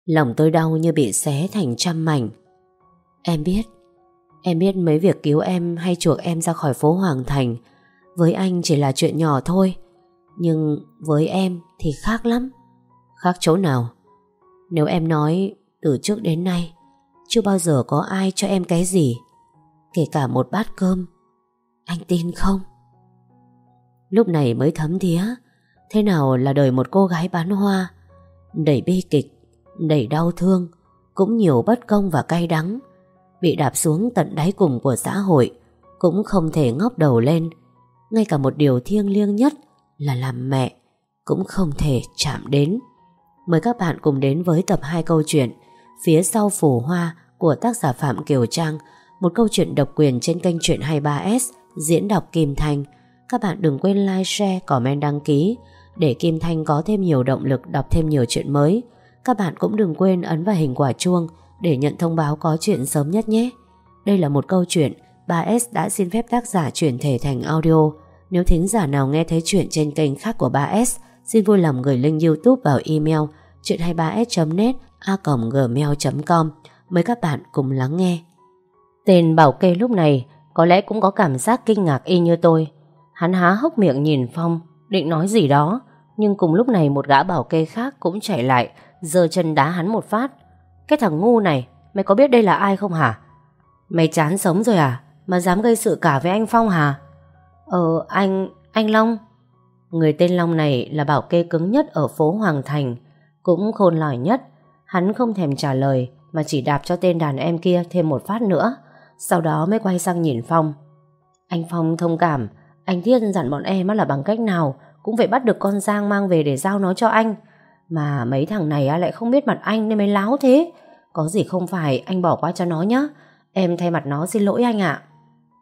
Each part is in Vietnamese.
Lòng tôi đau như bị xé thành trăm mảnh. Em biết mấy việc cứu em hay chuộc em ra khỏi phố Hoàng Thành với anh chỉ là chuyện nhỏ thôi. Nhưng với em thì khác lắm. Khác chỗ nào? Nếu em nói từ trước đến nay chưa bao giờ có ai cho em cái gì, kể cả một bát cơm, anh tin không? Lúc này mới thấm thía thế nào là đời một cô gái bán hoa, đầy bi kịch, đầy đau thương, cũng nhiều bất công và cay đắng. Bị đạp xuống tận đáy cùng của xã hội, cũng không thể ngóc đầu lên. Ngay cả một điều thiêng liêng nhất là làm mẹ cũng không thể chạm đến. Mời các bạn cùng đến với tập 2 câu chuyện Phía sau phù hoa của tác giả Phạm Kiều Trang, một câu chuyện độc quyền trên kênh Truyện 23S, diễn đọc Kim Thanh. Các bạn đừng quên like, share, comment, đăng ký để Kim Thanh có thêm nhiều động lực đọc thêm nhiều chuyện mới. Các bạn cũng đừng quên ấn vào hình quả chuông để nhận thông báo có chuyện sớm nhất nhé. Đây là một câu chuyện 3S đã xin phép tác giả chuyển thể thành audio. Nếu thính giả nào nghe thấy chuyện trên kênh khác của 3S, xin vui lòng gửi link YouTube vào email chuyện23s.net@gmail.com. Mời các bạn cùng lắng nghe. Tên Bảo Kê lúc này có lẽ cũng có cảm giác kinh ngạc y như tôi. Hắn há hốc miệng nhìn Phong, định nói gì đó, nhưng cùng lúc này một gã Bảo Kê khác cũng chạy lại, giơ chân đá hắn một phát. Cái thằng ngu này, mày có biết đây là ai không hả? Mày chán sống rồi à, mà dám gây sự cả với anh Phong hả? Anh Long. Người tên Long này là Bảo Kê cứng nhất ở phố Hoàng Thành, cũng khôn lỏi nhất. Hắn không thèm trả lời mà chỉ đạp cho tên đàn em kia thêm một phát nữa, sau đó mới quay sang nhìn Phong. Anh Phong thông cảm, anh Thiết dặn bọn em là bằng cách nào cũng phải bắt được con Giang mang về để giao nó cho anh. Mà mấy thằng này lại không biết mặt anh nên mới láo thế. Có gì không phải anh bỏ qua cho nó nhé. Em thay mặt nó xin lỗi anh ạ.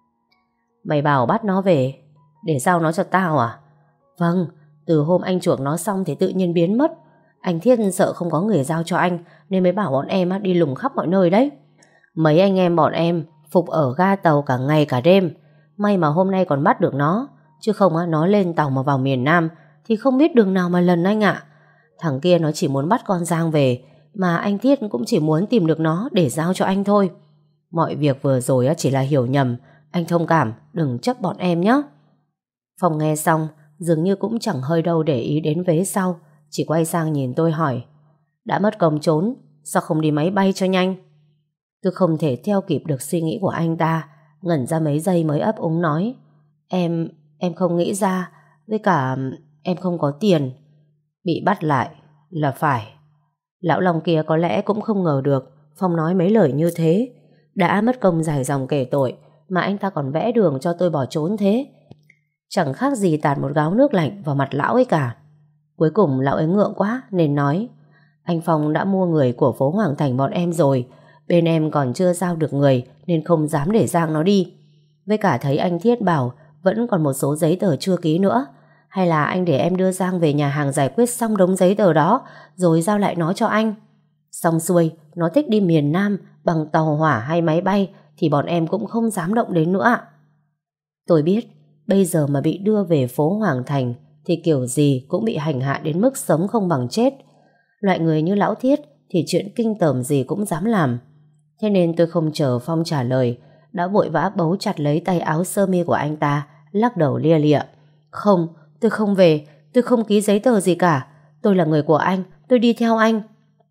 Mày bảo bắt nó về để giao nó cho tao à? Vâng, từ hôm anh chuộc nó xong thì tự nhiên biến mất. Anh Thiết sợ không có người giao cho anh nên mới bảo bọn em đi lùng khắp mọi nơi đấy. Mấy anh em bọn em phục ở ga tàu cả ngày cả đêm. May mà hôm nay còn bắt được nó, chứ không nó lên tàu mà vào miền Nam thì không biết đường nào mà lần anh ạ. Thằng kia nó chỉ muốn bắt con Giang về, mà anh Thiết cũng chỉ muốn tìm được nó để giao cho anh thôi. Mọi việc vừa rồi chỉ là hiểu nhầm. Anh thông cảm, đừng chấp bọn em nhé. Phong nghe xong dường như cũng chẳng hơi đâu để ý đến vế sau, chỉ quay sang nhìn tôi hỏi: đã mất công trốn, sao không đi máy bay cho nhanh? Tôi không thể theo kịp được suy nghĩ của anh ta, ngẩn ra mấy giây mới ấp úng nói: Em không nghĩ ra, với cả em không có tiền. Bị bắt lại là phải. Lão Long kia có lẽ cũng không ngờ được Phong nói mấy lời như thế. Đã mất công dài dòng kể tội mà anh ta còn vẽ đường cho tôi bỏ trốn thế. Chẳng khác gì tạt một gáo nước lạnh vào mặt lão ấy cả. Cuối cùng lão ấy ngượng quá nên nói: anh Phong đã mua người của phố Hoàng Thành bọn em rồi, bên em còn chưa giao được người nên không dám để Giang nó đi. Với cả thấy anh Thiết bảo vẫn còn một số giấy tờ chưa ký nữa. Hay là anh để em đưa Giang về nhà hàng giải quyết xong đống giấy tờ đó rồi giao lại nó cho anh. Xong xuôi, nó thích đi miền Nam bằng tàu hỏa hay máy bay thì bọn em cũng không dám động đến nữa ạ. Tôi biết bây giờ mà bị đưa về phố Hoàng Thành thì kiểu gì cũng bị hành hạ đến mức sống không bằng chết. Loại người như lão Thiết thì chuyện kinh tởm gì cũng dám làm. Thế nên tôi không chờ Phong trả lời, đã vội vã bấu chặt lấy tay áo sơ mi của anh ta, lắc đầu lia lịa: không, tôi không về, tôi không ký giấy tờ gì cả. Tôi là người của anh, tôi đi theo anh.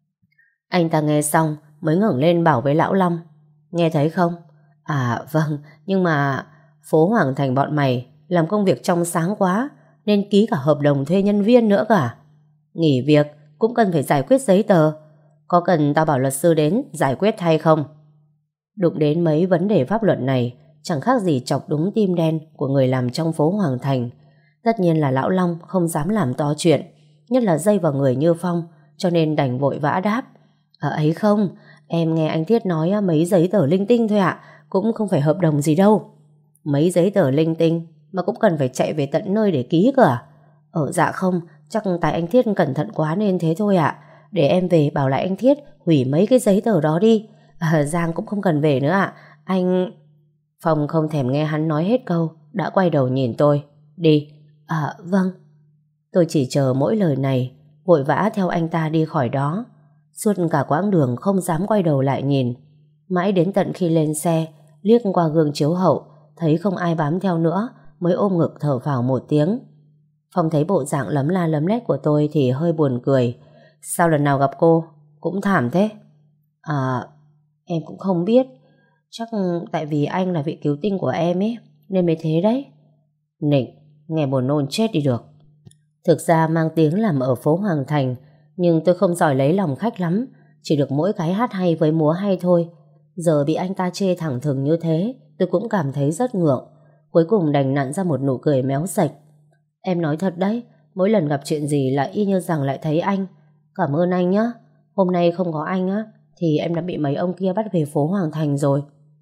Anh ta nghe xong mới ngẩng lên bảo với lão Long: nghe thấy không? À vâng, nhưng mà phố Hoàng Thành bọn mày làm công việc trong sáng quá nên ký cả hợp đồng thuê nhân viên nữa cả. Nghỉ việc cũng cần phải giải quyết giấy tờ. Có cần tao bảo luật sư đến giải quyết thay không? Đụng đến mấy vấn đề pháp luật này chẳng khác gì chọc đúng tim đen của người làm trong phố Hoàng Thành. Tất nhiên là lão Long không dám làm to chuyện, nhất là dây vào người như Phong, cho nên đành vội vã đáp: ấy không, em nghe anh Thiết nói mấy giấy tờ linh tinh thôi ạ, cũng không phải hợp đồng gì đâu. Mấy giấy tờ linh tinh mà cũng cần phải chạy về tận nơi để ký cơ à? Dạ không, chắc tại anh Thiết cẩn thận quá nên thế thôi ạ. Để em về bảo lại anh Thiết hủy mấy cái giấy tờ đó đi. Giang cũng không cần về nữa ạ. Anh... Phong không thèm nghe hắn nói hết câu, đã quay đầu nhìn tôi: đi. Vâng. Tôi chỉ chờ mỗi lời này, vội vã theo anh ta đi khỏi đó. Suốt cả quãng đường không dám quay đầu lại nhìn. Mãi đến tận khi lên xe, liếc qua gương chiếu hậu, thấy không ai bám theo nữa, mới ôm ngực thở phào một tiếng. Phong thấy bộ dạng lấm la lấm lét của tôi thì hơi buồn cười. Sao lần nào gặp cô cũng thảm thế? À, em cũng không biết. Chắc tại vì anh là vị cứu tinh của em ấy, nên mới thế đấy. Nịnh, nghe buồn nôn chết đi được. Thực ra mang tiếng làm ở phố Hoàng Thành, nhưng tôi không giỏi lấy lòng khách lắm, chỉ được mỗi cái hát hay với múa hay thôi. Giờ bị anh ta chê thẳng thừng như thế, tôi cũng cảm thấy rất ngượng. Cuối cùng đành nặn ra một nụ cười méo sạch. Em nói thật đấy, mỗi lần gặp chuyện gì là y như rằng lại thấy anh. Cảm ơn anh nhé. Hôm nay không có anh á, thì em đã bị mấy ông kia bắt về phố Hoàng Thành rồi.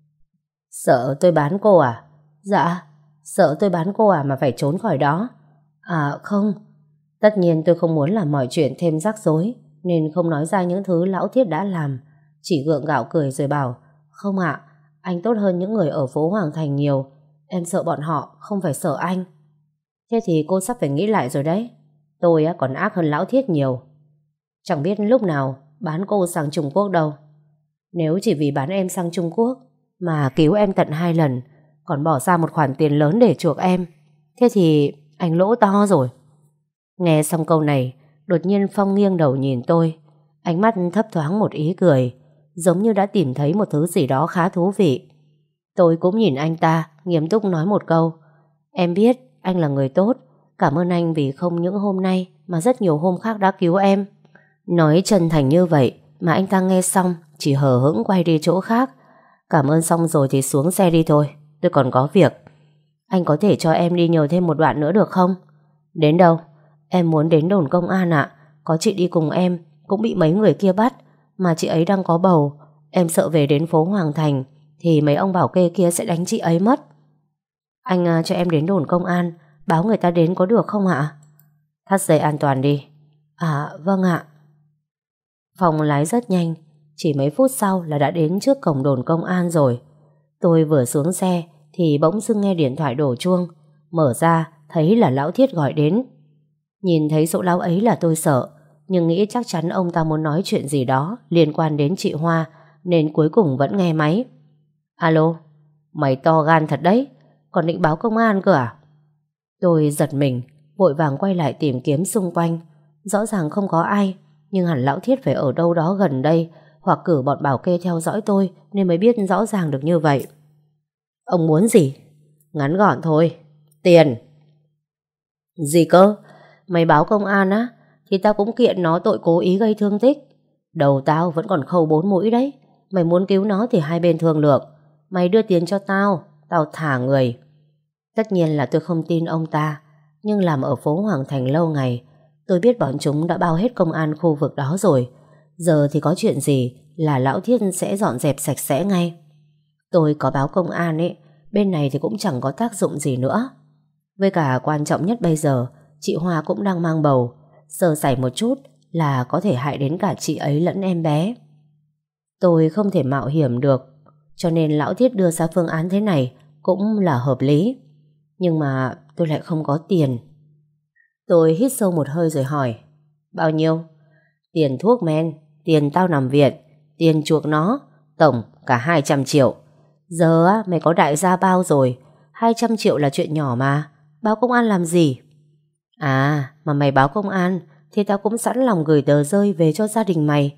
Sợ tôi bán cô à? Dạ, sợ tôi bán cô à mà phải trốn khỏi đó? À không, tất nhiên tôi không muốn làm mọi chuyện thêm rắc rối, nên không nói ra những thứ lão Thiết đã làm. Chỉ gượng gạo cười rồi bảo, không ạ, anh tốt hơn những người ở phố Hoàng Thành nhiều. Em sợ bọn họ, không phải sợ anh. Thế thì cô sắp phải nghĩ lại rồi đấy. Tôi còn ác hơn lão Thiết nhiều. Chẳng biết lúc nào bán cô sang Trung Quốc đâu. Nếu chỉ vì bán em sang Trung Quốc mà cứu em tận 2 lần, còn bỏ ra một khoản tiền lớn để chuộc em, thế thì anh lỗ to rồi. Nghe xong câu này, đột nhiên Phong nghiêng đầu nhìn tôi, ánh mắt thấp thoáng một ý cười, giống như đã tìm thấy một thứ gì đó khá thú vị. Tôi cũng nhìn anh ta, nghiêm túc nói một câu. Em biết anh là người tốt, cảm ơn anh vì không những hôm nay mà rất nhiều hôm khác đã cứu em. Nói chân thành như vậy mà anh ta nghe xong chỉ hờ hững quay đi chỗ khác. Cảm ơn xong rồi thì xuống xe đi thôi, tôi còn có việc. Anh có thể cho em đi nhờ thêm một đoạn nữa được không? Đến đâu? Em muốn đến đồn công an ạ. Có chị đi cùng em, cũng bị mấy người kia bắt, mà chị ấy đang có bầu. Em sợ về đến phố Hoàng Thành thì mấy ông bảo kê kia sẽ đánh chị ấy mất. Anh cho em đến đồn công an, báo người ta đến có được không ạ? Thắt dây an toàn đi. À vâng ạ. Phong lái rất nhanh, chỉ mấy phút sau là đã đến trước cổng đồn công an rồi. Tôi vừa xuống xe thì bỗng dưng nghe điện thoại đổ chuông. Mở ra thấy là lão Thiết gọi đến. Nhìn thấy số lão ấy là tôi sợ, nhưng nghĩ chắc chắn ông ta muốn nói chuyện gì đó liên quan đến chị Hoa, nên cuối cùng vẫn nghe máy. Alo, mày to gan thật đấy, còn định báo công an cơ à? Tôi giật mình, vội vàng quay lại tìm kiếm xung quanh. Rõ ràng không có ai, nhưng hẳn lão Thiết phải ở đâu đó gần đây, hoặc cử bọn bảo kê theo dõi tôi, nên mới biết rõ ràng được như vậy. Ông muốn gì? Ngắn gọn thôi. Tiền. Gì cơ? Mày báo công an á, thì tao cũng kiện nó tội cố ý gây thương tích. Đầu tao vẫn còn khâu 4 mũi đấy. Mày muốn cứu nó thì hai bên thương lượng. Mày đưa tiền cho tao, tao thả người. Tất nhiên là tôi không tin ông ta, nhưng làm ở phố Hoàng Thành lâu ngày, tôi biết bọn chúng đã bao hết công an khu vực đó rồi. Giờ thì có chuyện gì là lão Thiết sẽ dọn dẹp sạch sẽ ngay. Tôi có báo công an ấy, bên này thì cũng chẳng có tác dụng gì nữa. Với cả quan trọng nhất bây giờ, chị Hoa cũng đang mang bầu, sơ sẩy một chút là có thể hại đến cả chị ấy lẫn em bé. Tôi không thể mạo hiểm được, cho nên lão Thiết đưa ra phương án thế này cũng là hợp lý. Nhưng mà tôi lại không có tiền. Tôi hít sâu một hơi rồi hỏi, bao nhiêu? Tiền thuốc men, tiền tao nằm viện, tiền chuộc nó, tổng cả 200 triệu. Giờ á, mày có đại gia bao rồi, 200 triệu là chuyện nhỏ mà, báo công an làm gì? À, mà mày báo công an thì tao cũng sẵn lòng gửi tờ rơi về cho gia đình mày.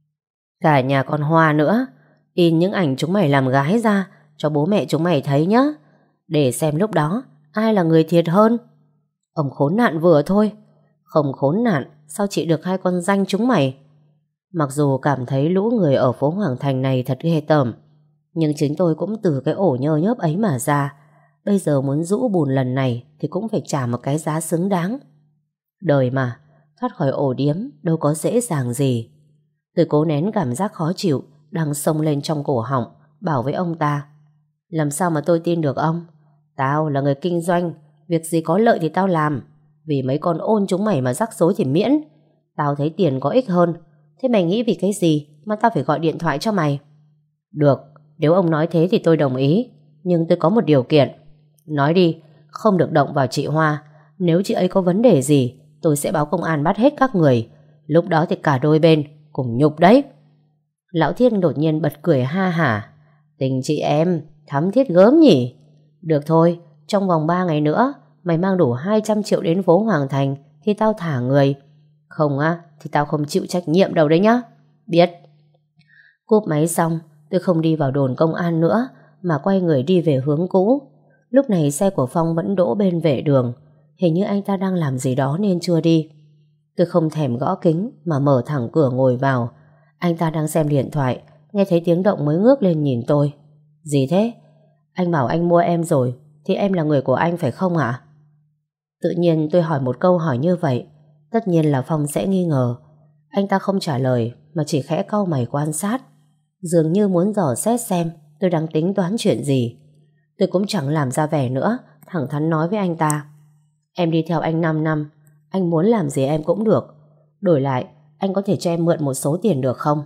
Cả nhà con Hoa nữa, in những ảnh chúng mày làm gái ra cho bố mẹ chúng mày thấy nhá, để xem lúc đó ai là người thiệt hơn. Ông khốn nạn vừa thôi. Không khốn nạn sao chị được hai con danh chúng mày? Mặc dù cảm thấy lũ người ở phố Hoàng Thành này thật ghê tởm, nhưng chính tôi cũng từ cái ổ nhơ nhớp ấy mà ra. Bây giờ muốn rũ bùn lần này thì cũng phải trả một cái giá xứng đáng. Đời mà, thoát khỏi ổ điếm đâu có dễ dàng gì. Tôi cố nén cảm giác khó chịu đang xông lên trong cổ họng, bảo với ông ta, làm sao mà tôi tin được ông? Tao là người kinh doanh, việc gì có lợi thì tao làm. Vì mấy con ôn chúng mày mà rắc rối thì miễn. Tao thấy tiền có ích hơn. Thế mày nghĩ vì cái gì mà tao phải gọi điện thoại cho mày? Được, nếu ông nói thế thì tôi đồng ý, nhưng tôi có một điều kiện. Nói đi, không được động vào chị Hoa. Nếu chị ấy có vấn đề gì, tôi sẽ báo công an bắt hết các người. Lúc đó thì cả đôi bên cùng nhục đấy. Lão Thiết đột nhiên bật cười ha hả. Tình chị em thắm thiết gớm nhỉ. Được thôi, trong vòng 3 ngày nữa mày mang đủ 200 triệu đến phố Hoàng Thành thì tao thả người. Không á thì tao không chịu trách nhiệm đâu đấy nhá. Biết. Cúp máy xong, tôi không đi vào đồn công an nữa mà quay người đi về hướng cũ. Lúc này xe của Phong vẫn đỗ bên vệ đường. Hình như anh ta đang làm gì đó nên chưa đi. Tôi không thèm gõ kính mà mở thẳng cửa ngồi vào. Anh ta đang xem điện thoại, nghe thấy tiếng động mới ngước lên nhìn tôi. Gì thế? Anh bảo anh mua em rồi thì em là người của anh phải không ạ? Tự nhiên tôi hỏi một câu hỏi như vậy, tất nhiên là Phong sẽ nghi ngờ. Anh ta không trả lời mà chỉ khẽ cau mày quan sát, dường như muốn dò xét xem tôi đang tính toán chuyện gì. Tôi cũng chẳng làm ra vẻ nữa, thẳng thắn nói với anh ta. Em đi theo anh 5 năm, anh muốn làm gì em cũng được. Đổi lại, anh có thể cho em mượn một số tiền được không?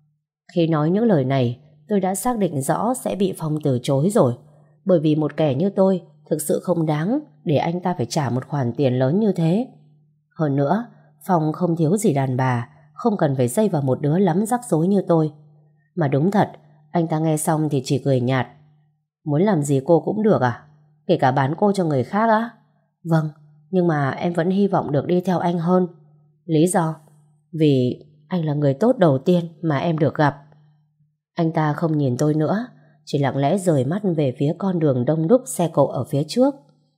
Khi nói những lời này, tôi đã xác định rõ sẽ bị Phong từ chối rồi. Bởi vì một kẻ như tôi thực sự không đáng để anh ta phải trả một khoản tiền lớn như thế. Hơn nữa, Phong không thiếu gì đàn bà, không cần phải dây vào một đứa lắm rắc rối như tôi. Mà đúng thật, anh ta nghe xong thì chỉ cười nhạt. Muốn làm gì cô cũng được à? Kể cả bán cô cho người khác á? Vâng, nhưng mà em vẫn hy vọng được đi theo anh hơn. Lý do? Vì anh là người tốt đầu tiên mà em được gặp. Anh ta không nhìn tôi nữa, chỉ lặng lẽ rời mắt về phía con đường đông đúc xe cộ ở phía trước.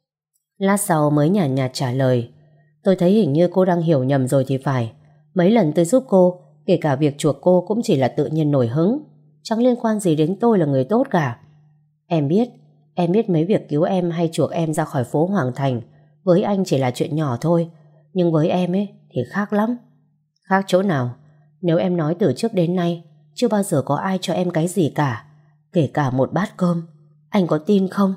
Lát sau mới nhàn nhạt trả lời. Tôi thấy hình như cô đang hiểu nhầm rồi thì phải. Mấy lần tôi giúp cô, kể cả việc chuộc cô cũng chỉ là tự nhiên nổi hứng, chẳng liên quan gì đến tôi là người tốt cả. Em biết mấy việc cứu em hay chuộc em ra khỏi phố Hoàng Thành với anh chỉ là chuyện nhỏ thôi, nhưng với em ấy thì khác lắm. Khác chỗ nào? Nếu em nói từ trước đến nay chưa bao giờ có ai cho em cái gì cả, kể cả một bát cơm, anh có tin không?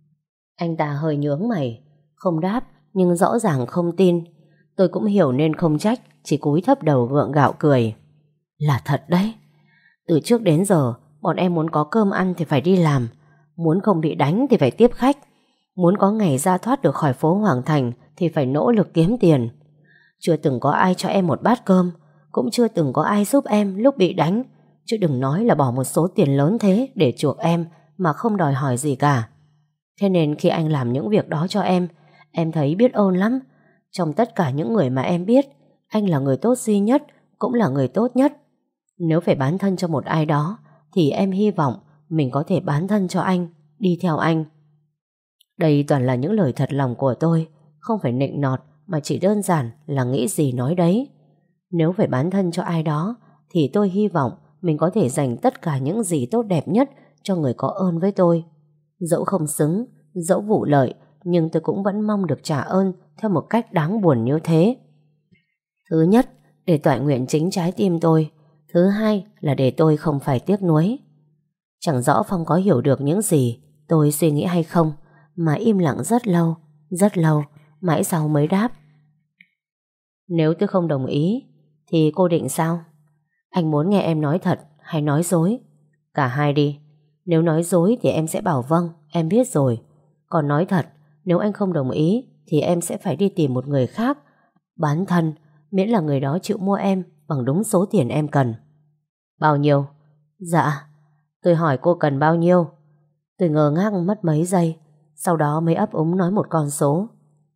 Anh ta hơi nhướng mày, không đáp nhưng rõ ràng không tin. Tôi cũng hiểu nên không trách, chỉ cúi thấp đầu gượng gạo cười. Là thật đấy. Từ trước đến giờ bọn em muốn có cơm ăn thì phải đi làm, muốn không bị đánh thì phải tiếp khách, muốn có ngày ra thoát được khỏi phố Hoàng Thành thì phải nỗ lực kiếm tiền. Chưa từng có ai cho em một bát cơm, cũng chưa từng có ai giúp em lúc bị đánh, chứ đừng nói là bỏ một số tiền lớn thế để chuộc em mà không đòi hỏi gì cả. Thế nên khi anh làm những việc đó cho em thấy biết ơn lắm. Trong tất cả những người mà em biết, anh là người tốt duy nhất, cũng là người tốt nhất. Nếu phải bán thân cho một ai đó thì em hy vọng mình có thể bán thân cho anh, đi theo anh. Đây toàn là những lời thật lòng của tôi, không phải nịnh nọt mà chỉ đơn giản là nghĩ gì nói đấy. Nếu phải bán thân cho ai đó thì tôi hy vọng mình có thể dành tất cả những gì tốt đẹp nhất cho người có ơn với tôi. Dẫu không xứng, dẫu vụ lợi, nhưng tôi cũng vẫn mong được trả ơn theo một cách đáng buồn như thế. Thứ nhất, để toại nguyện chính trái tim tôi. Thứ hai là để tôi không phải tiếc nuối. Chẳng rõ Phong có hiểu được những gì tôi suy nghĩ hay không, mà im lặng rất lâu, mãi sau mới đáp. Nếu tôi không đồng ý thì cô định sao? Anh muốn nghe em nói thật hay nói dối? Cả hai đi. Nếu nói dối thì em sẽ bảo vâng, em biết rồi. Còn nói thật, nếu anh không đồng ý thì em sẽ phải đi tìm một người khác, bán thân, miễn là người đó chịu mua em bằng đúng số tiền em cần. Bao nhiêu? Dạ. Tôi hỏi cô cần bao nhiêu? Tôi ngơ ngác mất mấy giây, sau đó mới ấp úng nói một con số.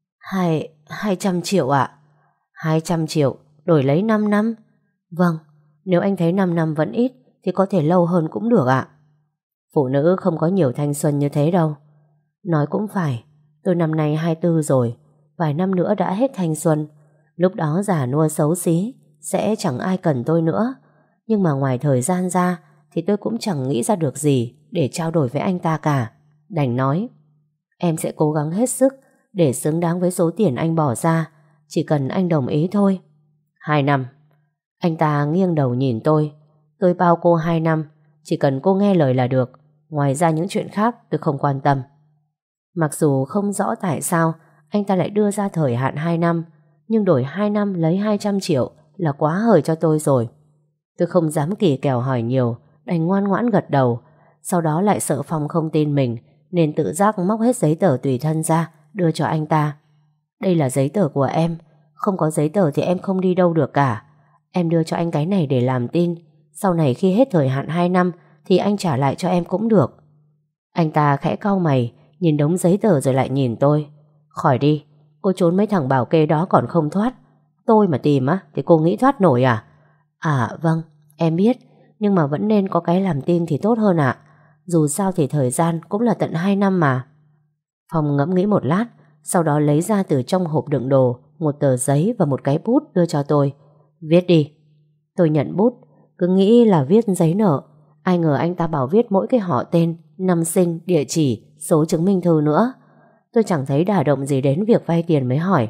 200 triệu ạ. 200 triệu đổi lấy 5 năm? Vâng, nếu anh thấy 5 năm vẫn ít thì có thể lâu hơn cũng được ạ. Phụ nữ không có nhiều thanh xuân như thế đâu. Nói cũng phải, tôi năm nay 24 rồi, vài năm nữa đã hết thanh xuân. Lúc đó già nua xấu xí, sẽ chẳng ai cần tôi nữa. Nhưng mà ngoài thời gian ra thì tôi cũng chẳng nghĩ ra được gì để trao đổi với anh ta cả. Đành nói, em sẽ cố gắng hết sức để xứng đáng với số tiền anh bỏ ra, chỉ cần anh đồng ý thôi. 2 năm. Anh ta nghiêng đầu nhìn tôi bao cô 2 năm, chỉ cần cô nghe lời là được. Ngoài ra những chuyện khác tôi không quan tâm. Mặc dù không rõ tại sao anh ta lại đưa ra thời hạn 2 năm, nhưng đổi 2 năm lấy 200 triệu là quá hời cho tôi rồi. Tôi không dám kỳ kèo hỏi nhiều, đành ngoan ngoãn gật đầu. Sau đó lại sợ Phong không tin mình, nên tự giác móc hết giấy tờ tùy thân ra đưa cho anh ta. Đây là giấy tờ của em, không có giấy tờ thì em không đi đâu được cả. em đưa cho anh cái này để làm tin. Sau này khi hết thời hạn 2 năm thì anh trả lại cho em cũng được. Anh ta khẽ cau mày, nhìn đống giấy tờ rồi lại nhìn tôi. Khỏi đi, cô trốn mấy thằng bảo kê đó còn không thoát. Tôi mà tìm á thì cô nghĩ thoát nổi à? À vâng, em biết, nhưng mà vẫn nên có cái làm tin thì tốt hơn ạ. Dù sao thì thời gian cũng là tận 2 năm mà. Phong ngẫm nghĩ một lát, sau đó lấy ra từ trong hộp đựng đồ một tờ giấy và một cái bút đưa cho tôi. Viết đi. Tôi nhận bút, cứ nghĩ là viết giấy nợ. Ai ngờ anh ta bảo viết mỗi cái họ tên, năm sinh, địa chỉ, số chứng minh thư nữa. Tôi chẳng thấy đả động gì đến việc vay tiền mới hỏi.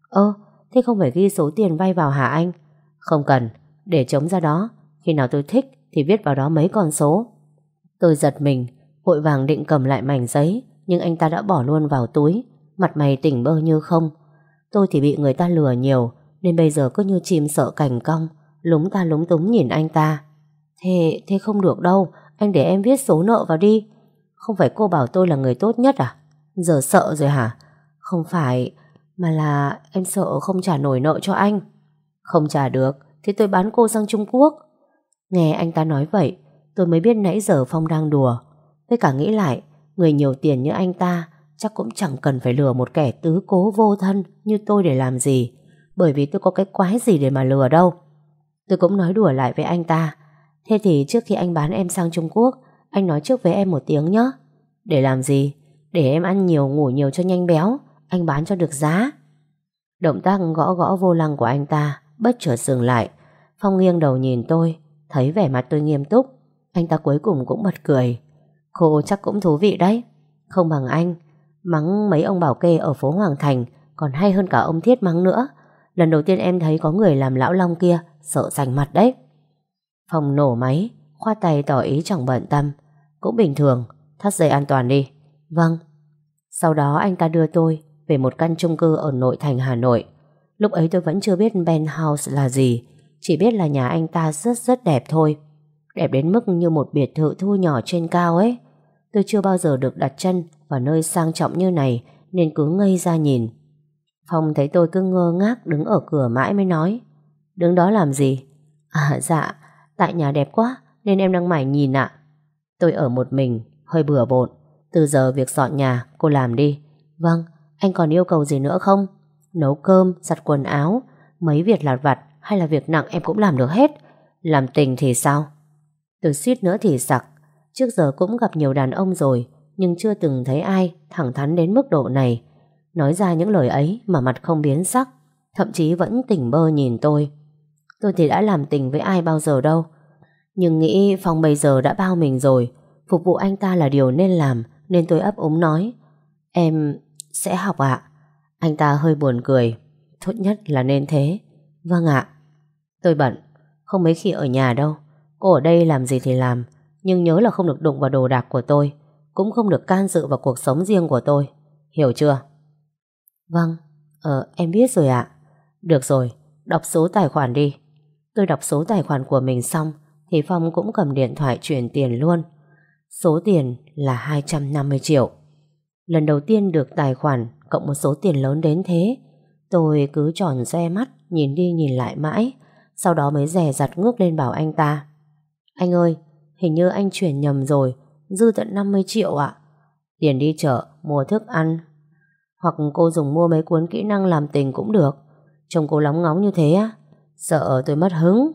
Thế không phải ghi số tiền vay vào hả anh? Không cần, để trống ra đó. Khi nào tôi thích thì viết vào đó mấy con số. Tôi giật mình, vội vàng định cầm lại mảnh giấy, nhưng anh ta đã bỏ luôn vào túi, mặt mày tỉnh bơ như không. Tôi thì bị người ta lừa nhiều, nên bây giờ cứ như chim sợ cành cong, lúng ta lúng túng nhìn anh ta. Thế không được đâu, anh để em viết số nợ vào đi. Không phải cô bảo tôi là người tốt nhất à? Giờ sợ rồi hả? Không phải, mà là em sợ không trả nổi nợ cho anh. Không trả được thì tôi bán cô sang Trung Quốc. Nghe anh ta nói vậy, tôi mới biết nãy giờ Phong đang đùa. Với cả nghĩ lại, người nhiều tiền như anh ta chắc cũng chẳng cần phải lừa một kẻ tứ cố vô thân như tôi để làm gì, bởi vì tôi có cái quái gì để mà lừa đâu. Tôi cũng nói đùa lại với anh ta. Thế thì trước khi anh bán em sang Trung Quốc, anh nói trước với em một tiếng nhé. Để làm gì? Để em ăn nhiều ngủ nhiều cho nhanh béo, anh bán cho được giá. Động tác gõ gõ vô lăng của anh ta bất chợt dừng lại. Phong nghiêng đầu nhìn tôi, thấy vẻ mặt tôi nghiêm túc, anh ta cuối cùng cũng bật cười. Cô chắc cũng thú vị đấy. Không bằng anh. Mắng mấy ông bảo kê ở phố Hoàng Thành còn hay hơn cả ông Thiết mắng nữa. Lần đầu tiên em thấy có người làm lão long kia, sợ sành mặt đấy. Phong nổ máy, khoát tay tỏ ý chẳng bận tâm. Cũng bình thường, thắt dây an toàn đi. Vâng. Sau đó anh ta đưa tôi về một căn chung cư ở nội thành Hà Nội. Lúc ấy tôi vẫn chưa biết penthouse là gì, chỉ biết là nhà anh ta rất rất đẹp thôi. Đẹp đến mức như một biệt thự thu nhỏ trên cao ấy. Tôi chưa bao giờ được đặt chân vào nơi sang trọng như này, nên cứ ngây ra nhìn. Phong thấy tôi cứ ngơ ngác đứng ở cửa mãi mới nói. Đứng đó làm gì? À dạ, tại nhà đẹp quá nên em đang mải nhìn ạ. Tôi ở một mình, hơi bừa bộn. Từ giờ việc dọn nhà cô làm đi. Vâng, anh còn yêu cầu gì nữa không? Nấu cơm, giặt quần áo, mấy việc lặt vặt hay là việc nặng em cũng làm được hết. Làm tình thì sao? Tôi suýt nữa thì sặc. Trước giờ cũng gặp nhiều đàn ông rồi, nhưng chưa từng thấy ai thẳng thắn đến mức độ này. Nói ra những lời ấy mà mặt không biến sắc, thậm chí vẫn tỉnh bơ nhìn tôi. Tôi thì đã làm tình với ai bao giờ đâu. Nhưng nghĩ Phong bây giờ đã bao mình rồi, phục vụ anh ta là điều nên làm, nên tôi ấp úng nói. Em sẽ học ạ. Anh ta hơi buồn cười. Tốt nhất là nên thế. Vâng ạ. Tôi bận, không mấy khi ở nhà đâu. Cô ở đây làm gì thì làm, nhưng nhớ là không được đụng vào đồ đạc của tôi, cũng không được can dự vào cuộc sống riêng của tôi. Hiểu chưa? Vâng, em biết rồi ạ. Được rồi, đọc số tài khoản đi. Tôi đọc số tài khoản của mình xong thì Phong cũng cầm điện thoại chuyển tiền luôn. Số tiền là 250 triệu. Lần đầu tiên được tài khoản cộng một số tiền lớn đến thế. Tôi cứ tròn xoe mắt, nhìn đi nhìn lại mãi. Sau đó mới dè dặt ngước lên bảo anh ta. Anh ơi, hình như anh chuyển nhầm rồi, dư tận 50 triệu ạ. Tiền đi chợ, mua thức ăn, hoặc cô dùng mua mấy cuốn kỹ năng làm tình cũng được. Trông cô lóng ngóng như thế á, sợ tôi mất hứng.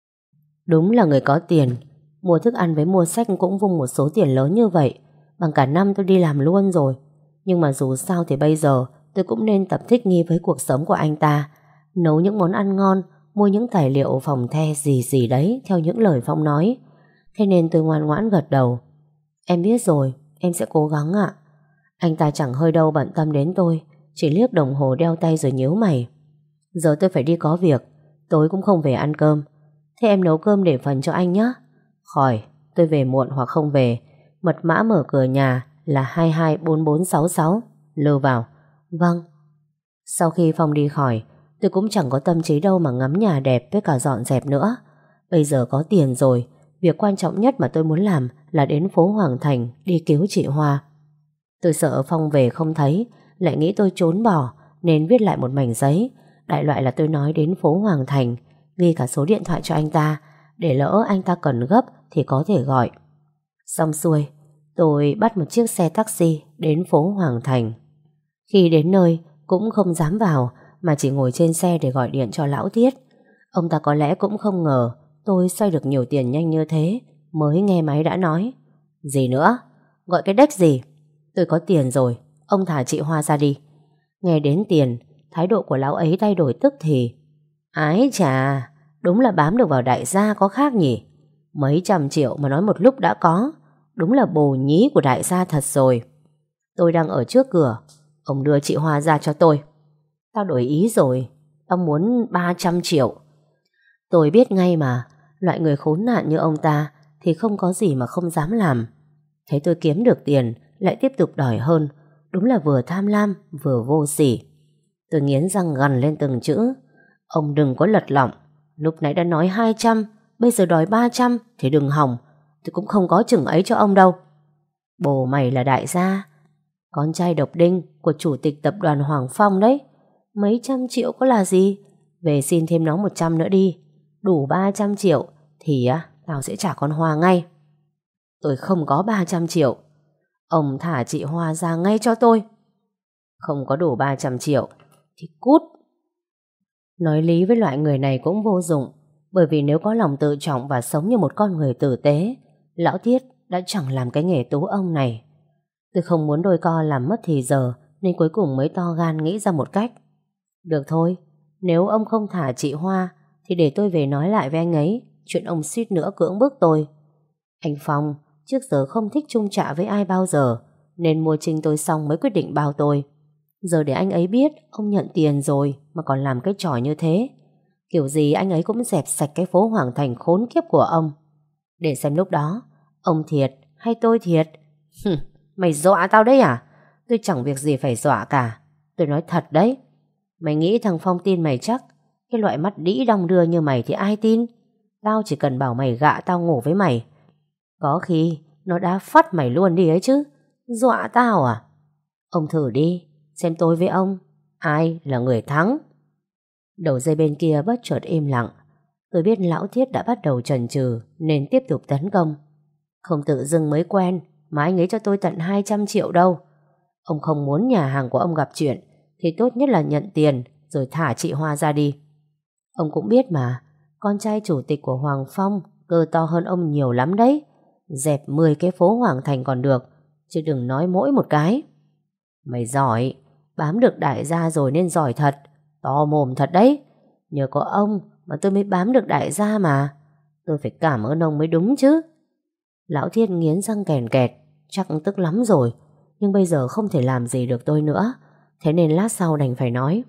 Đúng là người có tiền, mua thức ăn với mua sách cũng vung một số tiền lớn như vậy, bằng cả năm tôi đi làm luôn rồi. Nhưng mà dù sao thì bây giờ tôi cũng nên tập thích nghi với cuộc sống của anh ta. Nấu những món ăn ngon, mua những tài liệu phòng the gì gì đấy theo những lời Phong nói. Thế nên tôi ngoan ngoãn gật đầu. Em biết rồi, em sẽ cố gắng ạ. Anh ta chẳng hơi đâu bận tâm đến tôi, chỉ liếc đồng hồ đeo tay rồi nhíu mày. Giờ tôi phải đi có việc, tối cũng không về ăn cơm. Thế em nấu cơm để phần cho anh nhé. Khỏi, tôi về muộn hoặc không về, mật mã mở cửa nhà là 224466. Lưu vào. Vâng. Sau khi Phong đi khỏi, tôi cũng chẳng có tâm trí đâu mà ngắm nhà đẹp với cả dọn dẹp nữa. Bây giờ có tiền rồi, việc quan trọng nhất mà tôi muốn làm là đến phố Hoàng Thành đi cứu chị Hoa. Tôi sợ Phong về không thấy, lại nghĩ tôi trốn bỏ, nên viết lại một mảnh giấy. Đại loại là tôi nói đến phố Hoàng Thành, ghi cả số điện thoại cho anh ta, để lỡ anh ta cần gấp thì có thể gọi. Xong xuôi, tôi bắt một chiếc xe taxi đến phố Hoàng Thành. Khi đến nơi cũng không dám vào, mà chỉ ngồi trên xe để gọi điện cho Lão Thiết. Ông ta có lẽ cũng không ngờ tôi xoay được nhiều tiền nhanh như thế, mới nghe máy đã nói: Gì nữa? Gọi cái đếch gì? Tôi có tiền rồi, ông thả chị Hoa ra đi. Nghe đến tiền, thái độ của lão ấy thay đổi tức thì. Ái chà, đúng là bám được vào đại gia có khác nhỉ. Mấy trăm triệu mà nói một lúc đã có, đúng là bồ nhí của đại gia thật rồi. Tôi đang ở trước cửa, ông đưa chị Hoa ra cho tôi. Tao đổi ý rồi, tao muốn 300 triệu. Tôi biết ngay mà, loại người khốn nạn như ông ta thì không có gì mà không dám làm. Thấy tôi kiếm được tiền lại tiếp tục đòi hơn, đúng là vừa tham lam vừa vô sỉ. Tôi nghiến răng gằn lên từng chữ: Ông đừng có lật lọng, lúc nãy đã nói 200, bây giờ đòi 300 thì đừng hòng, tôi cũng không có chừng ấy cho ông đâu. Bồ mày là đại gia, con trai độc đinh của chủ tịch tập đoàn Hoàng Phong đấy. Mấy trăm triệu có là gì? Về xin thêm nó 100 nữa đi. Đủ 300 triệu thì tao sẽ trả con Hoa ngay. Tôi không có 300 triệu. Ông thả chị Hoa ra ngay cho tôi. Không có đủ 300 triệu thì cút. Nói lý với loại người này cũng vô dụng, bởi vì nếu có lòng tự trọng và sống như một con người tử tế, Lão Thiết đã chẳng làm cái nghề tú ông này. Tôi không muốn đôi co làm mất thì giờ, nên cuối cùng mới to gan nghĩ ra một cách. Được thôi, nếu ông không thả chị Hoa thì để tôi về nói lại với anh ấy chuyện ông suýt nữa cưỡng bức tôi. Anh Phong trước giờ không thích chung chạ với ai bao giờ, nên mua trinh tôi xong mới quyết định bao tôi. Giờ để anh ấy biết ông nhận tiền rồi mà còn làm cái trò như thế, kiểu gì anh ấy cũng dẹp sạch cái phố Hoàng Thành khốn kiếp của ông. Để xem lúc đó ông thiệt hay tôi thiệt. Mày dọa tao đấy à? Tôi chẳng việc gì phải dọa cả. Tôi nói thật đấy. Mày nghĩ thằng Phong tin mày chắc? Cái loại mắt đĩ đong đưa như mày thì ai tin? Tao chỉ cần bảo mày gạ tao ngủ với mày, có khi nó đã phát mày luôn đi ấy chứ. Dọa tao à? Ông thử đi, xem tôi với ông ai là người thắng. Đầu dây bên kia bất chợt im lặng. Tôi biết Lão Thiết đã bắt đầu chần chừ nên tiếp tục tấn công. Không tự dưng mới quen mà anh ấy cho tôi tận 200 triệu đâu. Ông không muốn nhà hàng của ông gặp chuyện thì tốt nhất là nhận tiền rồi thả chị Hoa ra đi. Ông cũng biết mà, con trai chủ tịch của Hoàng Phong cơ to hơn ông nhiều lắm đấy. Dẹp 10 cái phố Hoàng Thành còn được, chứ đừng nói mỗi một cái. Mày giỏi, bám được đại gia rồi nên giỏi thật, to mồm thật đấy. Nhờ có ông mà tôi mới bám được đại gia mà. Tôi phải cảm ơn ông mới đúng chứ. Lão Thiết nghiến răng kèn kẹt, chắc tức lắm rồi, nhưng bây giờ không thể làm gì được tôi nữa. Thế nên lát sau đành phải nói: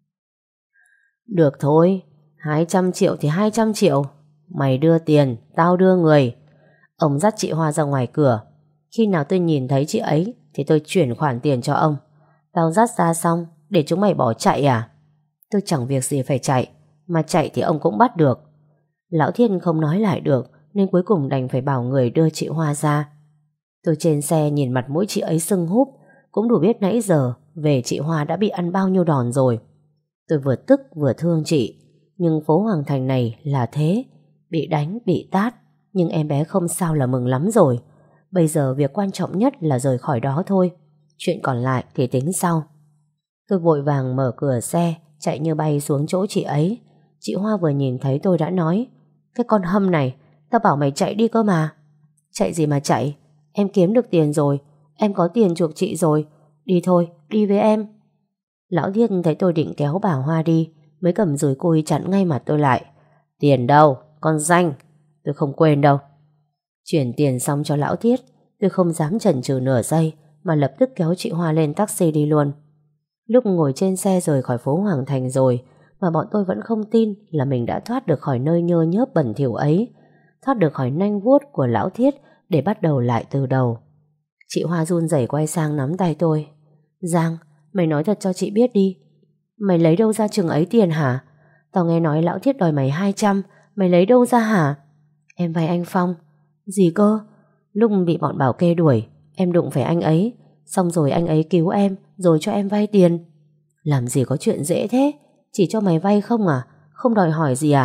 Được thôi, 200 triệu thì 200 triệu. Mày đưa tiền, tao đưa người. Ông dắt chị Hoa ra ngoài cửa. Khi nào tôi nhìn thấy chị ấy thì tôi chuyển khoản tiền cho ông. Tao dắt ra xong để chúng mày bỏ chạy à? Tôi chẳng việc gì phải chạy, mà chạy thì ông cũng bắt được. Lão Thiên không nói lại được nên cuối cùng đành phải bảo người đưa chị Hoa ra. Tôi trên xe nhìn mặt mũi chị ấy sưng húp, cũng đủ biết nãy giờ về chị Hoa đã bị ăn bao nhiêu đòn rồi. Tôi vừa tức vừa thương chị, nhưng phố Hoàng Thành này là thế, bị đánh, bị tát, nhưng em bé không sao là mừng lắm rồi. Bây giờ việc quan trọng nhất là rời khỏi đó thôi, chuyện còn lại thì tính sau. Tôi vội vàng mở cửa xe, chạy như bay xuống chỗ chị ấy. Chị Hoa vừa nhìn thấy tôi đã nói: Cái con hâm này, tao bảo mày chạy đi cơ mà. Chạy gì mà chạy, em kiếm được tiền rồi, em có tiền chuộc chị rồi. Đi thôi, đi với em. Lão Thiết thấy tôi định kéo bà Hoa đi, mới cầm dùi cui chặn ngay mặt tôi lại. Tiền đâu, con danh, tôi không quên đâu. Chuyển tiền xong cho Lão Thiết, tôi không dám chần chừ nửa giây mà lập tức kéo chị Hoa lên taxi đi luôn. Lúc ngồi trên xe rời khỏi phố Hoàng Thành rồi mà bọn tôi vẫn không tin là mình đã thoát được khỏi nơi nhơ nhớp bẩn thỉu ấy, thoát được khỏi nanh vuốt của Lão Thiết để bắt đầu lại từ đầu. Chị Hoa run rẩy quay sang nắm tay tôi. Giang, mày nói thật cho chị biết đi, mày lấy đâu ra chừng ấy tiền hả? Tao nghe nói Lão Thiết đòi mày 200, mày lấy đâu ra hả? Em vay anh Phong. Gì cơ? Lúc bị bọn bảo kê đuổi, em đụng phải anh ấy, xong rồi anh ấy cứu em, rồi cho em vay tiền. Làm gì có chuyện dễ thế? Chỉ cho mày vay không à? Không đòi hỏi gì à?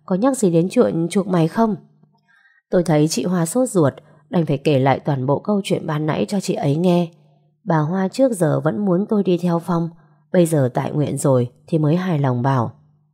có nhắc gì đến chuyện chuộc mày không? Tôi thấy chị Hoa sốt ruột, đành phải kể lại toàn bộ câu chuyện ban nãy cho chị ấy nghe. Bà Hoa trước giờ vẫn muốn tôi đi theo Phong, bây giờ tại nguyện rồi thì mới hài lòng bảo: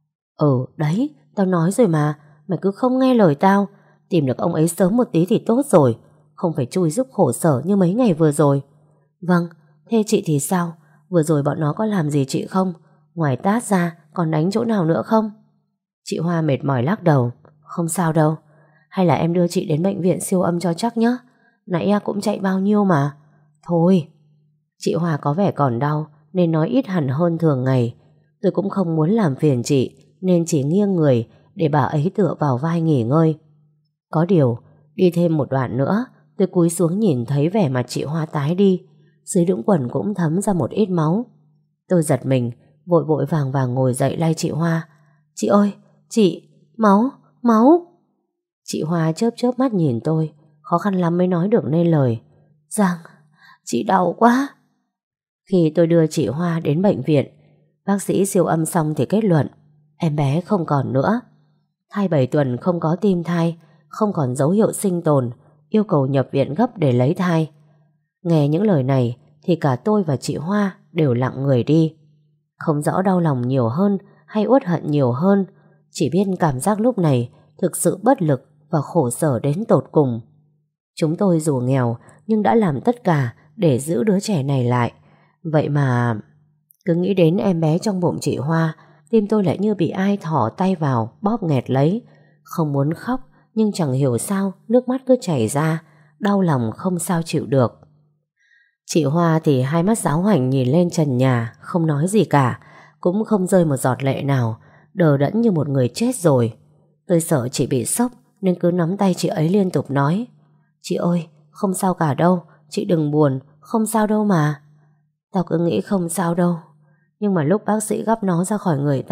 Đấy, tao nói rồi mà, mày cứ không nghe lời tao. Tìm được ông ấy sớm một tí thì tốt rồi, không phải chui giúp khổ sở như mấy ngày vừa rồi. Vâng, thế chị thì sao? Vừa rồi bọn nó có làm gì chị không? Ngoài tát ra còn đánh chỗ nào nữa không? Chị Hoa mệt mỏi lắc đầu: Không sao đâu. Hay là em đưa chị đến bệnh viện siêu âm cho chắc nhé. Nãy cũng chạy bao nhiêu mà. Thôi. Chị Hoa có vẻ còn đau nên nói ít hẳn hơn thường ngày. Tôi cũng không muốn làm phiền chị nên chỉ nghiêng người để bà ấy tựa vào vai nghỉ ngơi. Có điều, đi thêm một đoạn nữa, tôi cúi xuống nhìn thấy vẻ mặt chị Hoa tái đi, dưới đũng quần cũng thấm ra một ít máu. Tôi giật mình, vội vội vàng vàng ngồi dậy lay chị Hoa. Chị ơi, chị, máu, máu. Chị Hoa chớp chớp mắt nhìn tôi, khó khăn lắm mới nói được nên lời. Giang, chị đau quá. Khi tôi đưa chị Hoa đến bệnh viện, bác sĩ siêu âm xong thì kết luận em bé không còn nữa. Thai 7 tuần không có tim thai, không còn dấu hiệu sinh tồn, yêu cầu nhập viện gấp để lấy thai. Nghe những lời này thì cả tôi và chị Hoa đều lặng người đi. Không rõ đau lòng nhiều hơn hay uất hận nhiều hơn, chỉ biết cảm giác lúc này thực sự bất lực và khổ sở đến tột cùng. Chúng tôi dù nghèo nhưng đã làm tất cả để giữ đứa trẻ này lại. Vậy mà cứ nghĩ đến em bé trong bụng chị Hoa, tim tôi lại như bị ai thò tay vào bóp nghẹt lấy. Không muốn khóc nhưng chẳng hiểu sao nước mắt cứ chảy ra, đau lòng không sao chịu được. Chị Hoa thì hai mắt giáo hoành nhìn lên trần nhà, không nói gì cả, cũng không rơi một giọt lệ nào, đờ đẫn như một người chết rồi. Tôi sợ chị bị sốc nên cứ nắm tay chị ấy liên tục nói: Chị ơi, không sao cả đâu, chị đừng buồn, không sao đâu mà. Tao cứ nghĩ không sao đâu, nhưng mà lúc bác sĩ gắp nó ra khỏi người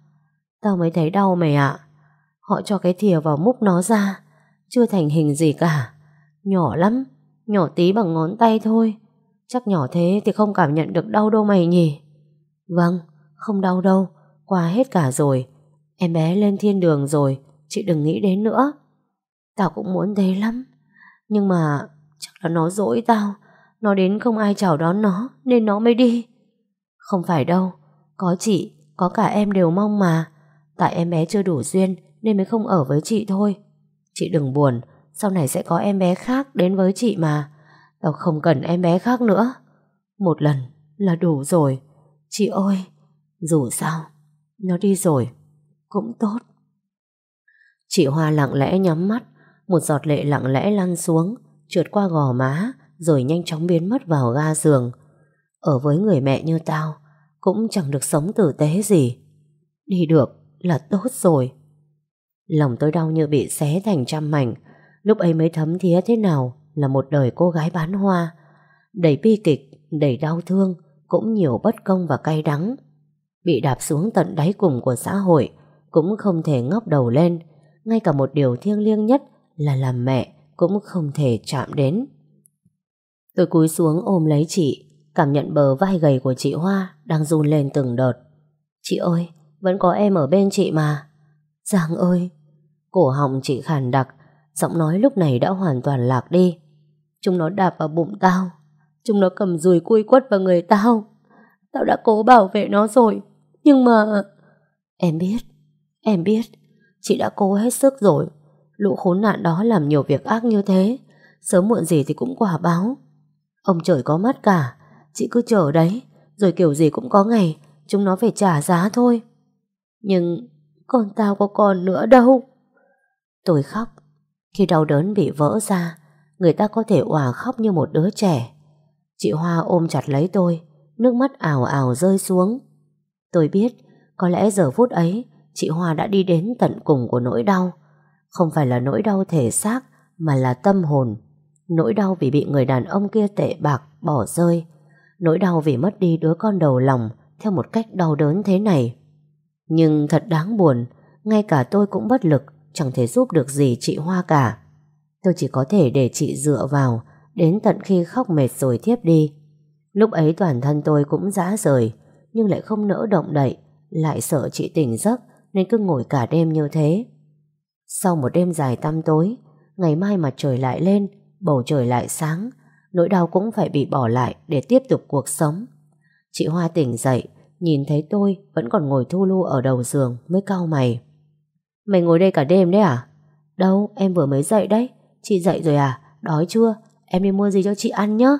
tao mới thấy đau mày ạ. Họ cho cái thìa vào múc nó ra, chưa thành hình gì cả, nhỏ lắm, nhỏ tí bằng ngón tay thôi. Chắc nhỏ thế thì không cảm nhận được đau đâu mày nhỉ? Vâng, không đau đâu, qua hết cả rồi. Em bé lên thiên đường rồi, chị đừng nghĩ đến nữa. Tao cũng muốn thế lắm, nhưng mà chắc là nó dỗi tao. Nó đến không ai chào đón nó nên nó mới đi. Không phải đâu, có chị, có cả em đều mong mà. Tại em bé chưa đủ duyên nên mới không ở với chị thôi. Chị đừng buồn, sau này sẽ có em bé khác đến với chị mà. Tao không cần em bé khác nữa. Một lần là đủ rồi. Chị ơi, dù sao nó đi rồi cũng tốt. Chị Hoa lặng lẽ nhắm mắt, một giọt lệ lặng lẽ lăn xuống, trượt qua gò má, rồi nhanh chóng biến mất vào ga giường. Ở với người mẹ như tao cũng chẳng được sống tử tế gì. Đi được là tốt rồi. Lòng tôi đau như bị xé thành trăm mảnh. Lúc ấy mới thấm thía thế nào là một đời cô gái bán hoa, đầy bi kịch, đầy đau thương, cũng nhiều bất công và cay đắng. Bị đạp xuống tận đáy cùng của xã hội, cũng không thể ngóc đầu lên. Ngay cả một điều thiêng liêng nhất là làm mẹ cũng không thể chạm đến. Tôi cúi xuống ôm lấy chị, cảm nhận bờ vai gầy của chị Hoa đang run lên từng đợt. Chị ơi, vẫn có em ở bên chị mà. Giang ơi. Cổ họng chị khàn đặc, giọng nói lúc này đã hoàn toàn lạc đi. Chúng nó đạp vào bụng tao, chúng nó cầm dùi cui quất vào người tao. Tao đã cố bảo vệ nó rồi, nhưng mà... Em biết, chị đã cố hết sức rồi. Lũ khốn nạn đó làm nhiều việc ác như thế, sớm muộn gì thì cũng quả báo. Ông trời có mắt cả, chị cứ chờ đấy, rồi kiểu gì cũng có ngày chúng nó phải trả giá thôi. Nhưng con tao có còn nữa đâu. Tôi khóc. Khi đau đớn bị vỡ ra, người ta có thể òa khóc như một đứa trẻ. Chị Hoa ôm chặt lấy tôi, nước mắt ào ào rơi xuống. Tôi biết, có lẽ giờ phút ấy chị Hoa đã đi đến tận cùng của nỗi đau. Không phải là nỗi đau thể xác, mà là tâm hồn. Nỗi đau vì bị người đàn ông kia tệ bạc bỏ rơi. Nỗi đau vì mất đi đứa con đầu lòng theo một cách đau đớn thế này. Nhưng thật đáng buồn, ngay cả tôi cũng bất lực, chẳng thể giúp được gì chị Hoa cả. Tôi chỉ có thể để chị dựa vào đến tận khi khóc mệt rồi thiếp đi. Lúc ấy toàn thân tôi cũng rã rời, nhưng lại không nỡ động đậy, lại sợ chị tỉnh giấc nên cứ ngồi cả đêm như thế. Sau một đêm dài tăm tối, ngày mai mặt trời lại lên, bầu trời lại sáng, nỗi đau cũng phải bị bỏ lại để tiếp tục cuộc sống. Chị Hoa tỉnh dậy, nhìn thấy tôi vẫn còn ngồi thu lu ở đầu giường mới cau mày. Mày ngồi đây cả đêm đấy à? Đâu, em vừa mới dậy đấy. Chị dậy rồi à? Đói chưa? Em đi mua gì cho chị ăn nhé.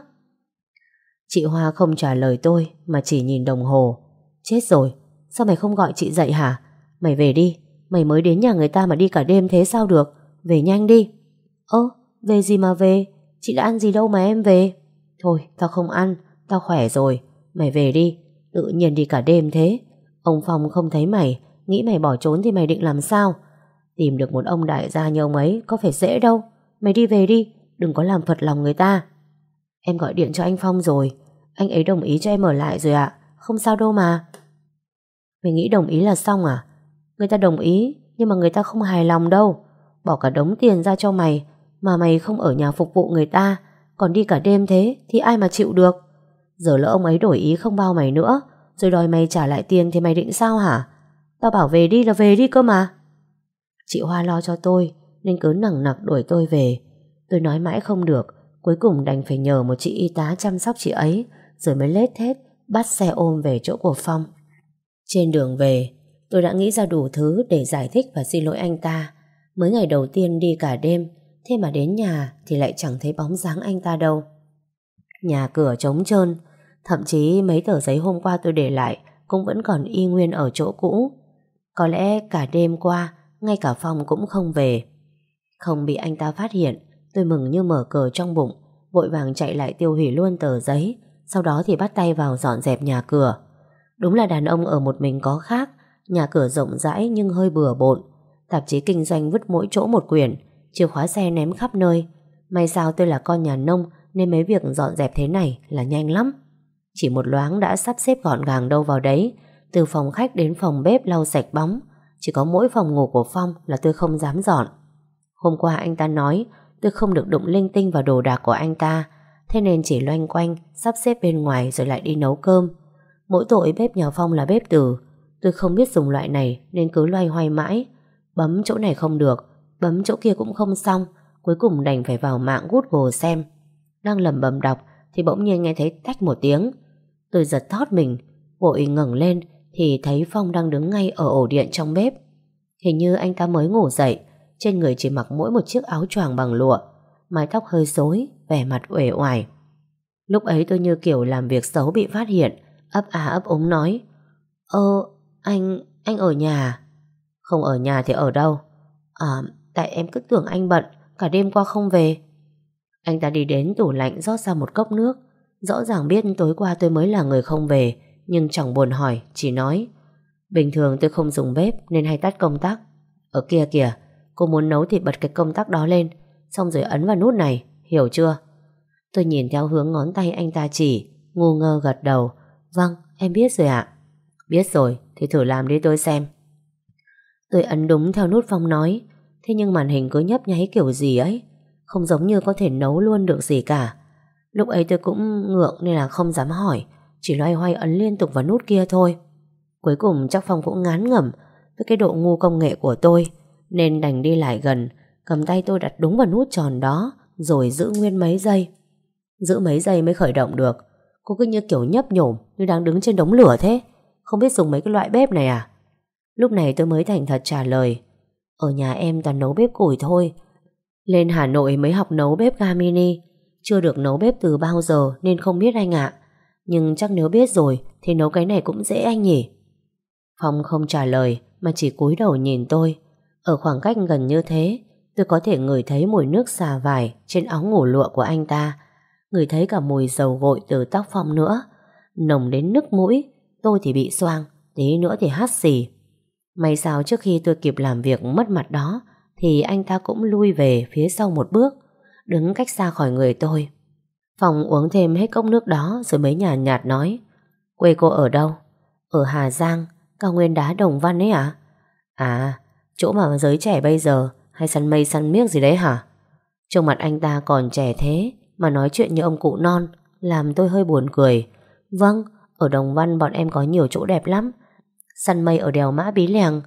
Chị Hoa không trả lời tôi mà chỉ nhìn đồng hồ. Chết rồi, sao mày không gọi chị dậy hả? Mày về đi, mày mới đến nhà người ta mà đi cả đêm thế sao được? Về nhanh đi. Ơ, về gì mà về? Chị đã ăn gì đâu mà em về? Thôi, tao không ăn, tao khỏe rồi. Mày về đi, tự nhiên đi cả đêm thế. Ông Phong không thấy mày, nghĩ mày bỏ trốn thì mày định làm sao? Tìm được một ông đại gia như ông ấy có phải dễ đâu. Mày đi về đi, đừng có làm phật lòng người ta. Em gọi điện cho anh Phong rồi, anh ấy đồng ý cho em ở lại rồi ạ. Không sao đâu mà. Mày nghĩ đồng ý là xong à? Người ta đồng ý, nhưng mà người ta không hài lòng đâu. Bỏ cả đống tiền ra cho mày, mà mày không ở nhà phục vụ người ta, còn đi cả đêm thế thì ai mà chịu được. Giờ lỡ ông ấy đổi ý không bao mày nữa, rồi đòi mày trả lại tiền thì mày định sao hả? Tao bảo về đi là về đi cơ mà. Chị Hoa lo cho tôi nên cứ nằng nặc đuổi tôi về. Tôi nói mãi không được, cuối cùng đành phải nhờ một chị y tá chăm sóc chị ấy, rồi mới lết thết bắt xe ôm về chỗ của Phong. Trên đường về, tôi đã nghĩ ra đủ thứ để giải thích và xin lỗi anh ta. Mới ngày đầu tiên đi cả đêm, thế mà đến nhà thì lại chẳng thấy bóng dáng anh ta đâu. Nhà cửa trống trơn, thậm chí mấy tờ giấy hôm qua tôi để lại cũng vẫn còn y nguyên ở chỗ cũ. Có lẽ cả đêm qua, ngay cả Phong cũng không về. Không bị anh ta phát hiện, tôi mừng như mở cờ trong bụng, vội vàng chạy lại tiêu hủy luôn tờ giấy, sau đó thì bắt tay vào dọn dẹp nhà cửa. Đúng là đàn ông ở một mình có khác, nhà cửa rộng rãi nhưng hơi bừa bộn, tạp chí kinh doanh vứt mỗi chỗ một quyển, chìa khóa xe ném khắp nơi. May sao tôi là con nhà nông nên mấy việc dọn dẹp thế này là nhanh lắm. Chỉ một loáng đã sắp xếp gọn gàng đâu vào đấy, từ phòng khách đến phòng bếp lau sạch bóng. Chỉ có mỗi phòng ngủ của Phong là tôi không dám dọn. Hôm qua anh ta nói tôi không được đụng linh tinh vào đồ đạc của anh ta, thế nên chỉ loanh quanh sắp xếp bên ngoài rồi lại đi nấu cơm. Mỗi tội bếp nhà Phong là bếp từ, tôi không biết dùng loại này nên cứ loay hoay mãi. Bấm chỗ này không được, bấm chỗ kia cũng không xong, cuối cùng đành phải vào mạng Google xem. Đang lẩm bẩm đọc thì bỗng nhiên nghe thấy tách một tiếng. Tôi giật thót mình, vội ngẩng lên thì thấy Phong đang đứng ngay ở ổ điện trong bếp. Hình như anh ta mới ngủ dậy, trên người chỉ mặc mỗi một chiếc áo choàng bằng lụa, mái tóc hơi rối, vẻ mặt uể oải. Lúc ấy tôi như kiểu làm việc xấu bị phát hiện, ấp a ấp úng nói: anh ở nhà? Không ở nhà thì ở đâu? À, tại em cứ tưởng anh bận, cả đêm qua không về. Anh ta đi đến tủ lạnh rót ra một cốc nước. Rõ ràng biết tối qua tôi mới là người không về, nhưng chẳng buồn hỏi, chỉ nói: bình thường tôi không dùng bếp nên hay tắt công tắc. Ở kia kìa, cô muốn nấu thì bật cái công tắc đó lên, xong rồi ấn vào nút này, hiểu chưa? Tôi nhìn theo hướng ngón tay anh ta chỉ, ngu ngơ gật đầu. Vâng, em biết rồi ạ. Biết rồi, thì thử làm đi tôi xem. Tôi ấn đúng theo nút Phong nói, thế nhưng màn hình cứ nhấp nháy kiểu gì ấy, không giống như có thể nấu luôn được gì cả. Lúc ấy tôi cũng ngượng nên là không dám hỏi, chỉ loay hoay ấn liên tục vào nút kia thôi. Cuối cùng chắc Phong cũng ngán ngẩm với cái độ ngu công nghệ của tôi, nên đành đi lại gần, cầm tay tôi đặt đúng vào nút tròn đó, rồi giữ nguyên mấy giây. Giữ mấy giây mới khởi động được. Cô cứ như kiểu nhấp nhổm, như đang đứng trên đống lửa thế. Không biết dùng mấy cái loại bếp này à? Lúc này tôi mới thành thật trả lời: ở nhà em toàn nấu bếp củi thôi. Lên Hà Nội mới học nấu bếp ga mini, chưa được nấu bếp từ bao giờ nên không biết anh ạ. Nhưng chắc nếu biết rồi thì nấu cái này cũng dễ anh nhỉ? Phong không trả lời mà chỉ cúi đầu nhìn tôi. Ở khoảng cách gần như thế, tôi có thể ngửi thấy mùi nước xà vải trên áo ngủ lụa của anh ta, ngửi thấy cả mùi dầu gội từ tóc Phong nữa, nồng đến nức mũi. Tôi thì bị xoang, tí nữa thì hắt xì. May sao trước khi tôi kịp làm việc mất mặt đó thì anh ta cũng lui về phía sau một bước, đứng cách xa khỏi người tôi. Phong uống thêm hết cốc nước đó rồi mới nhàn nhạt nói: quê cô ở đâu? Ở Hà Giang, cao nguyên đá Đồng Văn ấy à? À, chỗ mà giới trẻ bây giờ hay săn mây săn miếc gì đấy hả? Trông mặt anh ta còn trẻ thế mà nói chuyện như ông cụ non, làm tôi hơi buồn cười. Vâng, ở Đồng Văn bọn em có nhiều chỗ đẹp lắm. Săn mây ở đèo Mã Pí Lèng,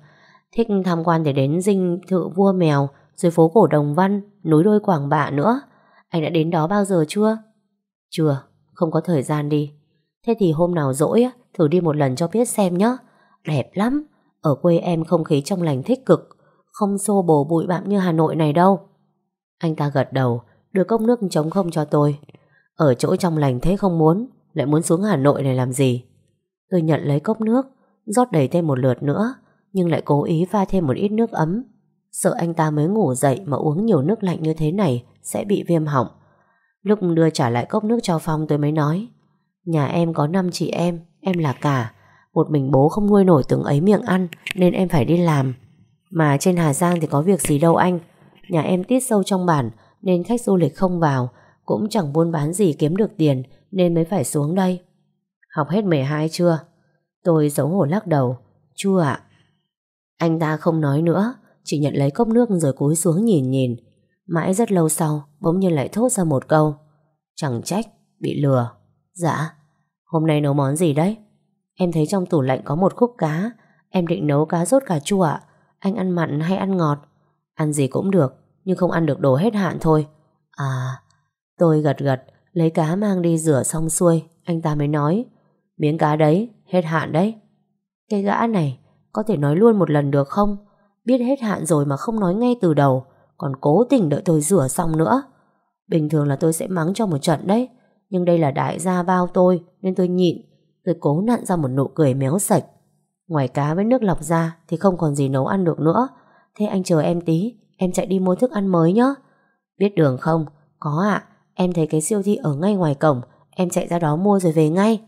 Thích tham quan thì đến dinh thự vua mèo, rồi phố cổ Đồng Văn, núi đôi Quảng Bạ nữa. Anh đã đến đó bao giờ chưa? Chưa, không có thời gian đi. Thế thì hôm nào rỗi á, thử đi một lần cho biết xem nhé. Đẹp lắm. Ở quê em không khí trong lành thích cực, không xô bồ bụi bặm như Hà Nội này đâu. Anh ta gật đầu, đưa cốc nước trống không cho tôi. Ở chỗ trong lành thế không muốn, lại muốn xuống Hà Nội này làm gì? Tôi nhận lấy cốc nước, rót đầy thêm một lượt nữa, nhưng lại cố ý pha thêm một ít nước ấm. Sợ anh ta mới ngủ dậy mà uống nhiều nước lạnh như thế này sẽ bị viêm họng. Lúc đưa trả lại cốc nước cho Phong tôi mới nói: nhà em có 5 chị em là cả. Một mình bố không nuôi nổi từng ấy miệng ăn, nên em phải đi làm. Mà trên Hà Giang thì có việc gì đâu anh. Nhà em tít sâu trong bản, nên khách du lịch không vào, cũng chẳng buôn bán gì kiếm được tiền, nên mới phải xuống đây. Học hết 12 chưa? Tôi xấu hổ lắc đầu: chưa ạ. Anh ta không nói nữa, chỉ nhận lấy cốc nước rồi cúi xuống nhìn. Mãi rất lâu sau, bỗng nhiên lại thốt ra một câu: chẳng trách, bị lừa. Dạ. Hôm nay nấu món gì đấy? Em thấy trong tủ lạnh có một khúc cá, em định nấu cá rốt cà chua ạ. Anh ăn mặn hay ăn ngọt? Ăn gì cũng được, nhưng không ăn được đồ hết hạn thôi. À. Tôi gật gật, lấy cá mang đi rửa xong xuôi, anh ta mới nói: miếng cá đấy, hết hạn đấy. Cái gã này, có thể nói luôn một lần được không? Biết hết hạn rồi mà không nói ngay từ đầu, còn cố tình đợi tôi rửa xong nữa. Bình thường là tôi sẽ mắng cho một trận đấy, nhưng đây là đại gia bao tôi, nên tôi nhịn. Tôi cố nặn ra một nụ cười méo sạch. Ngoài cá với nước lọc ra thì không còn gì nấu ăn được nữa. Thế anh chờ em tí, em chạy đi mua thức ăn mới nhé. Biết đường không? Có ạ. Em thấy cái siêu thị ở ngay ngoài cổng, em chạy ra đó mua rồi về ngay.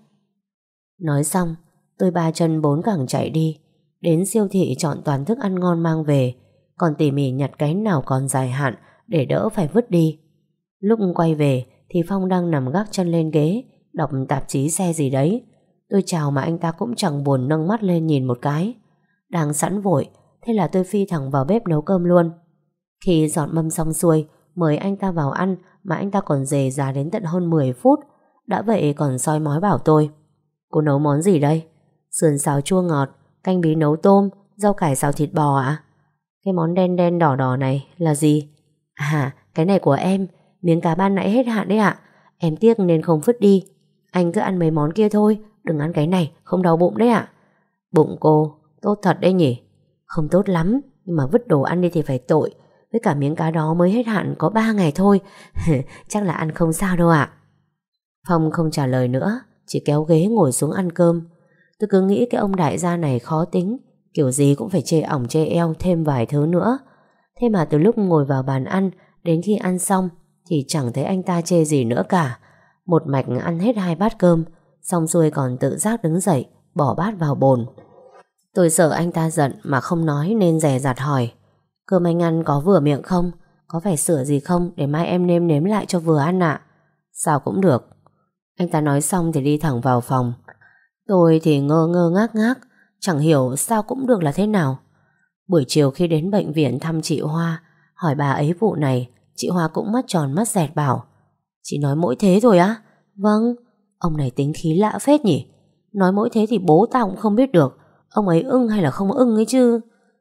Nói xong, tôi ba chân bốn cẳng chạy đi. Đến siêu thị chọn toàn thức ăn ngon mang về, còn tỉ mỉ nhặt cái nào còn dài hạn để đỡ phải vứt đi. Lúc quay về thì Phong đang nằm gác chân lên ghế, đọc tạp chí xe gì đấy. Tôi chào mà anh ta cũng chẳng buồn nâng mắt lên nhìn một cái. Đang sẵn vội, thế là tôi phi thẳng vào bếp nấu cơm luôn. Khi dọn mâm xong xuôi, mời anh ta vào ăn mà anh ta còn dề dà đến tận hơn 10 phút. Đã vậy còn soi mói bảo tôi: cô nấu món gì đây? Sườn xào chua ngọt, canh bí nấu tôm, rau cải xào thịt bò ạ? Cái món đen đen đỏ đỏ này là gì? À, cái này của em, miếng cá ban nãy hết hạn đấy ạ. Em tiếc nên không vứt đi. Anh cứ ăn mấy món kia thôi, đừng ăn cái này, không đau bụng đấy ạ. Bụng cô, tốt thật đấy nhỉ? Không tốt lắm, nhưng mà vứt đồ ăn đi thì phải tội. Với cả miếng cá đó mới hết hạn có 3 ngày thôi. Chắc là ăn không sao đâu ạ. Phong không trả lời nữa, chỉ kéo ghế ngồi xuống ăn cơm. Tôi cứ nghĩ cái ông đại gia này khó tính, kiểu gì cũng phải chê ỏng chê eo thêm vài thứ nữa. Thế mà từ lúc ngồi vào bàn ăn đến khi ăn xong thì chẳng thấy anh ta chê gì nữa cả. Một mạch ăn hết 2 bát cơm, xong xuôi còn tự giác đứng dậy bỏ bát vào bồn. Tôi sợ anh ta giận mà không nói nên dè dặt hỏi: cơm anh ăn có vừa miệng không? Có phải sửa gì không để mai em nêm nếm lại cho vừa ăn ạ? Sao cũng được. Anh ta nói xong thì đi thẳng vào phòng. Tôi thì ngơ ngơ ngác ngác, chẳng hiểu sao cũng được là thế nào. Buổi chiều khi đến bệnh viện thăm chị Hoa, hỏi bà ấy vụ này, chị Hoa cũng mắt tròn mắt dẹt bảo: chị nói mỗi thế thôi á? Vâng. Ông này tính khí lạ phết nhỉ. Nói mỗi thế thì bố tao cũng không biết được ông ấy ưng hay là không ưng ấy chứ.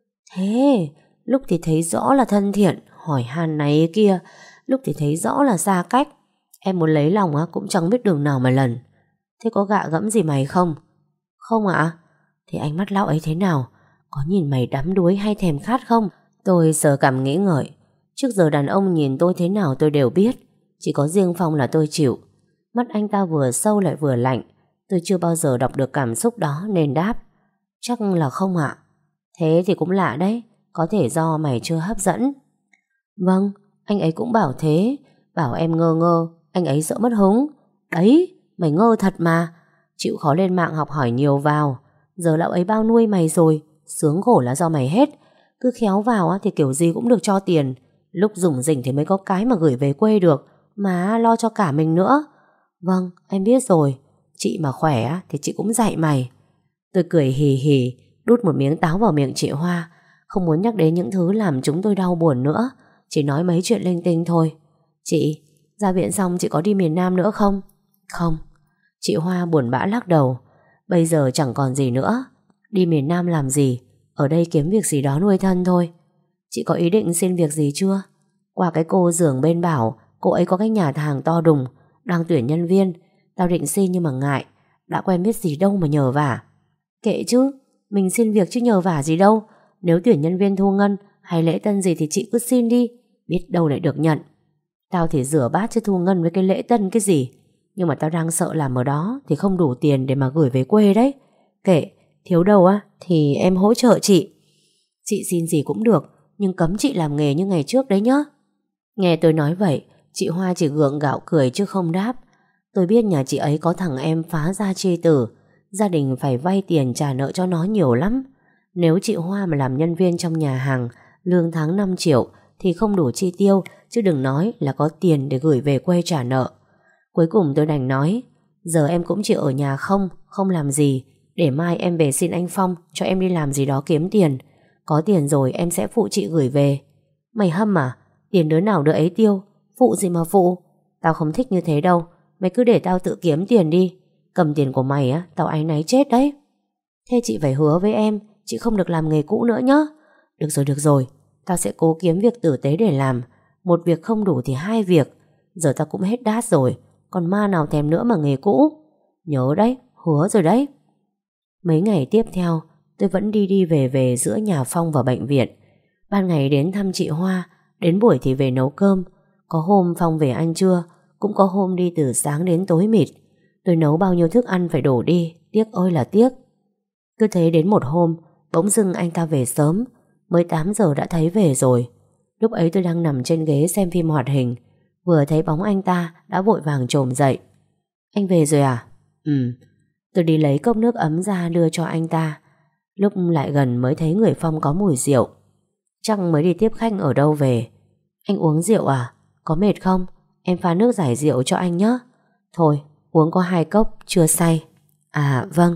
Thế lúc thì thấy rõ là thân thiện, hỏi han này kia, lúc thì thấy rõ là xa cách. Em muốn lấy lòng á cũng chẳng biết đường nào mà lần. Thế có gạ gẫm gì mày không? Không ạ. Thì ánh mắt lão ấy thế nào? Có nhìn mày đắm đuối hay thèm khát không? Tôi sờ cằm nghĩ ngợi. Trước giờ đàn ông nhìn tôi thế nào tôi đều biết, chỉ có riêng Phong là tôi chịu. Mắt anh ta vừa sâu lại vừa lạnh. Tôi chưa bao giờ đọc được cảm xúc đó nên đáp: chắc là không ạ. Thế thì cũng lạ đấy, có thể do mày chưa hấp dẫn. Vâng, anh ấy cũng bảo thế. Bảo em ngơ ngơ, anh ấy sợ mất hứng. Đấy, mày ngơ thật mà. Chịu khó lên mạng học hỏi nhiều vào. Giờ lão ấy bao nuôi mày rồi, sướng khổ là do mày hết. Cứ khéo vào thì kiểu gì cũng được cho tiền. Lúc rủng rỉnh thì mới có cái mà gửi về quê được, mà lo cho cả mình nữa. Vâng, em biết rồi. Chị mà khỏe thì chị cũng dạy mày. Tôi cười hì hì, đút một miếng táo vào miệng chị Hoa. Không muốn nhắc đến những thứ làm chúng tôi đau buồn nữa, chỉ nói mấy chuyện linh tinh thôi. Chị, ra viện xong chị có đi miền Nam nữa không? Không. Chị Hoa buồn bã lắc đầu. Bây giờ chẳng còn gì nữa. Đi miền Nam làm gì? ở đây kiếm việc gì đó nuôi thân thôi. Chị có ý định xin việc gì chưa? Qua cái cô giường bên bảo cô ấy có cái nhà hàng to đùng, đang tuyển nhân viên. Tao định xin nhưng mà ngại, đã quen biết gì đâu mà nhờ vả. Kệ chứ, mình xin việc chứ nhờ vả gì đâu. Nếu tuyển nhân viên thu ngân hay lễ tân gì thì chị cứ xin đi, biết đâu lại được nhận. Tao thì rửa bát chứ thu ngân với cái lễ tân cái gì. Nhưng mà tao đang sợ làm ở đó thì không đủ tiền để mà gửi về quê đấy. Kệ, thiếu đâu á thì em hỗ trợ chị. Chị xin gì cũng được, nhưng cấm chị làm nghề như ngày trước đấy nhá. Nghe tôi nói vậy, chị Hoa chỉ gượng gạo cười chứ không đáp. Tôi biết nhà chị ấy có thằng em phá gia chi tử, gia đình phải vay tiền trả nợ cho nó nhiều lắm. Nếu chị Hoa mà làm nhân viên trong nhà hàng, lương tháng 5 triệu thì không đủ chi tiêu, chứ đừng nói là có tiền để gửi về quê trả nợ. Cuối cùng tôi đành nói, giờ em cũng chỉ ở nhà không làm gì, để mai em về xin anh Phong cho em đi làm gì đó kiếm tiền. Có tiền rồi em sẽ phụ chị gửi về. Mày hâm à? Tiền đứa nào đứa ấy tiêu, phụ gì mà phụ. Tao không thích như thế đâu. Mày cứ để tao tự kiếm tiền đi. Cầm tiền của mày á, tao áy náy chết đấy. Thế chị phải hứa với em, chị không được làm nghề cũ nữa nhá. Được rồi, tao sẽ cố kiếm việc tử tế để làm. Một việc không đủ thì hai việc. Giờ tao cũng hết đát rồi, còn ma nào thèm nữa mà nghề cũ. Nhớ đấy, hứa rồi đấy. Mấy ngày tiếp theo, tôi vẫn đi về giữa nhà Phong và bệnh viện. Ban ngày đến thăm chị Hoa, đến buổi thì về nấu cơm. Có hôm Phong về ăn trưa, cũng có hôm đi từ sáng đến tối mịt. Tôi nấu bao nhiêu thức ăn phải đổ đi, tiếc ơi là tiếc. Cứ thế đến một hôm, bỗng dưng anh ta về sớm, mới 8 giờ đã thấy về rồi. Lúc ấy tôi đang nằm trên ghế xem phim hoạt hình, vừa thấy bóng anh ta đã vội vàng chồm dậy. Anh về rồi à? Tôi đi lấy cốc nước ấm ra đưa cho anh ta. Lúc lại gần mới thấy người Phong có mùi rượu. Chắc mới đi tiếp khách ở đâu về. Anh uống rượu à? Có mệt không? Em pha nước giải rượu cho anh nhé. Thôi, uống có 2 cốc, chưa say. À vâng.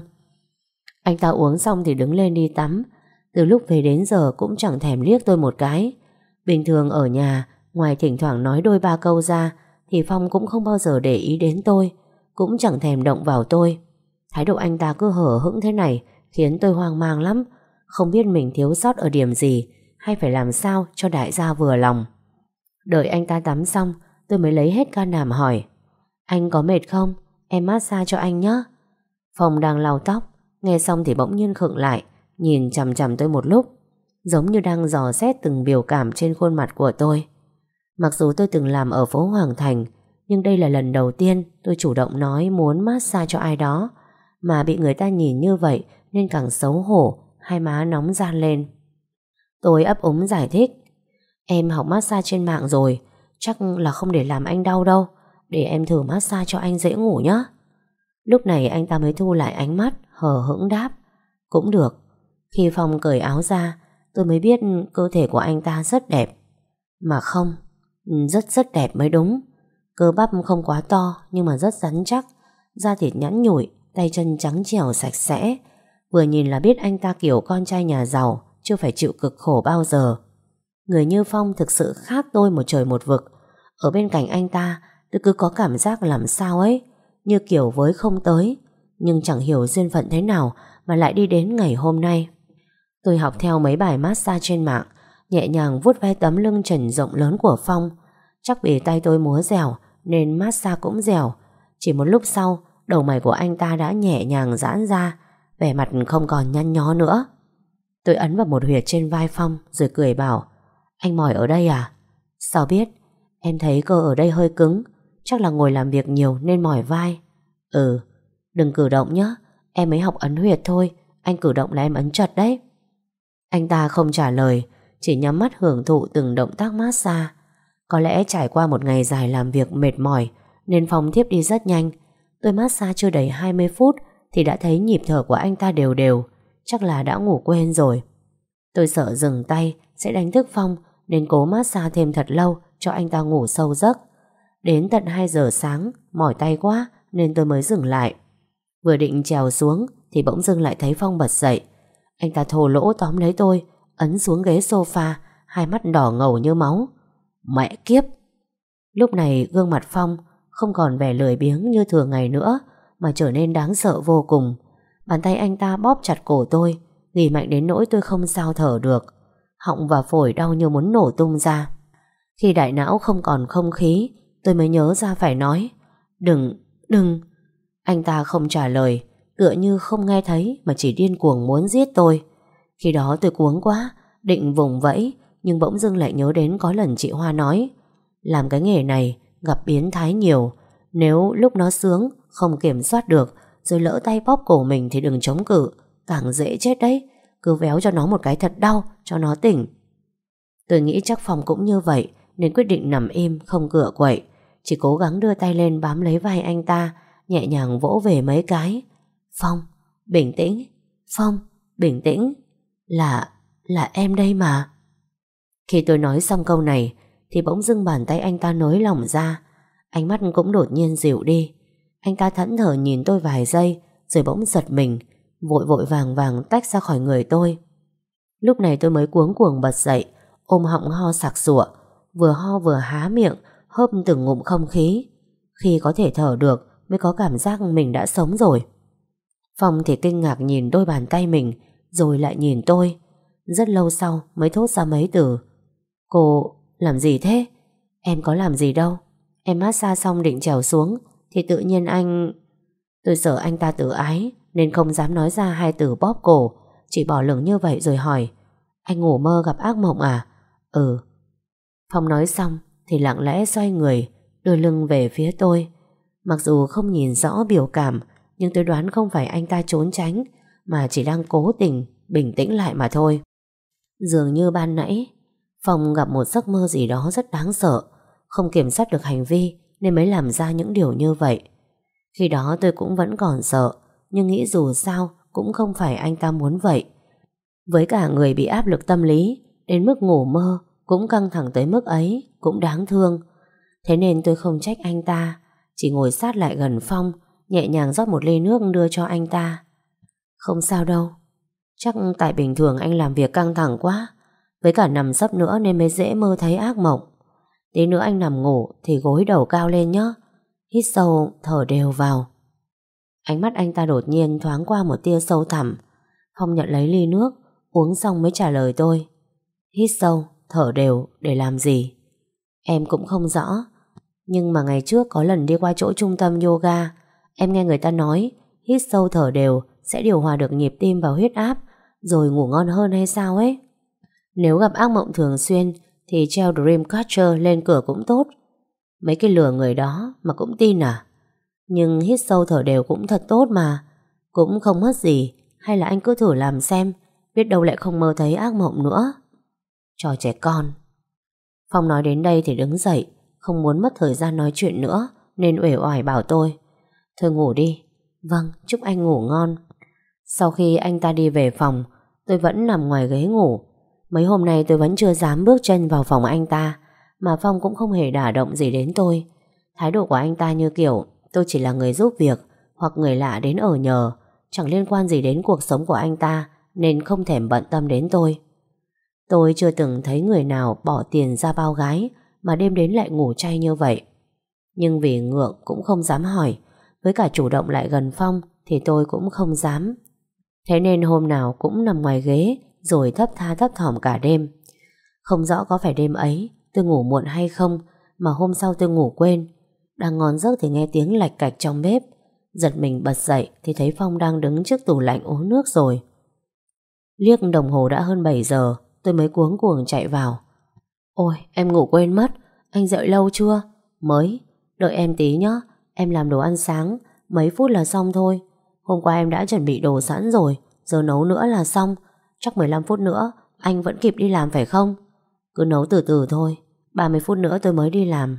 Anh ta uống xong thì đứng lên đi tắm. Từ lúc về đến giờ cũng chẳng thèm liếc tôi một cái. Bình thường ở nhà, ngoài thỉnh thoảng nói đôi ba câu ra, thì Phong cũng không bao giờ để ý đến tôi, cũng chẳng thèm động vào tôi. Thái độ anh ta cứ hở hững thế này khiến tôi hoang mang lắm. Không biết mình thiếu sót ở điểm gì, hay phải làm sao cho đại gia vừa lòng. Đợi anh ta tắm xong, tôi mới lấy hết can đảm hỏi, anh có mệt không? Em massage cho anh nhé. Phong đang lau tóc, nghe xong thì bỗng nhiên khựng lại, nhìn chằm chằm tôi một lúc, giống như đang dò xét từng biểu cảm trên khuôn mặt của tôi. Mặc dù tôi từng làm ở phố Hoàng Thành, nhưng đây là lần đầu tiên tôi chủ động nói muốn massage cho ai đó, mà bị người ta nhìn như vậy nên càng xấu hổ, hai má nóng ran lên. Tôi ấp úng giải thích, em học massage trên mạng rồi, chắc là không để làm anh đau đâu, để em thử massage cho anh dễ ngủ nhé. Lúc này anh ta mới thu lại ánh mắt, hờ hững đáp, cũng được. Khi Phong cởi áo ra, tôi mới biết cơ thể của anh ta rất đẹp. Mà không, rất đẹp mới đúng. Cơ bắp không quá to nhưng mà rất rắn chắc, da thịt nhẵn nhụi, tay chân trắng trẻo sạch sẽ. Vừa nhìn là biết anh ta kiểu con trai nhà giàu, chưa phải chịu cực khổ bao giờ. Người như Phong thực sự khác tôi một trời một vực. Ở bên cạnh anh ta, tôi cứ có cảm giác làm sao ấy, như kiểu với không tới. Nhưng chẳng hiểu duyên phận thế nào mà lại đi đến ngày hôm nay. Tôi học theo mấy bài massage trên mạng, nhẹ nhàng vuốt ve tấm lưng trần rộng lớn của Phong. Chắc vì tay tôi múa dẻo nên massage cũng dẻo. Chỉ một lúc sau, đầu mày của anh ta đã nhẹ nhàng giãn ra, vẻ mặt không còn nhăn nhó nữa. Tôi ấn vào một huyệt trên vai Phong rồi cười bảo, anh mỏi ở đây à? Sao biết? Em thấy cơ ở đây hơi cứng, chắc là ngồi làm việc nhiều nên mỏi vai. Đừng cử động nhé, em mới học ấn huyệt thôi, anh cử động là em ấn chật đấy. Anh ta không trả lời, chỉ nhắm mắt hưởng thụ từng động tác massage. Có lẽ trải qua một ngày dài làm việc mệt mỏi nên Phong thiếp đi rất nhanh. Tôi massage chưa đầy 20 phút thì đã thấy nhịp thở của anh ta đều đều, chắc là đã ngủ quên rồi. Tôi sợ dừng tay sẽ đánh thức Phong nên cố massage thêm thật lâu cho anh ta ngủ sâu giấc. Đến tận 2 giờ sáng, mỏi tay quá nên tôi mới dừng lại. Vừa định trèo xuống thì bỗng dưng lại thấy Phong bật dậy. Anh ta thô lỗ tóm lấy tôi, ấn xuống ghế sofa, hai mắt đỏ ngầu như máu. Mẹ kiếp! Lúc này gương mặt Phong không còn vẻ lười biếng như thường ngày nữa, mà trở nên đáng sợ vô cùng. Bàn tay anh ta bóp chặt cổ tôi, Nghỉ mạnh đến nỗi tôi không sao thở được. Họng và phổi đau như muốn nổ tung ra. Khi đại não không còn không khí, tôi mới nhớ ra phải nói: Đừng. Anh ta không trả lời, tựa như không nghe thấy mà chỉ điên cuồng muốn giết tôi. Khi đó tôi cuống quá, định vùng vẫy, nhưng bỗng dưng lại nhớ đến có lần chị Hoa nói: làm cái nghề này gặp biến thái nhiều, nếu lúc nó sướng không kiểm soát được rồi lỡ tay bóp cổ mình thì đừng chống cự, càng dễ chết đấy. Cứ véo cho nó một cái thật đau cho nó tỉnh. Tôi nghĩ chắc Phong cũng như vậy, nên quyết định nằm im không cựa quậy, chỉ cố gắng đưa tay lên bám lấy vai anh ta, nhẹ nhàng vỗ về mấy cái. Phong, bình tĩnh. Phong, bình tĩnh. Là em đây mà. Khi tôi nói xong câu này thì bỗng dưng bàn tay anh ta nới lỏng ra, ánh mắt cũng đột nhiên dịu đi. Anh ta thẫn thờ nhìn tôi vài giây rồi bỗng giật mình, vội vội vàng vàng tách ra khỏi người tôi. Lúc này tôi mới cuống cuồng bật dậy, ôm họng ho sặc sụa, vừa ho vừa há miệng hớp từng ngụm không khí. Khi có thể thở được mới có cảm giác mình đã sống rồi. Phong thì kinh ngạc nhìn đôi bàn tay mình, rồi lại nhìn tôi. Rất lâu sau mới thốt ra mấy từ: cô làm gì thế? Em có làm gì đâu. Em massage xong định trèo xuống thì tự nhiên anh... Tôi sợ anh ta tự ái nên không dám nói ra hai từ bóp cổ, chỉ bỏ lửng như vậy rồi hỏi: anh ngủ mơ gặp ác mộng à? Ừ. Phong nói xong thì lặng lẽ xoay người, đưa lưng về phía tôi. Mặc dù không nhìn rõ biểu cảm, nhưng tôi đoán không phải anh ta trốn tránh, mà chỉ đang cố tình bình tĩnh lại mà thôi. Dường như ban nãy Phong gặp một giấc mơ gì đó rất đáng sợ, không kiểm soát được hành vi nên mới làm ra những điều như vậy. Khi đó tôi cũng vẫn còn sợ, nhưng nghĩ dù sao cũng không phải anh ta muốn vậy. Với cả người bị áp lực tâm lý đến mức ngủ mơ cũng căng thẳng tới mức ấy cũng đáng thương. Thế nên tôi không trách anh ta, chỉ ngồi sát lại gần Phong, nhẹ nhàng rót một ly nước đưa cho anh ta. Không sao đâu, chắc tại bình thường anh làm việc căng thẳng quá, với cả nằm sấp nữa nên mới dễ mơ thấy ác mộng. Tí nữa anh nằm ngủ thì gối đầu cao lên nhé. Hít sâu, thở đều vào. Ánh mắt anh ta đột nhiên thoáng qua một tia sâu thẳm. Phong nhận lấy ly nước, uống xong mới trả lời tôi: hít sâu, thở đều để làm gì? Em cũng không rõ, nhưng mà ngày trước có lần đi qua chỗ trung tâm yoga, em nghe người ta nói hít sâu thở đều sẽ điều hòa được nhịp tim và huyết áp, rồi ngủ ngon hơn hay sao ấy. Nếu gặp ác mộng thường xuyên thì treo Dreamcatcher lên cửa cũng tốt. Mấy cái lừa người đó mà cũng tin à? Nhưng hít sâu thở đều cũng thật tốt mà, cũng không mất gì. Hay là anh cứ thử làm xem, biết đâu lại không mơ thấy ác mộng nữa. Trò trẻ con. Phong nói đến đây thì đứng dậy, không muốn mất thời gian nói chuyện nữa, nên uể oải bảo tôi: thôi ngủ đi. Vâng, chúc anh ngủ ngon. Sau khi anh ta đi về phòng, tôi vẫn nằm ngoài ghế ngủ. Mấy hôm nay tôi vẫn chưa dám bước chân vào phòng anh ta, mà Phong cũng không hề đả động gì đến tôi. Thái độ của anh ta như kiểu tôi chỉ là người giúp việc hoặc người lạ đến ở nhờ, chẳng liên quan gì đến cuộc sống của anh ta, nên không thèm bận tâm đến tôi. Tôi chưa từng thấy người nào bỏ tiền ra bao gái mà đêm đến lại ngủ chay như vậy. Nhưng vì ngượng cũng không dám hỏi, với cả chủ động lại gần Phong thì tôi cũng không dám. Thế nên hôm nào cũng nằm ngoài ghế rồi thấp tha thấp thỏm cả đêm. Không rõ có phải đêm ấy tôi ngủ muộn hay không mà hôm sau tôi ngủ quên. Đang ngon giấc thì nghe tiếng lạch cạch trong bếp. Giật mình bật dậy thì thấy Phong đang đứng trước tủ lạnh uống nước rồi. Liếc đồng hồ đã hơn 7 giờ, tôi mới cuống cuồng chạy vào. Ôi, em ngủ quên mất. Anh dậy lâu chưa? Mới. Đợi em tí nhé, em làm đồ ăn sáng, mấy phút là xong thôi. Hôm qua em đã chuẩn bị đồ sẵn rồi, giờ nấu nữa là xong. Chắc 15 phút nữa anh vẫn kịp đi làm phải không? Cứ nấu từ từ thôi, 30 phút nữa tôi mới đi làm.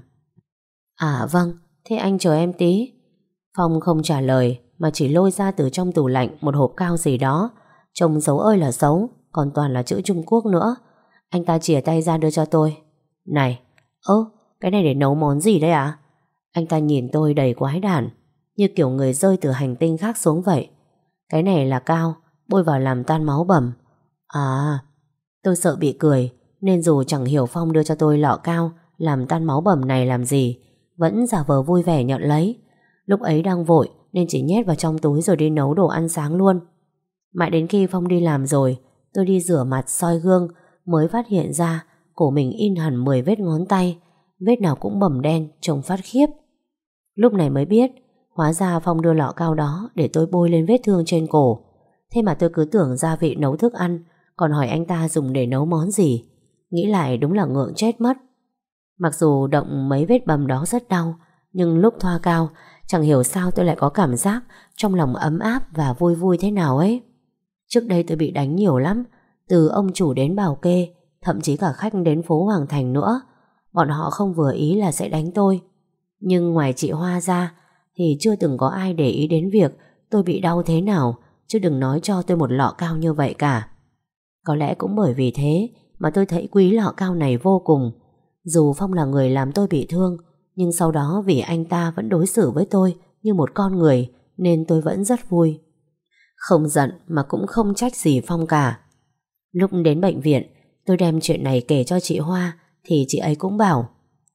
À vâng, thế anh chờ em tí. Phong không trả lời mà chỉ lôi ra từ trong tủ lạnh một hộp cao gì đó, trông xấu ơi là xấu, còn toàn là chữ Trung Quốc nữa. Anh ta chìa tay ra đưa cho tôi. Này, cái này để nấu món gì đấy à? Anh ta nhìn tôi đầy quái đản, như kiểu người rơi từ hành tinh khác xuống vậy. Cái này là cao, bôi vào làm tan máu bầm. À, tôi sợ bị cười, nên dù chẳng hiểu Phong đưa cho tôi lọ cao làm tan máu bầm này làm gì, vẫn giả vờ vui vẻ nhận lấy. Lúc ấy đang vội nên chỉ nhét vào trong túi rồi đi nấu đồ ăn sáng luôn. Mãi đến khi Phong đi làm rồi, tôi đi rửa mặt soi gương mới phát hiện ra cổ mình in hẳn 10 vết ngón tay, vết nào cũng bầm đen, trông phát khiếp. Lúc này mới biết, hóa ra Phong đưa lọ cao đó để tôi bôi lên vết thương trên cổ. Thế mà tôi cứ tưởng gia vị nấu thức ăn, còn hỏi anh ta dùng để nấu món gì. Nghĩ lại đúng là ngượng chết mất. Mặc dù động mấy vết bầm đó rất đau, nhưng lúc thoa cao, chẳng hiểu sao tôi lại có cảm giác trong lòng ấm áp và vui vui thế nào ấy. Trước đây tôi bị đánh nhiều lắm, từ ông chủ đến bảo kê, thậm chí cả khách đến phố Hoàng Thành nữa. Bọn họ không vừa ý là sẽ đánh tôi. Nhưng ngoài chị Hoa ra thì chưa từng có ai để ý đến việc tôi bị đau thế nào, chứ đừng nói cho tôi một lọ cao như vậy cả. Có lẽ cũng bởi vì thế mà tôi thấy quý lọ cao này vô cùng. Dù Phong là người làm tôi bị thương, nhưng sau đó vì anh ta vẫn đối xử với tôi như một con người, nên tôi vẫn rất vui. Không giận mà cũng không trách gì Phong cả. Lúc đến bệnh viện, tôi đem chuyện này kể cho chị Hoa, thì chị ấy cũng bảo: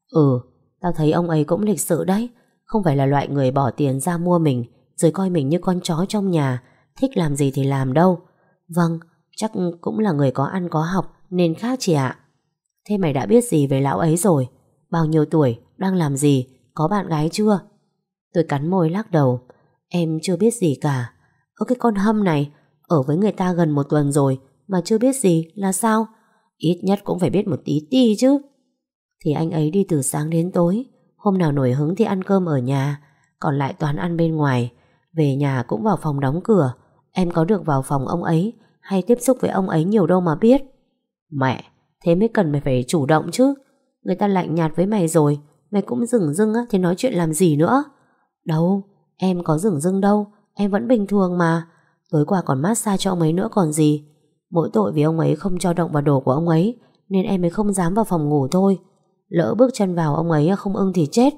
tao thấy ông ấy cũng lịch sự đấy, không phải là loại người bỏ tiền ra mua mình rồi coi mình như con chó trong nhà, thích làm gì thì làm đâu. Vâng, chắc cũng là người có ăn có học nên khác chị ạ. Thế mày đã biết gì về lão ấy rồi? Bao nhiêu tuổi? Đang làm gì? Có bạn gái chưa? Tôi cắn môi lắc đầu. Em chưa biết gì cả. Cái con Hâm này ở với người ta gần 1 tuần rồi mà chưa biết gì là sao? Ít nhất cũng phải biết một tí ti chứ. Thì anh ấy đi từ sáng đến tối, hôm nào nổi hứng thì ăn cơm ở nhà, còn lại toàn ăn bên ngoài. Về nhà cũng vào phòng đóng cửa. Em có được vào phòng ông ấy hay tiếp xúc với ông ấy nhiều đâu mà biết. Mẹ, thế mới cần mày phải chủ động chứ. Người ta lạnh nhạt với mày rồi, mày cũng dửng dưng á, thì nói chuyện làm gì nữa. Đâu, em có dửng dưng đâu, em vẫn bình thường mà. Tối qua còn massage cho ông ấy nữa còn gì. Mỗi tội vì ông ấy không cho động vào đồ của ông ấy, nên em mới không dám vào phòng ngủ thôi. Lỡ bước chân vào ông ấy không ưng thì chết.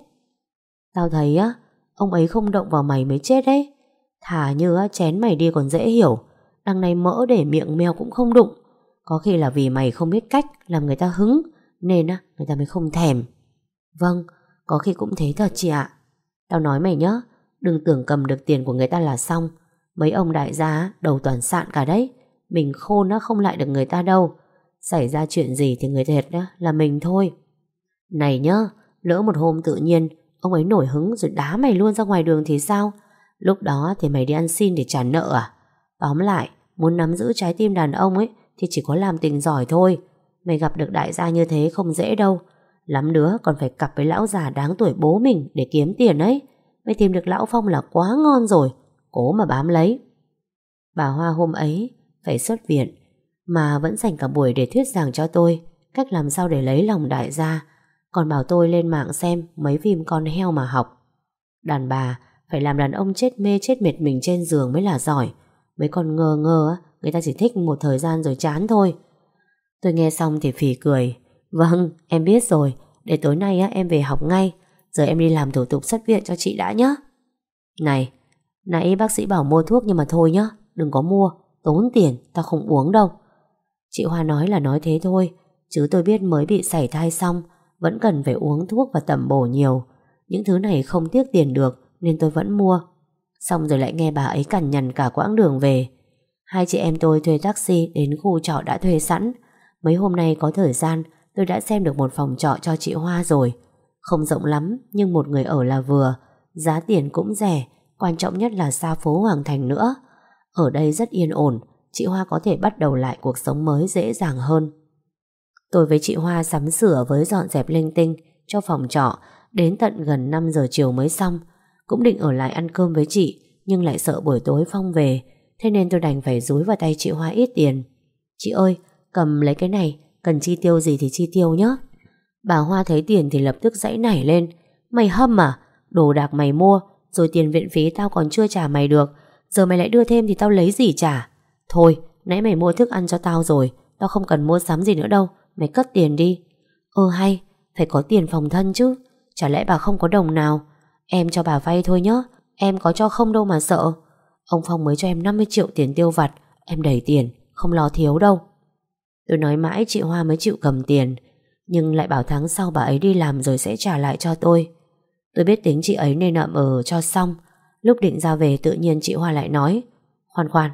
Tao thấy á, ông ấy không động vào mày mới chết đấy. Thà như chén mày đi còn dễ hiểu. Đằng này mỡ để miệng mèo cũng không đụng. Có khi là vì mày không biết cách làm người ta hứng, nên người ta mới không thèm. Vâng, có khi cũng thế thật chị ạ. Tao nói mày nhá, đừng tưởng cầm được tiền của người ta là xong. Mấy ông đại gia đầu toàn sạn cả đấy. Mình khôn không lại được người ta đâu. Xảy ra chuyện gì thì người thiệt là mình thôi. Này nhá, lỡ một hôm tự nhiên ông ấy nổi hứng rồi đá mày luôn ra ngoài đường thì sao? Lúc đó thì mày đi ăn xin để trả nợ à? Tóm lại, muốn nắm giữ trái tim đàn ông ấy thì chỉ có làm tình giỏi thôi. Mày gặp được đại gia như thế không dễ đâu. Lắm đứa còn phải cặp với lão già đáng tuổi bố mình để kiếm tiền ấy. Mày tìm được lão Phong là quá ngon rồi. Cố mà bám lấy. Bà Hoa hôm ấy phải xuất viện, mà vẫn dành cả buổi để thuyết giảng cho tôi cách làm sao để lấy lòng đại gia. Còn bảo tôi lên mạng xem mấy phim con heo mà học. Đàn bà phải làm đàn ông chết mê chết mệt mình trên giường mới là giỏi. Mấy con ngơ ngơ người ta chỉ thích một thời gian rồi chán thôi. Tôi nghe xong thì phì cười. Vâng, em biết rồi. Để tối nay em về học ngay. Giờ em đi làm thủ tục xuất viện cho chị đã nhé. Này, nãy bác sĩ bảo mua thuốc nhưng mà thôi nhá, đừng có mua, tốn tiền, tao không uống đâu. Chị Hoa nói là nói thế thôi, chứ tôi biết mới bị sảy thai xong vẫn cần phải uống thuốc và tẩm bổ nhiều. Những thứ này không tiếc tiền được nên tôi vẫn mua. Xong rồi lại nghe bà ấy cằn nhằn cả quãng đường về. Hai chị em tôi thuê taxi đến khu trọ đã thuê sẵn. Mấy hôm nay có thời gian, tôi đã xem được một phòng trọ cho chị Hoa rồi. Không rộng lắm nhưng một người ở là vừa. Giá tiền cũng rẻ, quan trọng nhất là xa phố Hoàng Thành nữa. Ở đây rất yên ổn, chị Hoa có thể bắt đầu lại cuộc sống mới dễ dàng hơn. Tôi với chị Hoa sắm sửa với dọn dẹp linh tinh cho phòng trọ đến tận gần 5 giờ chiều mới xong. Cũng định ở lại ăn cơm với chị, nhưng lại sợ buổi tối Phong về, thế nên tôi đành phải dúi vào tay chị Hoa ít tiền. Chị ơi, cầm lấy cái này, cần chi tiêu gì thì chi tiêu nhé. Bà Hoa thấy tiền thì lập tức giãy nảy lên. Mày hâm à? Đồ đạc mày mua, rồi tiền viện phí tao còn chưa trả mày được, giờ mày lại đưa thêm thì tao lấy gì trả? Thôi, nãy mày mua thức ăn cho tao rồi, tao không cần mua sắm gì nữa đâu, mày cất tiền đi. Hay, phải có tiền phòng thân chứ. Chả lẽ bà không có đồng nào? Em cho bà vay thôi nhá, em có cho không đâu mà sợ. Ông Phong mới cho em 50 triệu tiền tiêu vặt, em đầy tiền, không lo thiếu đâu. Tôi nói mãi chị Hoa mới chịu cầm tiền, nhưng lại bảo tháng sau bà ấy đi làm rồi sẽ trả lại cho tôi. Tôi biết tính chị ấy nên ậm cho xong. Lúc định ra về tự nhiên chị Hoa lại nói: Khoan khoan,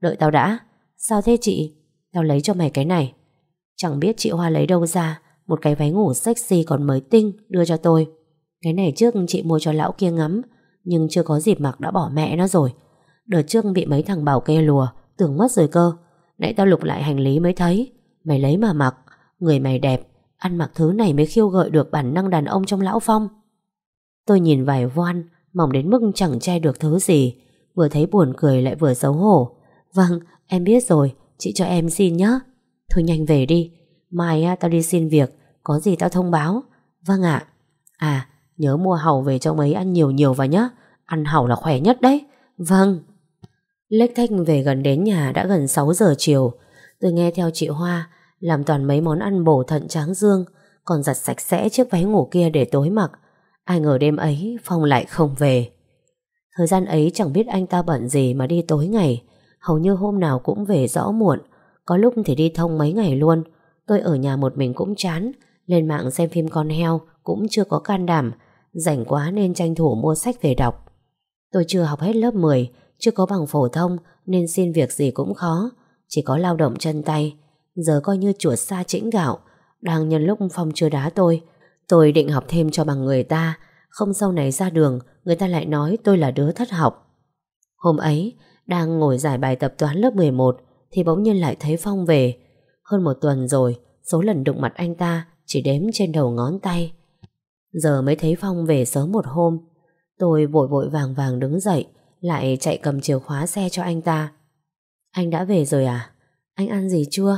Đợi tao đã. Sao thế chị? Tao lấy cho mày cái này. Chẳng biết chị Hoa lấy đâu ra một cái váy ngủ sexy còn mới tinh đưa cho tôi. Cái này trước chị mua cho lão kia ngắm, nhưng chưa có dịp mặc đã bỏ mẹ nó rồi. Đợt trước bị mấy thằng bảo kê lùa, tưởng mất rồi cơ. Nãy tao lục lại hành lý mới thấy. Mày lấy mà mặc. Người mày đẹp, ăn mặc thứ này mới khiêu gợi được bản năng đàn ông trong lão Phong. Tôi nhìn vài voan, mỏng đến mức chẳng che được thứ gì. Vừa thấy buồn cười lại vừa xấu hổ. Vâng, em biết rồi, chị cho em xin nhé. Thôi nhanh về đi. Mai tao đi xin việc, có gì tao thông báo. Vâng ạ. À, nhớ mua hàu về cho mấy ăn nhiều nhiều vào nhé. Ăn hàu là khỏe nhất đấy. Vâng. Lếch thếch về gần đến nhà đã gần 6 giờ chiều. Tôi nghe theo chị Hoa làm toàn mấy món ăn bổ thận tráng dương, còn giặt sạch sẽ chiếc váy ngủ kia để tối mặc. Ai ngờ đêm ấy Phong lại không về. Thời gian ấy chẳng biết anh ta bận gì mà đi tối ngày. Hầu như hôm nào cũng về rõ muộn. Có lúc thì đi thông mấy ngày luôn. Tôi ở nhà một mình cũng chán. Lên mạng xem phim con heo cũng chưa có can đảm. Rảnh quá nên tranh thủ mua sách về đọc. Tôi chưa học hết lớp 10, chưa có bằng phổ thông nên xin việc gì cũng khó. Chỉ có lao động chân tay. Giờ coi như chuột sa chĩnh gạo. Đang nhân lúc Phong chưa đá tôi định học thêm cho bằng người ta. Không sau này ra đường người ta lại nói tôi là đứa thất học. Hôm ấy đang ngồi giải bài tập toán lớp 11 thì bỗng nhiên lại thấy Phong về. Hơn 1 tuần rồi, số lần đụng mặt anh ta chỉ đếm trên đầu ngón tay. Giờ mới thấy Phong về sớm một hôm. Tôi vội vội vàng vàng đứng dậy, lại chạy cầm chìa khóa xe cho anh ta. Anh đã về rồi à? Anh ăn gì chưa?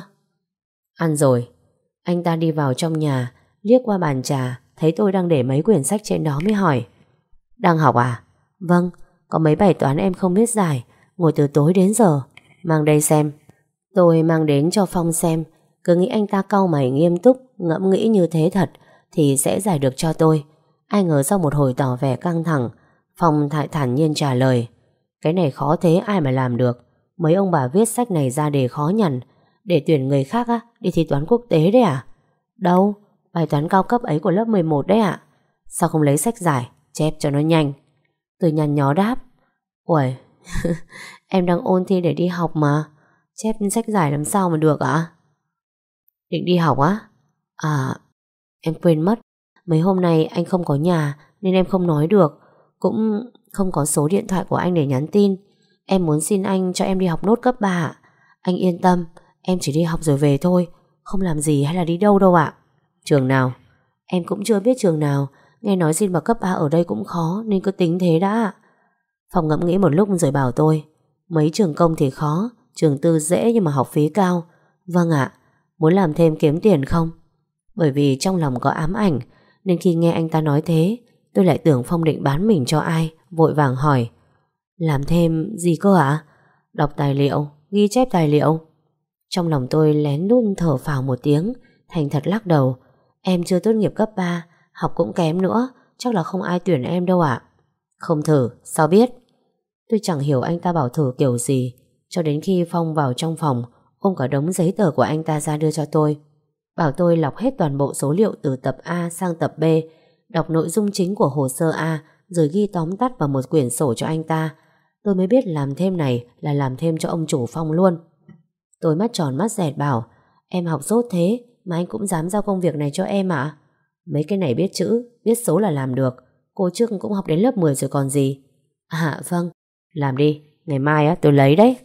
Ăn rồi. Anh ta đi vào trong nhà, liếc qua bàn trà, thấy tôi đang để mấy quyển sách trên đó mới hỏi. Đang học à? Vâng, có mấy bài toán em không biết giải, ngồi từ tối đến giờ. Mang đây xem. Tôi mang đến cho Phong xem. Cứ nghĩ anh ta cau mày nghiêm túc, ngẫm nghĩ như thế thật thì sẽ giải được cho tôi. Ai ngờ sau một hồi tỏ vẻ căng thẳng, Phong thản nhiên trả lời. Cái này khó thế ai mà làm được. Mấy ông bà viết sách này ra đề khó nhằn để tuyển người khác đi thi toán quốc tế đấy à? Đâu, bài toán cao cấp ấy của lớp 11 đấy ạ. Sao không lấy sách giải, chép cho nó nhanh? Tôi nhăn nhó đáp. Uầy, em đang ôn thi để đi học mà. Chép sách giải làm sao mà được ạ? Định đi học á? À, em quên mất. Mấy hôm nay anh không có nhà nên em không nói được. Cũng không có số điện thoại của anh để nhắn tin. Em muốn xin anh cho em đi học nốt cấp 3 ạ. Anh yên tâm, em chỉ đi học rồi về thôi, không làm gì hay là đi đâu đâu ạ. Trường nào? Em cũng chưa biết trường nào. Nghe nói xin vào cấp 3 ở đây cũng khó nên cứ tính thế đã ạ. Phong ngẫm nghĩ một lúc rồi bảo tôi. Mấy trường công thì khó, trường tư dễ nhưng mà học phí cao. Vâng ạ. Muốn làm thêm kiếm tiền không? Bởi vì trong lòng có ám ảnh nên khi nghe anh ta nói thế, tôi lại tưởng Phong định bán mình cho ai, vội vàng hỏi. Làm thêm gì cơ ạ? Đọc tài liệu, ghi chép tài liệu. Trong lòng tôi lén lút thở phào một tiếng, thành thật lắc đầu. Em chưa tốt nghiệp cấp 3, học cũng kém nữa, chắc là không ai tuyển em đâu ạ. Không thử, sao biết? Tôi chẳng hiểu anh ta bảo thử kiểu gì, cho đến khi Phong vào trong phòng, ôm cả đống giấy tờ của anh ta ra đưa cho tôi. Bảo tôi lọc hết toàn bộ số liệu từ tập A sang tập B, đọc nội dung chính của hồ sơ A, rồi ghi tóm tắt vào một quyển sổ cho anh ta. Tôi mới biết làm thêm này là làm thêm cho ông chủ Phong luôn. Tôi mắt tròn mắt dẹt bảo, em học dốt thế mà anh cũng dám giao công việc này cho em ạ? Mấy cái này biết chữ, biết số là làm được. Cô trước cũng học đến lớp 10 rồi còn gì. À vâng, làm đi, ngày mai tôi lấy đấy.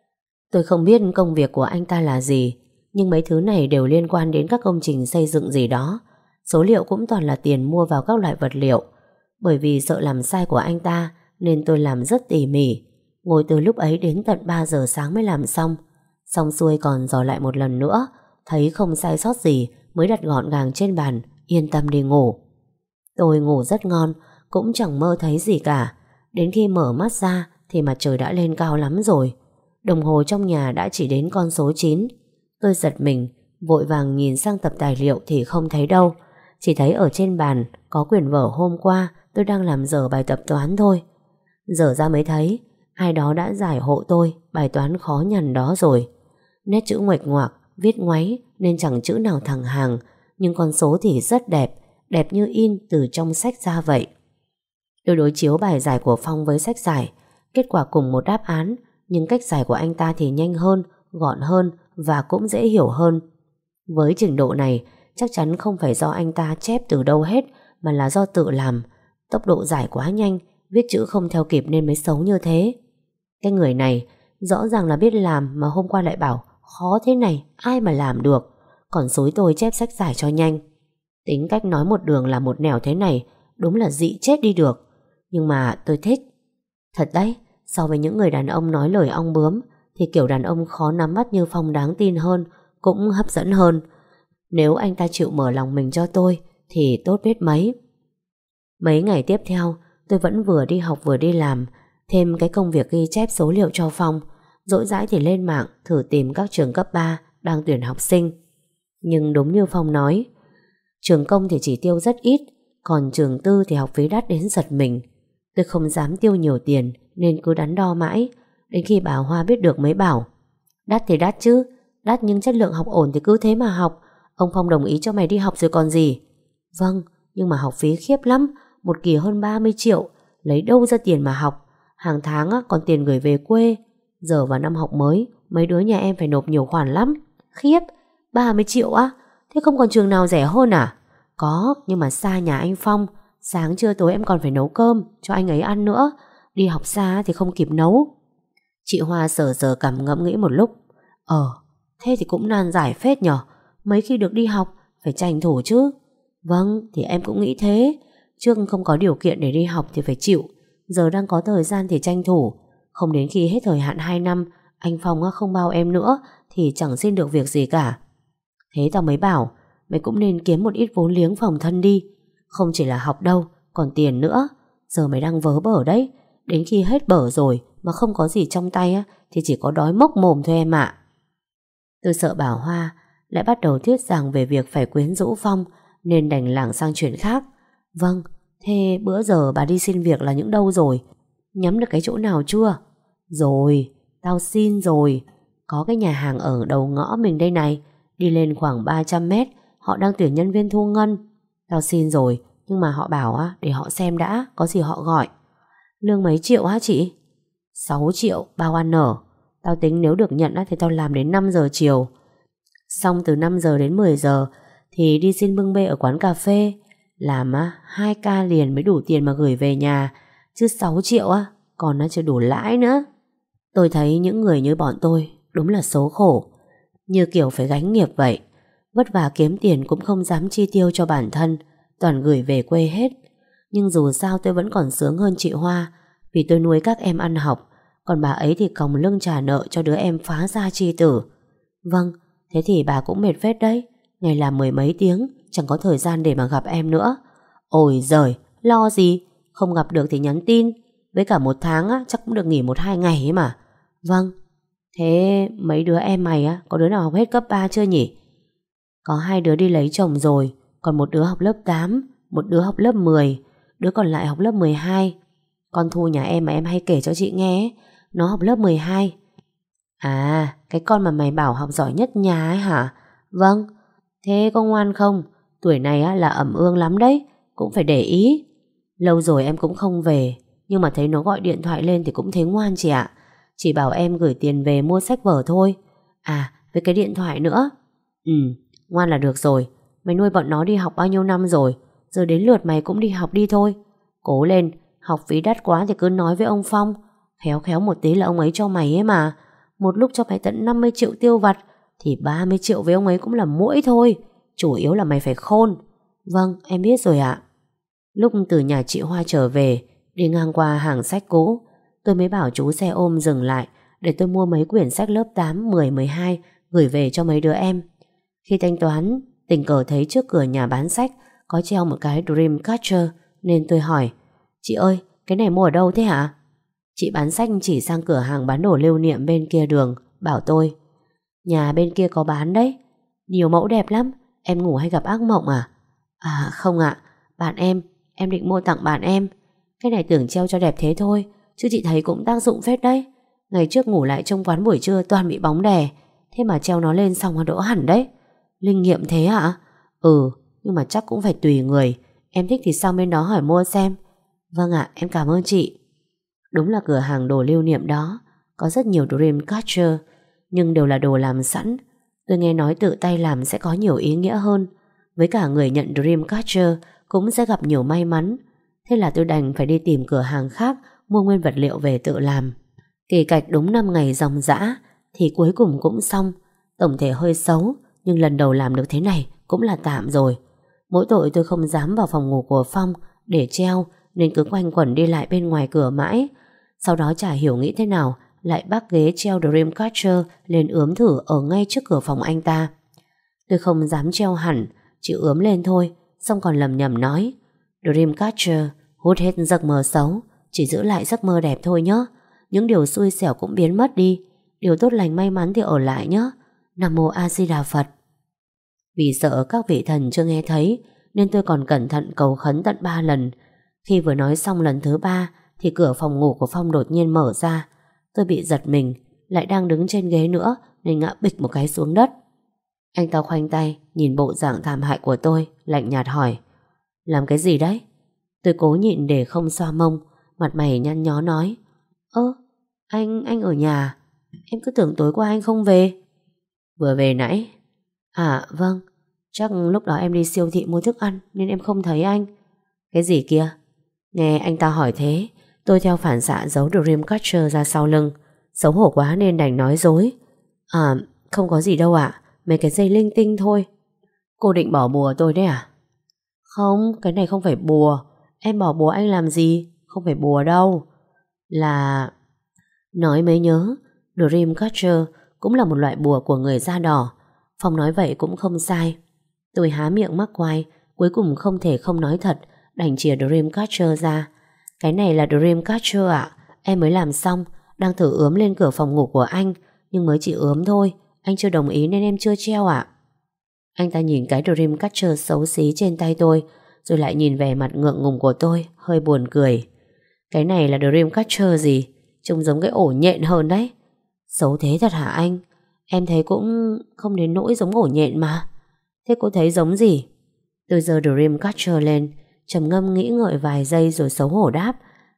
Tôi không biết công việc của anh ta là gì, nhưng mấy thứ này đều liên quan đến các công trình xây dựng gì đó. Số liệu cũng toàn là tiền mua vào các loại vật liệu. Bởi vì sợ làm sai của anh ta nên tôi làm rất tỉ mỉ. Ngồi từ lúc ấy đến tận 3 giờ sáng mới làm xong. Xong xuôi còn dò lại một lần nữa, thấy không sai sót gì mới đặt gọn gàng trên bàn, yên tâm đi ngủ. Tôi ngủ rất ngon, cũng chẳng mơ thấy gì cả. Đến khi mở mắt ra thì mặt trời đã lên cao lắm rồi. Đồng hồ trong nhà đã chỉ đến con số 9. Tôi giật mình, vội vàng nhìn sang tập tài liệu thì không thấy đâu. Chỉ thấy ở trên bàn có quyển vở hôm qua tôi đang làm dở bài tập toán thôi. Giờ ra mới thấy ai đó đã giải hộ tôi bài toán khó nhằn đó rồi. Nét chữ nguệch ngoạc, viết ngoáy nên chẳng chữ nào thẳng hàng, nhưng con số thì rất đẹp, đẹp như in từ trong sách ra vậy. Tôi đối chiếu bài giải của Phong với sách giải, kết quả cùng một đáp án, Nhưng cách giải của anh ta thì nhanh hơn, gọn hơn và cũng dễ hiểu hơn. Với trình độ này, chắc chắn không phải do anh ta chép từ đâu hết, mà là do tự làm. Tốc độ giải quá nhanh, viết chữ không theo kịp nên mới xấu như thế. Cái người này rõ ràng là biết làm mà hôm qua lại bảo khó thế này, ai mà làm được. Còn xúi tôi chép sách giải cho nhanh. Tính cách nói một đường là một nẻo thế này, đúng là dị chết đi được. Nhưng mà tôi thích. Thật đấy, so với những người đàn ông nói lời ong bướm, thì kiểu đàn ông khó nắm bắt như Phong đáng tin hơn, cũng hấp dẫn hơn. Nếu anh ta chịu mở lòng mình cho tôi thì tốt biết mấy. Mấy ngày tiếp theo, tôi vẫn vừa đi học vừa đi làm, thêm cái công việc ghi chép số liệu cho Phong. Rỗi rãi thì lên mạng thử tìm các trường cấp 3 đang tuyển học sinh. Nhưng đúng như Phong nói, trường công thì chỉ tiêu rất ít, còn trường tư thì học phí đắt đến giật mình. Tôi không dám tiêu nhiều tiền nên cứ đắn đo mãi. Đến khi bà Hoa biết được mới bảo, đắt thì đắt chứ, đắt nhưng chất lượng học ổn thì cứ thế mà học. Ông Phong đồng ý cho mày đi học rồi còn gì. Vâng, nhưng mà học phí khiếp lắm, một kỳ hơn 30 triệu, lấy đâu ra tiền mà học. Hàng tháng còn tiền gửi về quê. Giờ vào năm học mới, mấy đứa nhà em phải nộp nhiều khoản lắm. Khiếp, 30 triệu á? Thế không còn trường nào rẻ hơn à? Có, nhưng mà xa nhà anh Phong. Sáng trưa tối em còn phải nấu cơm cho anh ấy ăn nữa. Đi học xa thì không kịp nấu. Chị Hoa sờ sờ cằm ngẫm nghĩ một lúc. Thế thì cũng nan giải phết nhở. Mấy khi được đi học phải tranh thủ chứ. Vâng, thì em cũng nghĩ thế. Trước không có điều kiện để đi học thì phải chịu. Giờ đang có thời gian thì tranh thủ. Không đến khi hết thời hạn 2 năm anh Phong không bao em nữa thì chẳng xin được việc gì cả. Thế tao mới bảo mày cũng nên kiếm một ít vốn liếng phòng thân đi. Không chỉ là học đâu, còn tiền nữa. Giờ mày đang vớ bở đấy. Đến khi hết bở rồi mà không có gì trong tay thì chỉ có đói mốc mồm thôi em ạ. Tôi sợ bà Hoa lại bắt đầu thuyết giảng về việc phải quyến rũ Phong, nên đành lảng sang chuyện khác. Vâng, thế bữa giờ bà đi xin việc là những đâu rồi? Nhắm được cái chỗ nào chưa? Rồi, tao xin rồi. Có cái nhà hàng ở đầu ngõ mình đây này. Đi lên khoảng 300 mét, họ đang tuyển nhân viên thu ngân. Tao xin rồi, nhưng mà họ bảo để họ xem đã, có gì họ gọi. Lương mấy triệu hả chị? 6 triệu, bao ăn ở. Tao tính nếu được nhận thì tao làm đến 5 giờ chiều. Xong từ 5 giờ đến 10 giờ thì đi xin bưng bê ở quán cà phê. Làm 2 ca liền mới đủ tiền mà gửi về nhà. Chứ 6 triệu còn nó chưa đủ lãi nữa. Tôi thấy những người như bọn tôi đúng là số khổ. Như kiểu phải gánh nghiệp vậy. Vất vả kiếm tiền cũng không dám chi tiêu cho bản thân, toàn gửi về quê hết. Nhưng dù sao tôi vẫn còn sướng hơn chị Hoa, vì tôi nuôi các em ăn học, còn bà ấy thì còng lưng trả nợ cho đứa em phá gia chi tử. Vâng, thế thì bà cũng mệt phết đấy. Ngày làm 10 mấy tiếng, chẳng có thời gian để mà gặp em nữa. Ôi giời, lo gì? Không gặp được thì nhắn tin. Với cả một tháng chắc cũng được nghỉ 1-2 ngày ấy mà. Vâng. Thế mấy đứa em mày có đứa nào học hết cấp 3 chưa nhỉ? Có 2 đứa đi lấy chồng rồi, còn một đứa học lớp 8, một đứa học lớp 10, đứa còn lại học lớp 12. Con Thu nhà em mà em hay kể cho chị nghe ấy, nó học lớp 12. À, cái con mà mày bảo học giỏi nhất nhà ấy hả? Vâng. Thế có ngoan không? Tuổi này là ẩm ương lắm đấy, cũng phải để ý. Lâu rồi em cũng không về, nhưng mà thấy nó gọi điện thoại lên thì cũng thấy ngoan chị ạ. Chỉ bảo em gửi tiền về mua sách vở thôi. À, với cái điện thoại nữa. Ngoan là được rồi. Mày nuôi bọn nó đi học bao nhiêu năm rồi, giờ đến lượt mày cũng đi học đi thôi. Cố lên, học phí đắt quá thì cứ nói với ông Phong. Khéo khéo một tí là ông ấy cho mày ấy mà. Một lúc cho mày tận 50 triệu tiêu vặt thì 30 triệu với ông ấy cũng là muỗi thôi. Chủ yếu là mày phải khôn. Vâng, em biết rồi ạ. Lúc từ nhà chị Hoa trở về, đi ngang qua hàng sách cũ, tôi mới bảo chú xe ôm dừng lại để tôi mua mấy quyển sách lớp 8, 10, 12 gửi về cho mấy đứa em. Khi thanh toán, tình cờ thấy trước cửa nhà bán sách có treo một cái Dreamcatcher, nên tôi hỏi: chị ơi, cái này mua ở đâu thế hả? Chị bán sách chỉ sang cửa hàng bán đồ lưu niệm bên kia đường, bảo tôi: nhà bên kia có bán đấy, nhiều mẫu đẹp lắm. Em ngủ hay gặp ác mộng à? À không ạ, bạn em định mua tặng bạn em. Cái này tưởng treo cho đẹp thế thôi, chứ chị thấy cũng tác dụng phết đấy. Ngày trước ngủ lại trong quán buổi trưa toàn bị bóng đè, thế mà treo nó lên xong đỡ hẳn đấy. Linh nghiệm thế hả? Nhưng mà chắc cũng phải tùy người. Em thích thì sang bên đó hỏi mua xem. Vâng ạ, em cảm ơn chị. Đúng là cửa hàng đồ lưu niệm đó có rất nhiều Dreamcatcher, nhưng đều là đồ làm sẵn. Tôi nghe nói tự tay làm sẽ có nhiều ý nghĩa hơn. Với cả người nhận Dreamcatcher cũng sẽ gặp nhiều may mắn. Thế là tôi đành phải đi tìm cửa hàng khác mua nguyên vật liệu về tự làm. Kỳ cạch đúng 5 ngày ròng rã thì cuối cùng cũng xong. Tổng thể hơi xấu, nhưng lần đầu làm được thế này cũng là tạm rồi. Mỗi tội tôi không dám vào phòng ngủ của Phong để treo, nên cứ quanh quẩn đi lại bên ngoài cửa mãi. Sau đó chả hiểu nghĩ thế nào lại bắc ghế treo Dreamcatcher lên ướm thử ở ngay trước cửa phòng anh ta. Tôi không dám treo hẳn, chỉ ướm lên thôi, xong còn lầm nhầm nói: Dreamcatcher hút hết giấc mơ xấu, chỉ giữ lại giấc mơ đẹp thôi nhé. Những điều xui xẻo cũng biến mất đi, điều tốt lành may mắn thì ở lại nhé. Nam Mô A Di Đà Phật. Vì sợ các vị thần chưa nghe thấy nên tôi còn cẩn thận cầu khấn tận 3 lần. Khi vừa nói xong lần thứ 3 thì cửa phòng ngủ của Phong đột nhiên mở ra. Tôi bị giật mình, lại đang đứng trên ghế nữa nên ngã bịch một cái xuống đất. Anh ta khoanh tay nhìn bộ dạng thảm hại của tôi, lạnh nhạt hỏi: làm cái gì đấy? Tôi cố nhịn để không xoa mông, mặt mày nhăn nhó nói: anh ở nhà. Em cứ tưởng tối qua anh không về. Vừa về nãy. À vâng, chắc lúc đó em đi siêu thị mua thức ăn nên em không thấy anh. Cái gì kia? Nghe anh ta hỏi thế, tôi theo phản xạ giấu Dreamcatcher ra sau lưng. Xấu hổ quá nên đành nói dối: À không có gì đâu ạ, mấy cái dây linh tinh thôi. Cô định bỏ bùa tôi đấy à? Không, cái này không phải bùa. Em bỏ bùa anh làm gì? Không phải bùa đâu. Là... Nói mới nhớ, Dreamcatcher cũng là một loại bùa của người da đỏ. Phong nói vậy cũng không sai. Tôi há miệng mắc quai, cuối cùng không thể không nói thật, đành chìa Dreamcatcher ra. Cái này là Dreamcatcher ạ, em mới làm xong, đang thử ướm lên cửa phòng ngủ của anh, nhưng mới chỉ ướm thôi, anh chưa đồng ý nên em chưa treo ạ. Anh ta nhìn cái Dreamcatcher xấu xí trên tay tôi, rồi lại nhìn vẻ mặt ngượng ngùng của tôi, hơi buồn cười. Cái này là Dreamcatcher gì? Trông giống cái ổ nhện hơn đấy. Xấu thế thật hả anh? Em thấy cũng không đến nỗi giống ổ nhện mà. Thế cô thấy giống gì? Tôi giơ Dreamcatcher lên, trầm ngâm nghĩ ngợi vài giây rồi xấu hổ đáp: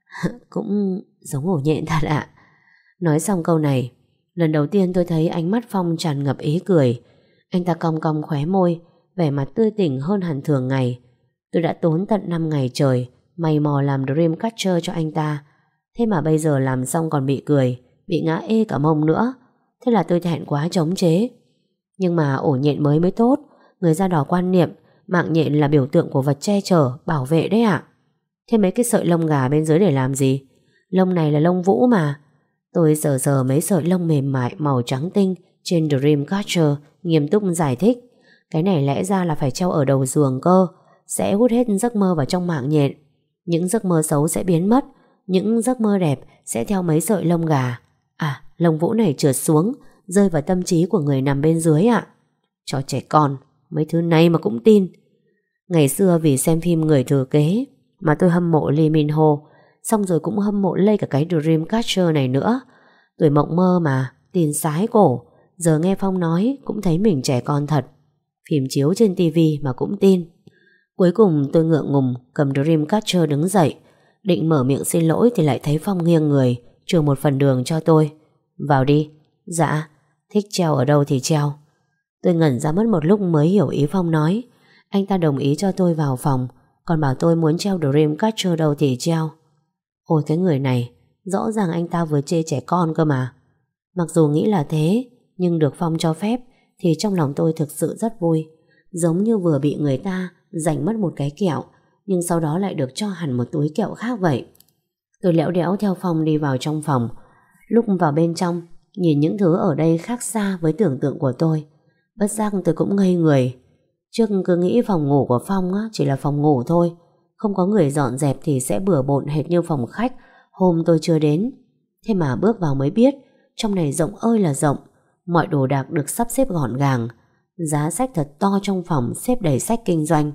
Cũng giống ổ nhện thật ạ. Nói xong câu này, lần đầu tiên tôi thấy ánh mắt Phong tràn ngập ý cười. Anh ta cong cong khóe môi, vẻ mặt tươi tỉnh hơn hẳn thường ngày. Tôi đã tốn tận 5 ngày trời mày mò làm Dreamcatcher cho anh ta, thế mà bây giờ làm xong còn bị cười, bị ngã ê cả mông nữa. Thế là tôi thẹn quá chống chế. Nhưng mà ổ nhện mới tốt. Người da đỏ quan niệm mạng nhện là biểu tượng của vật che chở, bảo vệ đấy ạ. Thế mấy cái sợi lông gà bên dưới để làm gì? Lông này là lông vũ mà. Tôi sờ sờ mấy sợi lông mềm mại màu trắng tinh trên Dreamcatcher, nghiêm túc giải thích: cái này lẽ ra là phải treo ở đầu giường cơ, sẽ hút hết giấc mơ vào trong mạng nhện. Những giấc mơ xấu sẽ biến mất, những giấc mơ đẹp sẽ theo mấy sợi lông gà. À, lông vũ này trượt xuống, rơi vào tâm trí của người nằm bên dưới ạ. Cho trẻ con, mấy thứ này mà cũng tin. Ngày xưa vì xem phim Người Thừa Kế mà tôi hâm mộ Lee Min Ho, xong rồi cũng hâm mộ lây cả cái Dreamcatcher này nữa. Tuổi mộng mơ mà, tin sái cổ. Giờ nghe Phong nói cũng thấy mình trẻ con thật. Phim chiếu trên tivi mà cũng tin. Cuối cùng tôi ngượng ngùng cầm Dreamcatcher đứng dậy, định mở miệng xin lỗi thì lại thấy Phong nghiêng người nhường một phần đường cho tôi. Vào đi. Dạ. Thích treo ở đâu thì treo. Tôi ngẩn ra mất một lúc mới hiểu ý Phong nói. Anh ta đồng ý cho tôi vào phòng, còn bảo tôi muốn treo Dreamcatcher đâu thì treo. Ôi cái người này, rõ ràng anh ta vừa chê trẻ con cơ mà. Mặc dù nghĩ là thế, nhưng được Phong cho phép thì trong lòng tôi thực sự rất vui. Giống như vừa bị người ta giành mất một cái kẹo, nhưng sau đó lại được cho hẳn một túi kẹo khác vậy. Tôi lẽo đẽo theo Phong đi vào trong phòng. Lúc vào bên trong, nhìn những thứ ở đây khác xa với tưởng tượng của tôi. Bất giác tôi cũng ngây người. Trước cứ nghĩ phòng ngủ của Phong chỉ là phòng ngủ thôi, không có người dọn dẹp thì sẽ bừa bộn hệt như phòng khách hôm tôi chưa đến. Thế mà bước vào mới biết, trong này rộng ơi là rộng. Mọi đồ đạc được sắp xếp gọn gàng, giá sách thật to trong phòng xếp đầy sách kinh doanh,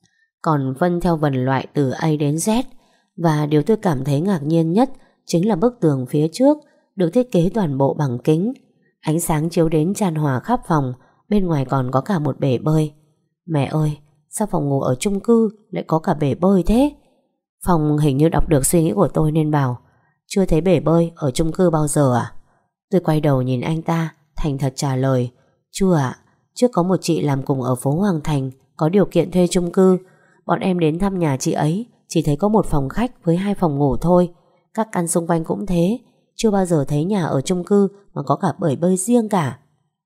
còn phân theo vần loại từ A đến Z. Và điều tôi cảm thấy ngạc nhiên nhất chính là bức tường phía trước được thiết kế toàn bộ bằng kính. Ánh sáng chiếu đến tràn hòa khắp phòng, bên ngoài còn có cả một bể bơi. Mẹ ơi, sao phòng ngủ ở chung cư lại có cả bể bơi thế? Phong hình như đọc được suy nghĩ của tôi nên bảo: chưa thấy bể bơi ở chung cư bao giờ à? Tôi quay đầu nhìn anh ta, thành thật trả lời: Chưa ạ, trước có một chị làm cùng ở phố Hoàng Thành, có điều kiện thuê chung cư. Bọn em đến thăm nhà chị ấy, chỉ thấy có một phòng khách với 2 phòng ngủ thôi. Các căn xung quanh cũng thế, chưa bao giờ thấy nhà ở chung cư mà có cả bể bơi riêng cả.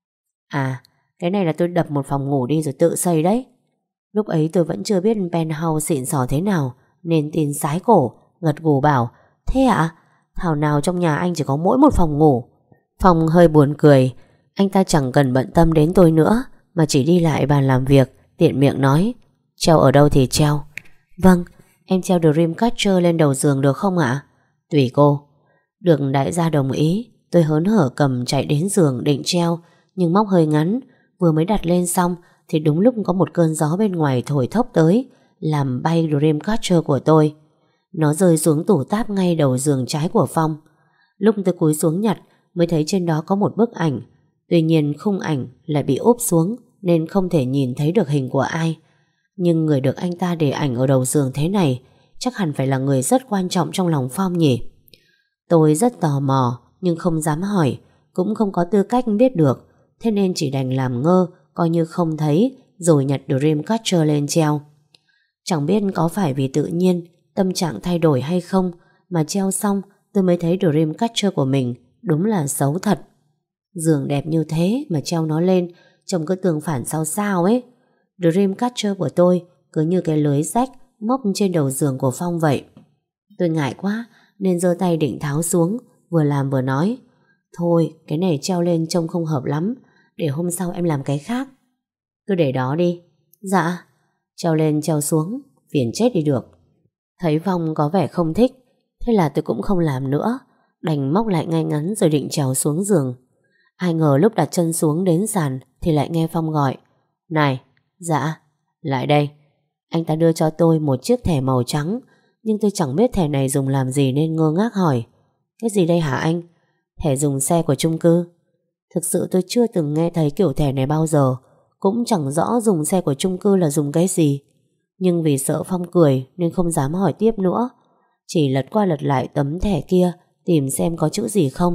À, cái này là tôi đập một phòng ngủ đi rồi tự xây đấy. Lúc ấy tôi vẫn chưa biết penthouse xịn sò thế nào, nên tin sái cổ, gật gù bảo: Thế ạ? Thảo nào trong nhà anh chỉ có mỗi một phòng ngủ. Phong hơi buồn cười. Anh ta chẳng cần bận tâm đến tôi nữa, mà chỉ đi lại bàn làm việc, tiện miệng nói: Treo ở đâu thì treo. Vâng, em treo Dreamcatcher lên đầu giường được không ạ? Tùy cô. Được đại gia đồng ý, tôi hớn hở cầm chạy đến giường định treo, nhưng móc hơi ngắn. Vừa mới đặt lên xong thì đúng lúc có một cơn gió bên ngoài thổi thốc tới, làm bay Dreamcatcher của tôi. Nó rơi xuống tủ táp ngay đầu giường trái của Phong. Lúc tôi cúi xuống nhặt mới thấy trên đó có một bức ảnh. Tuy nhiên khung ảnh lại bị úp xuống nên không thể nhìn thấy được hình của ai. Nhưng người được anh ta để ảnh ở đầu giường thế này chắc hẳn phải là người rất quan trọng trong lòng Phong nhỉ. Tôi rất tò mò nhưng không dám hỏi, cũng không có tư cách biết được, thế nên chỉ đành làm ngơ, coi như không thấy, rồi nhặt Dreamcatcher lên treo. Chẳng biết có phải vì tự nhiên tâm trạng thay đổi hay không, mà treo xong tôi mới thấy Dreamcatcher của mình đúng là xấu thật. Giường đẹp như thế mà treo nó lên trông cứ tương phản sao sao ấy. Dreamcatcher của tôi cứ như cái lưới rách móc trên đầu giường của Phong vậy. Tôi ngại quá nên giơ tay định tháo xuống, vừa làm vừa nói: Thôi, cái này treo lên trông không hợp lắm, để hôm sau em làm cái khác. Cứ để đó đi. Dạ. Treo lên treo xuống, phiền chết đi được. Thấy Phong có vẻ không thích, thế là tôi cũng không làm nữa, đành móc lại ngay ngắn rồi định trèo xuống giường. Ai ngờ lúc đặt chân xuống đến sàn thì lại nghe Phong gọi: Này. Dạ. Lại đây. Anh ta đưa cho tôi một chiếc thẻ màu trắng, nhưng tôi chẳng biết thẻ này dùng làm gì nên ngơ ngác hỏi: Cái gì đây hả anh? Thẻ dùng xe của chung cư. Thực sự tôi chưa từng nghe thấy kiểu thẻ này bao giờ, cũng chẳng rõ dùng xe của chung cư là dùng cái gì. Nhưng vì sợ Phong cười nên không dám hỏi tiếp nữa, chỉ lật qua lật lại tấm thẻ kia tìm xem có chữ gì không.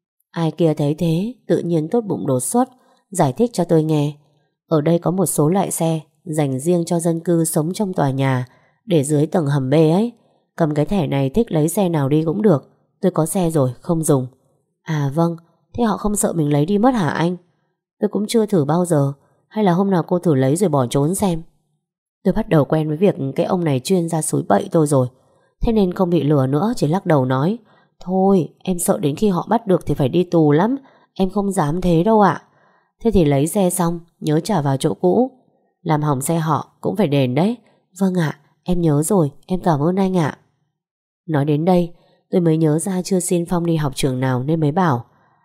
Ai kia thấy thế tự nhiên tốt bụng đột xuất, giải thích cho tôi nghe: Ở đây có một số loại xe dành riêng cho dân cư sống trong tòa nhà, để dưới tầng hầm B ấy. Cầm cái thẻ này thích lấy xe nào đi cũng được. Tôi có xe rồi, không dùng. À vâng, thế họ không sợ mình lấy đi mất hả anh? Tôi cũng chưa thử bao giờ. Hay là hôm nào cô thử lấy rồi bỏ trốn xem. Tôi bắt đầu quen với việc cái ông này chuyên ra xúi bậy tôi rồi, thế nên không bị lừa nữa, chỉ lắc đầu nói: Thôi, em sợ đến khi họ bắt được thì phải đi tù lắm, em không dám thế đâu ạ. Thế thì lấy xe xong nhớ trả vào chỗ cũ, làm hỏng xe họ cũng phải đền đấy. Vâng ạ, em nhớ rồi, em cảm ơn anh ạ. Nói đến đây tôi mới nhớ ra chưa xin Phong đi học trường nào nên mới bảo: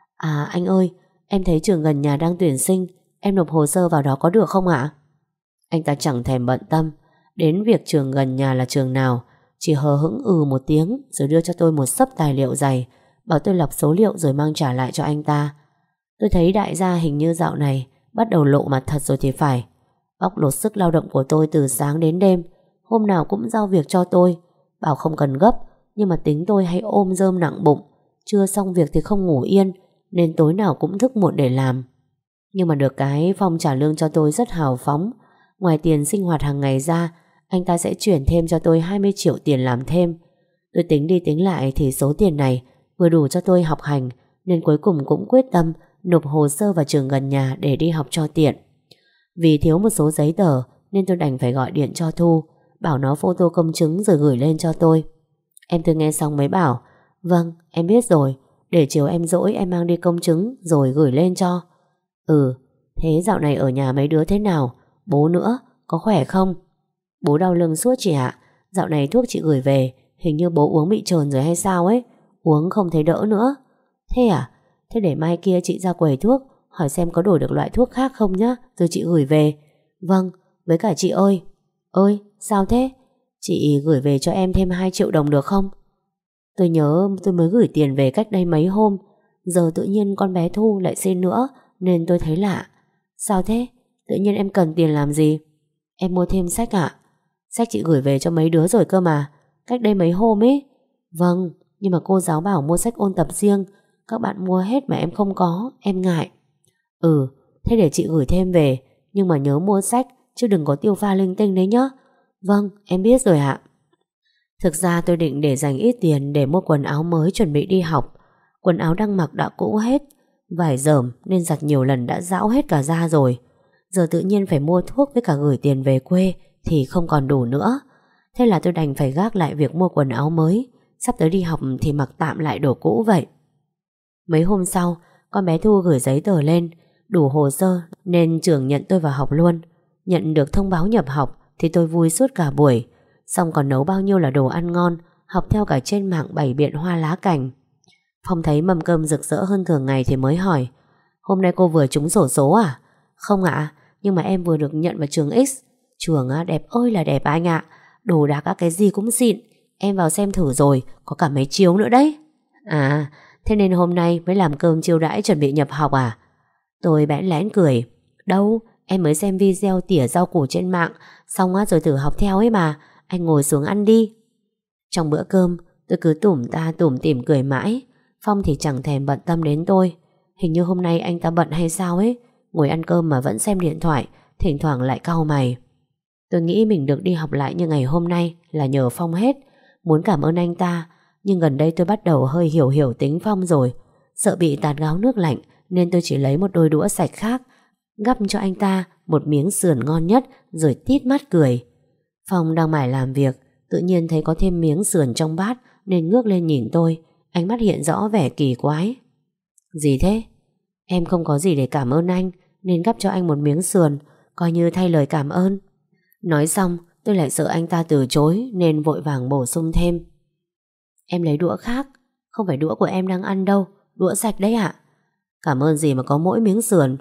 À anh ơi, em thấy trường gần nhà đang tuyển sinh, em nộp hồ sơ vào đó có được không ạ? Anh ta chẳng thèm bận tâm đến việc trường gần nhà là trường nào, chỉ hờ hững một tiếng rồi đưa cho tôi một xấp tài liệu dày, bảo tôi lọc số liệu rồi mang trả lại cho anh ta. Tôi thấy đại gia hình như dạo này bắt đầu lộ mặt thật rồi thì phải. Bóc lột sức lao động của tôi từ sáng đến đêm, hôm nào cũng giao việc cho tôi, bảo không cần gấp, nhưng mà tính tôi hay ôm rơm nặng bụng, chưa xong việc thì không ngủ yên, nên tối nào cũng thức muộn để làm. Nhưng mà được cái Phong trả lương cho tôi rất hào phóng. Ngoài tiền sinh hoạt hàng ngày ra, anh ta sẽ chuyển thêm cho tôi 20 triệu tiền làm thêm. Tôi tính đi tính lại thì số tiền này vừa đủ cho tôi học hành, nên cuối cùng cũng quyết tâm nộp hồ sơ vào trường gần nhà để đi học cho tiện. Vì thiếu một số giấy tờ nên tôi đành phải gọi điện cho Thu, bảo nó photo công chứng rồi gửi lên cho tôi. Em tôi nghe xong mới bảo: Vâng, em biết rồi, để chiều em rỗi em mang đi công chứng rồi gửi lên cho. Ừ, thế dạo này ở nhà mấy đứa thế nào? Bố nữa, có khỏe không? Bố đau lưng suốt chị ạ. Dạo này thuốc chị gửi về hình như bố uống bị chờn rồi hay sao ấy, uống không thấy đỡ nữa. Thế à? Thế để mai kia chị ra quầy thuốc hỏi xem có đổi được loại thuốc khác không nhá, rồi chị gửi về. Vâng, với cả chị ơi. Ơi, sao thế? Chị gửi về cho em thêm 2 triệu đồng được không? Tôi nhớ tôi mới gửi tiền về cách đây mấy hôm, giờ tự nhiên con bé Thu lại xin nữa nên tôi thấy lạ. Sao thế? Tự nhiên em cần tiền làm gì? Em mua thêm sách ạ. Sách chị gửi về cho mấy đứa rồi cơ mà, cách đây mấy hôm ấy. Vâng, nhưng mà cô giáo bảo mua sách ôn tập riêng, Các bạn mua hết mà em không có, em ngại. Ừ, thế để chị gửi thêm về, nhưng mà nhớ mua sách, chứ đừng có tiêu pha linh tinh đấy nhá. Vâng, em biết rồi ạ. Thực ra tôi định để dành ít tiền để mua quần áo mới chuẩn bị đi học. Quần áo đang mặc đã cũ hết, vải rởm nên giặt nhiều lần đã rão hết cả da rồi. Giờ tự nhiên phải mua thuốc với cả gửi tiền về quê thì không còn đủ nữa. Thế là tôi đành phải gác lại việc mua quần áo mới. Sắp tới đi học thì mặc tạm lại đồ cũ vậy. Mấy hôm sau, con bé Thu gửi giấy tờ lên, đủ hồ sơ nên trường nhận tôi vào học luôn. Nhận được thông báo nhập học thì tôi vui suốt cả buổi. Xong còn nấu bao nhiêu là đồ ăn ngon, học theo cả trên mạng bày biện hoa lá cảnh. Phong thấy mâm cơm rực rỡ hơn thường ngày thì mới hỏi: Hôm nay cô vừa trúng xổ số à? Không ạ, nhưng mà em vừa được nhận vào trường X. Trường đẹp ơi là đẹp anh ạ. Đồ đạc các cái gì cũng xịn. Em vào xem thử rồi, có cả mấy chiếu nữa đấy. À, thế nên hôm nay mới làm cơm chiêu đãi chuẩn bị nhập học à? Tôi bẽn lẽn cười: Đâu, em mới xem video tỉa rau củ trên mạng, xong rồi thử học theo ấy mà. Anh ngồi xuống ăn đi. Trong bữa cơm, tôi cứ tủm ta tủm tỉm cười mãi. Phong thì chẳng thèm bận tâm đến tôi. Hình như hôm nay anh ta bận hay sao ấy. Ngồi ăn cơm mà vẫn xem điện thoại, thỉnh thoảng lại cau mày. Tôi nghĩ mình được đi học lại như ngày hôm nay là nhờ Phong hết. Muốn cảm ơn anh ta, nhưng gần đây tôi bắt đầu hơi hiểu hiểu tính Phong rồi. Sợ bị tạt gáo nước lạnh nên tôi chỉ lấy một đôi đũa sạch khác, gắp cho anh ta một miếng sườn ngon nhất rồi tít mắt cười. Phong đang mải làm việc, tự nhiên thấy có thêm miếng sườn trong bát nên ngước lên nhìn tôi, ánh mắt hiện rõ vẻ kỳ quái. Gì thế? Em không có gì để cảm ơn anh nên gắp cho anh một miếng sườn, coi như thay lời cảm ơn. Nói xong tôi lại sợ anh ta từ chối nên vội vàng bổ sung thêm: Em lấy đũa khác, không phải đũa của em đang ăn đâu, đũa sạch đấy ạ. Cảm ơn gì mà có mỗi miếng sườn?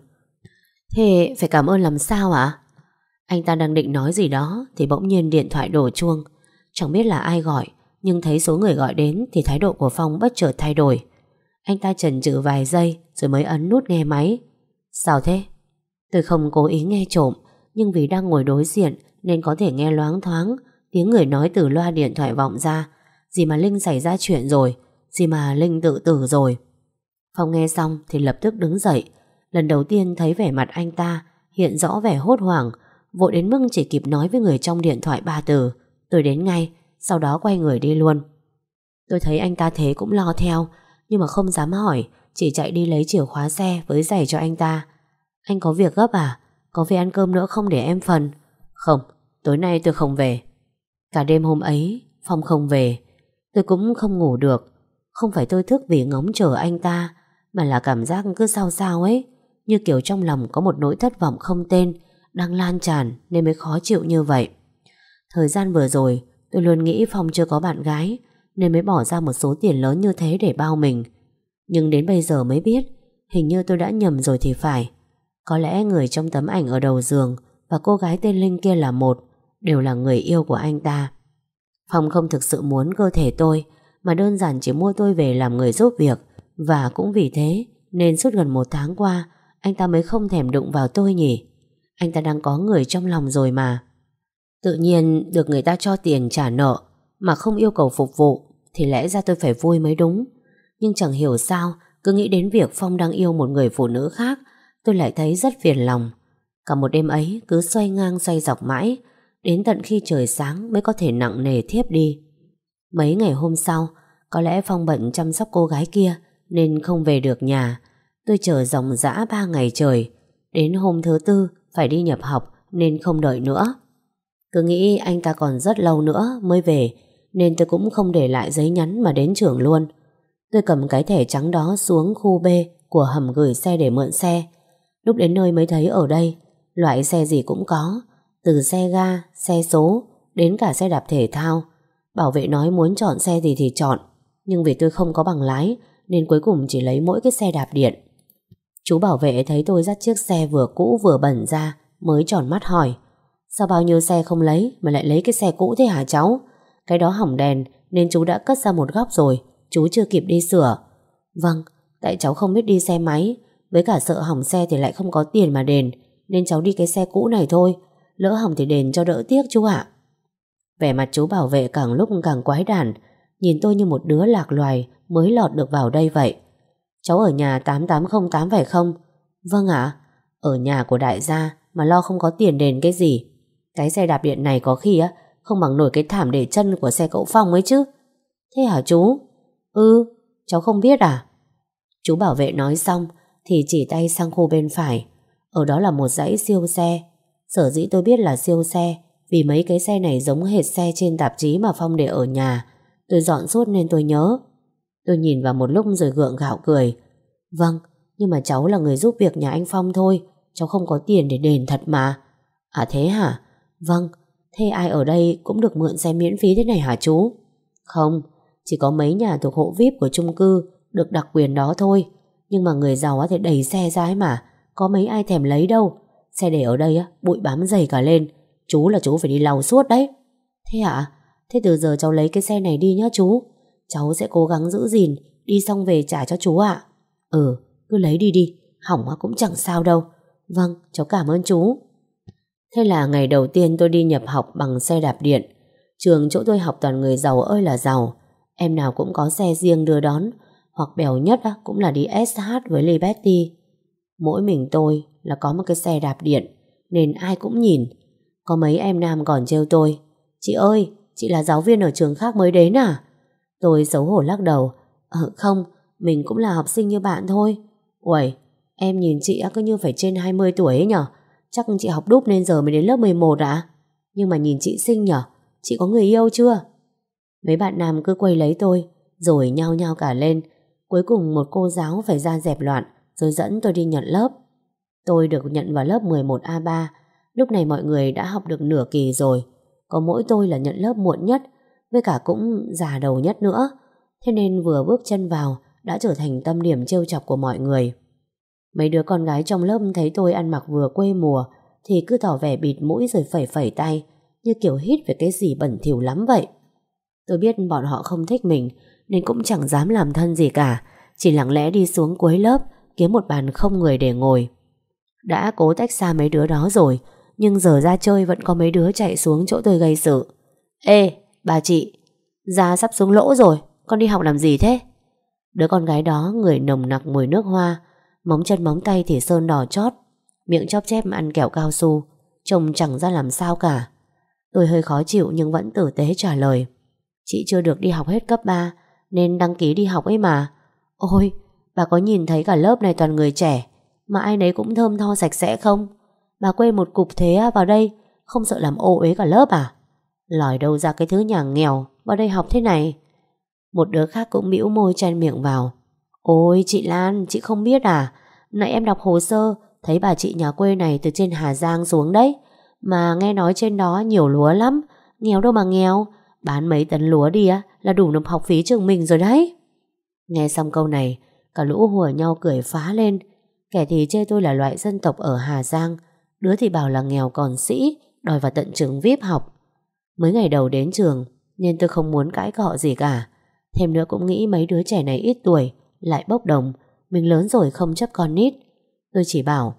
Thế phải cảm ơn làm sao ạ? Anh ta đang định nói gì đó thì bỗng nhiên điện thoại đổ chuông. Chẳng biết là ai gọi, nhưng thấy số người gọi đến thì thái độ của Phong bất chợt thay đổi. Anh ta chần chừ vài giây rồi mới ấn nút nghe máy. Sao thế? Tôi không cố ý nghe trộm, nhưng vì đang ngồi đối diện nên có thể nghe loáng thoáng tiếng người nói từ loa điện thoại vọng ra. Gì mà Linh xảy ra chuyện rồi, gì mà Linh tự tử rồi. Phong nghe xong thì lập tức đứng dậy. Lần đầu tiên thấy vẻ mặt anh ta hiện rõ vẻ hốt hoảng, vội đến mức chỉ kịp nói với người trong điện thoại 3 từ: Tôi đến ngay, sau đó quay người đi luôn. Tôi thấy anh ta thế cũng lo theo, nhưng mà không dám hỏi, chỉ chạy đi lấy chìa khóa xe với giày cho anh ta. Anh có việc gấp à? Có về ăn cơm nữa không để em phần? Không, tối nay tôi không về. Cả đêm hôm ấy Phong không về. Tôi cũng không ngủ được. Không phải tôi thức vì ngóng chờ anh ta, mà là cảm giác cứ sao sao ấy, như kiểu trong lòng có một nỗi thất vọng không tên đang lan tràn nên mới khó chịu như vậy. Thời gian vừa rồi tôi luôn nghĩ Phong chưa có bạn gái nên mới bỏ ra một số tiền lớn như thế để bao mình. Nhưng đến bây giờ mới biết hình như tôi đã nhầm rồi thì phải. Có lẽ người trong tấm ảnh ở đầu giường và cô gái tên Linh kia là một, đều là người yêu của anh ta. Phong không thực sự muốn cơ thể tôi, mà đơn giản chỉ mua tôi về làm người giúp việc. Và cũng vì thế nên suốt gần 1 tháng qua anh ta mới không thèm đụng vào tôi nhỉ. Anh ta đang có người trong lòng rồi mà. Tự nhiên được người ta cho tiền trả nợ mà không yêu cầu phục vụ thì lẽ ra tôi phải vui mới đúng. Nhưng chẳng hiểu sao cứ nghĩ đến việc Phong đang yêu một người phụ nữ khác, tôi lại thấy rất phiền lòng. Cả một đêm ấy cứ xoay ngang xoay dọc mãi, đến tận khi trời sáng mới có thể nặng nề thiếp đi. Mấy ngày hôm sau, có lẽ Phong bận chăm sóc cô gái kia nên không về được nhà. Tôi chờ dòng dã 3 ngày trời. Đến hôm thứ tư phải đi nhập học nên không đợi nữa. Cứ nghĩ anh ta còn rất lâu nữa mới về nên tôi cũng không để lại giấy nhắn mà đến trường luôn. Tôi cầm cái thẻ trắng đó xuống khu B của hầm gửi xe để mượn xe. Lúc đến nơi mới thấy ở đây loại xe gì cũng có, từ xe ga, xe số đến cả xe đạp thể thao. Bảo vệ nói muốn chọn xe gì thì chọn, nhưng vì tôi không có bằng lái nên cuối cùng chỉ lấy mỗi cái xe đạp điện. Chú bảo vệ thấy tôi dắt chiếc xe vừa cũ vừa bẩn ra mới tròn mắt hỏi: Sao bao nhiêu xe không lấy mà lại lấy cái xe cũ thế hả cháu? Cái đó hỏng đèn nên chú đã cất ra một góc rồi, chú chưa kịp đi sửa. Vâng, tại cháu không biết đi xe máy, với cả sợ hỏng xe thì lại không có tiền mà đền, nên cháu đi cái xe cũ này thôi. Lỡ hỏng thì đền cho đỡ tiếc chú ạ. Vẻ mặt chú bảo vệ càng lúc càng quái đản, nhìn tôi như một đứa lạc loài mới lọt được vào đây vậy. Cháu ở nhà 8808 phải không? Vâng ạ. Ở nhà của đại gia mà lo không có tiền đền cái gì. Cái xe đạp điện này có khi á không bằng nổi cái thảm để chân của xe cậu Phong ấy chứ. Thế hả chú? Ừ, cháu không biết à? Chú bảo vệ nói xong thì chỉ tay sang khu bên phải. Ở đó là một dãy siêu xe. Sở dĩ tôi biết là siêu xe vì mấy cái xe này giống hệt xe trên tạp chí mà Phong để ở nhà. Tôi dọn suốt nên tôi nhớ. Tôi nhìn vào một lúc rồi gượng gạo cười. Vâng, nhưng mà cháu là người giúp việc nhà anh Phong thôi. Cháu không có tiền để đền thật mà. À thế hả? Vâng, thế ai ở đây cũng được mượn xe miễn phí thế này hả chú? Không, chỉ có mấy nhà thuộc hộ VIP của chung cư được đặc quyền đó thôi. Nhưng mà người giàu thì đầy xe ra ấy mà. Có mấy ai thèm lấy đâu. Xe để ở đây bụi bám dày cả lên. Chú là chú phải đi lau suốt đấy. Thế hả? Thế từ giờ cháu lấy cái xe này đi nhá chú. Cháu sẽ cố gắng giữ gìn. Đi xong về trả cho chú ạ. Ừ, cứ lấy đi đi. Hỏng cũng chẳng sao đâu. Vâng, cháu cảm ơn chú. Thế là ngày đầu tiên tôi đi nhập học bằng xe đạp điện. Trường chỗ tôi học toàn người giàu ơi là giàu. Em nào cũng có xe riêng đưa đón. Hoặc bèo nhất cũng là đi SH với Liberty. Mỗi mình tôi là có một cái xe đạp điện nên ai cũng nhìn. Có mấy em nam còn trêu tôi. Chị ơi, chị là giáo viên ở trường khác mới đến à? Tôi xấu hổ lắc đầu. Không, mình cũng là học sinh như bạn thôi. Uầy, em nhìn chị cứ như phải trên 20 tuổi ấy nhở? Chắc chị học đúp nên giờ mới đến lớp 11 ạ? Nhưng mà nhìn chị xinh nhở? Chị có người yêu chưa? Mấy bạn nam cứ quay lấy tôi rồi nhao nhao cả lên. Cuối cùng một cô giáo phải ra dẹp loạn rồi dẫn tôi đi nhận lớp. Tôi được nhận vào lớp 11A3. Lúc này mọi người đã học được nửa kỳ rồi. Có mỗi tôi là nhận lớp muộn nhất, với cả cũng già đầu nhất nữa. Thế nên vừa bước chân vào đã trở thành tâm điểm trêu chọc của mọi người. Mấy đứa con gái trong lớp thấy tôi ăn mặc vừa quê mùa thì cứ tỏ vẻ bịt mũi rồi phẩy phẩy tay, như kiểu hít về cái gì bẩn thỉu lắm vậy. Tôi biết bọn họ không thích mình nên cũng chẳng dám làm thân gì cả, chỉ lặng lẽ đi xuống cuối lớp kiếm một bàn không người để ngồi. Đã cố tách xa mấy đứa đó rồi, nhưng giờ ra chơi vẫn có mấy đứa chạy xuống chỗ tôi gây sự. Ê, bà chị, da sắp xuống lỗ rồi, con đi học làm gì thế? Đứa con gái đó người nồng nặc mùi nước hoa, móng chân móng tay thì sơn đỏ chót, miệng chóp chép ăn kẹo cao su, trông chẳng ra làm sao cả. Tôi hơi khó chịu nhưng vẫn tử tế trả lời. Chị chưa được đi học hết cấp 3 nên đăng ký đi học ấy mà. Ôi, bà có nhìn thấy cả lớp này toàn người trẻ mà ai nấy cũng thơm tho sạch sẽ không? Bà quê một cục thế vào đây không sợ làm ô uế cả lớp à? Lòi đâu ra cái thứ nhà nghèo vào đây học thế này? Một đứa khác cũng bĩu môi chen miệng vào. Ôi chị Lan, chị không biết à? Nãy em đọc hồ sơ thấy bà chị nhà quê này từ trên Hà Giang xuống đấy. Mà nghe nói trên đó nhiều lúa lắm. Nghèo đâu mà nghèo. Bán mấy tấn lúa đi là đủ nộp học phí trường mình rồi đấy. Nghe xong câu này, cả lũ hùa nhau cười phá lên. Kẻ thì chê tôi là loại dân tộc ở Hà Giang, đứa thì bảo là nghèo còn sĩ, đòi vào tận trường VIP học. Mới ngày đầu đến trường nên tôi không muốn cãi cọ gì cả. Thêm nữa cũng nghĩ mấy đứa trẻ này ít tuổi lại bốc đồng, mình lớn rồi không chấp con nít. Tôi chỉ bảo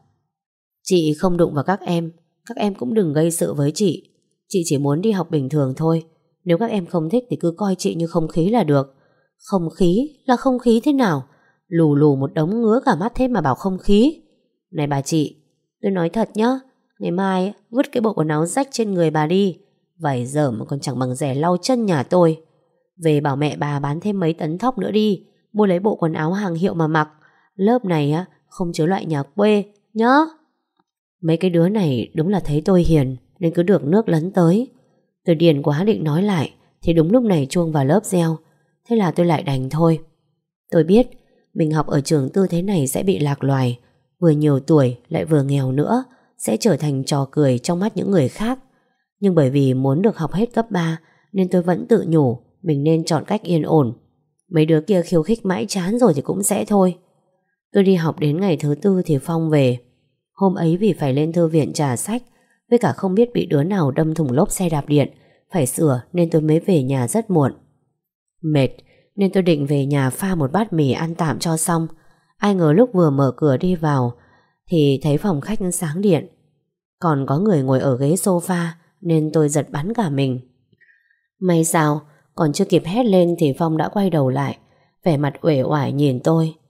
chị không đụng vào các em cũng đừng gây sự với chị. Chị chỉ muốn đi học bình thường thôi. Nếu các em không thích thì cứ coi chị như không khí là được. Không khí là không khí thế nào? Lù lù một đống ngứa cả mắt thế mà bảo không khí. Này bà chị, tôi nói thật nhá, ngày mai vứt cái bộ quần áo rách trên người bà đi. Vải dở mà còn chẳng bằng rẻ lau chân nhà tôi. Về bảo mẹ bà bán thêm mấy tấn thóc nữa đi, mua lấy bộ quần áo hàng hiệu mà mặc. Lớp này không chứa loại nhà quê nhá. Mấy cái đứa này đúng là thấy tôi hiền nên cứ được nước lấn tới. Tôi điền quá định nói lại thì đúng lúc này chuông vào lớp reo. Thế là tôi lại đành thôi. Tôi biết mình học ở trường tư thế này sẽ bị lạc loài, vừa nhiều tuổi lại vừa nghèo nữa, sẽ trở thành trò cười trong mắt những người khác. Nhưng bởi vì muốn được học hết cấp 3 nên tôi vẫn tự nhủ mình nên chọn cách yên ổn. Mấy đứa kia khiêu khích mãi chán rồi thì cũng sẽ thôi. Tôi đi học đến ngày thứ 4 thì Phong về. Hôm ấy vì phải lên thư viện trả sách, với cả không biết bị đứa nào đâm thủng lốp xe đạp điện phải sửa nên tôi mới về nhà rất muộn. Mệt nên tôi định về nhà pha một bát mì ăn tạm cho xong. Ai ngờ lúc vừa mở cửa đi vào thì thấy phòng khách sáng điện, còn có người ngồi ở ghế sofa nên tôi giật bắn cả mình. May sao còn chưa kịp hét lên thì Phong đã quay đầu lại, vẻ mặt uể oải nhìn tôi.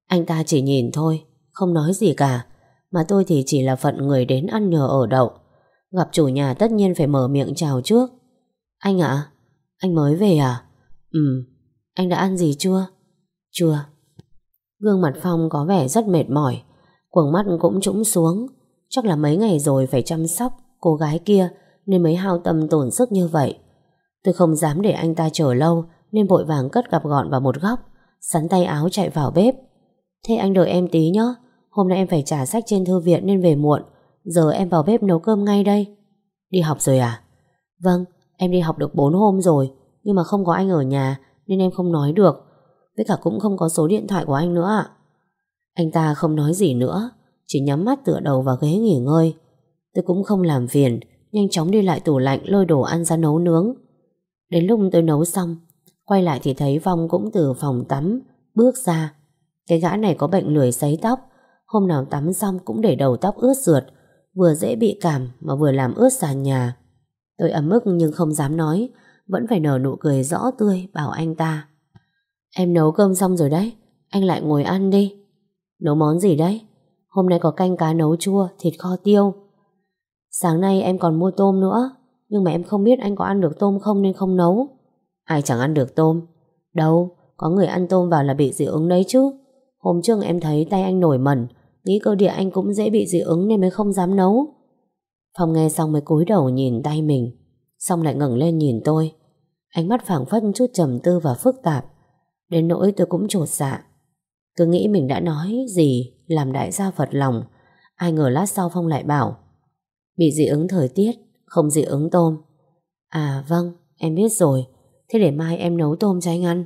Anh ta chỉ nhìn thôi, không nói gì cả, mà tôi thì chỉ là phận người đến ăn nhờ ở đậu. Gặp chủ nhà tất nhiên phải mở miệng chào trước. Anh ạ, anh mới về à? Ừ, anh đã ăn gì chưa? Chưa. Gương mặt Phong có vẻ rất mệt mỏi, quầng mắt cũng trũng xuống. Chắc là mấy ngày rồi phải chăm sóc cô gái kia nên mới hao tâm tổn sức như vậy. Tôi không dám để anh ta chờ lâu nên vội vàng cất cặp gọn vào một góc, sắn tay áo chạy vào bếp. Thế anh đợi em tí nhé, hôm nay em phải trả sách trên thư viện nên về muộn. Giờ em vào bếp nấu cơm ngay đây. Đi học rồi à? Vâng, em đi học được 4 hôm rồi, nhưng mà không có anh ở nhà nên em không nói được. Với cả cũng không có số điện thoại của anh nữa ạ. Anh ta không nói gì nữa, chỉ nhắm mắt tựa đầu vào ghế nghỉ ngơi. Tôi cũng không làm phiền, nhanh chóng đi lại tủ lạnh lôi đồ ăn ra nấu nướng. Đến lúc tôi nấu xong, quay lại thì thấy Phong cũng từ phòng tắm bước ra. Cái gã này có bệnh lười sấy tóc, hôm nào tắm xong cũng để đầu tóc ướt rượt, vừa dễ bị cảm mà vừa làm ướt sàn nhà. Tôi ấm ức nhưng không dám nói, vẫn phải nở nụ cười rõ tươi bảo anh ta. Em nấu cơm xong rồi đấy, anh lại ngồi ăn đi. Nấu món gì đấy? Hôm nay có canh cá nấu chua, thịt kho tiêu. Sáng nay em còn mua tôm nữa, nhưng mà em không biết anh có ăn được tôm không nên không nấu. Ai chẳng ăn được tôm. Đâu, có người ăn tôm vào là bị dị ứng đấy chứ. Hôm trước em thấy tay anh nổi mẩn, nghĩ cơ địa anh cũng dễ bị dị ứng nên mới không dám nấu. Phong nghe xong mới cúi đầu nhìn tay mình, xong lại ngẩng lên nhìn tôi. Ánh mắt phảng phất chút trầm tư và phức tạp, đến nỗi tôi cũng chột dạ. Cứ nghĩ mình đã nói gì làm đại gia phật lòng, ai ngờ lát sau Phong lại bảo bị dị ứng thời tiết, không dị ứng tôm. À vâng, em biết rồi. Thế để mai em nấu tôm cho anh ăn.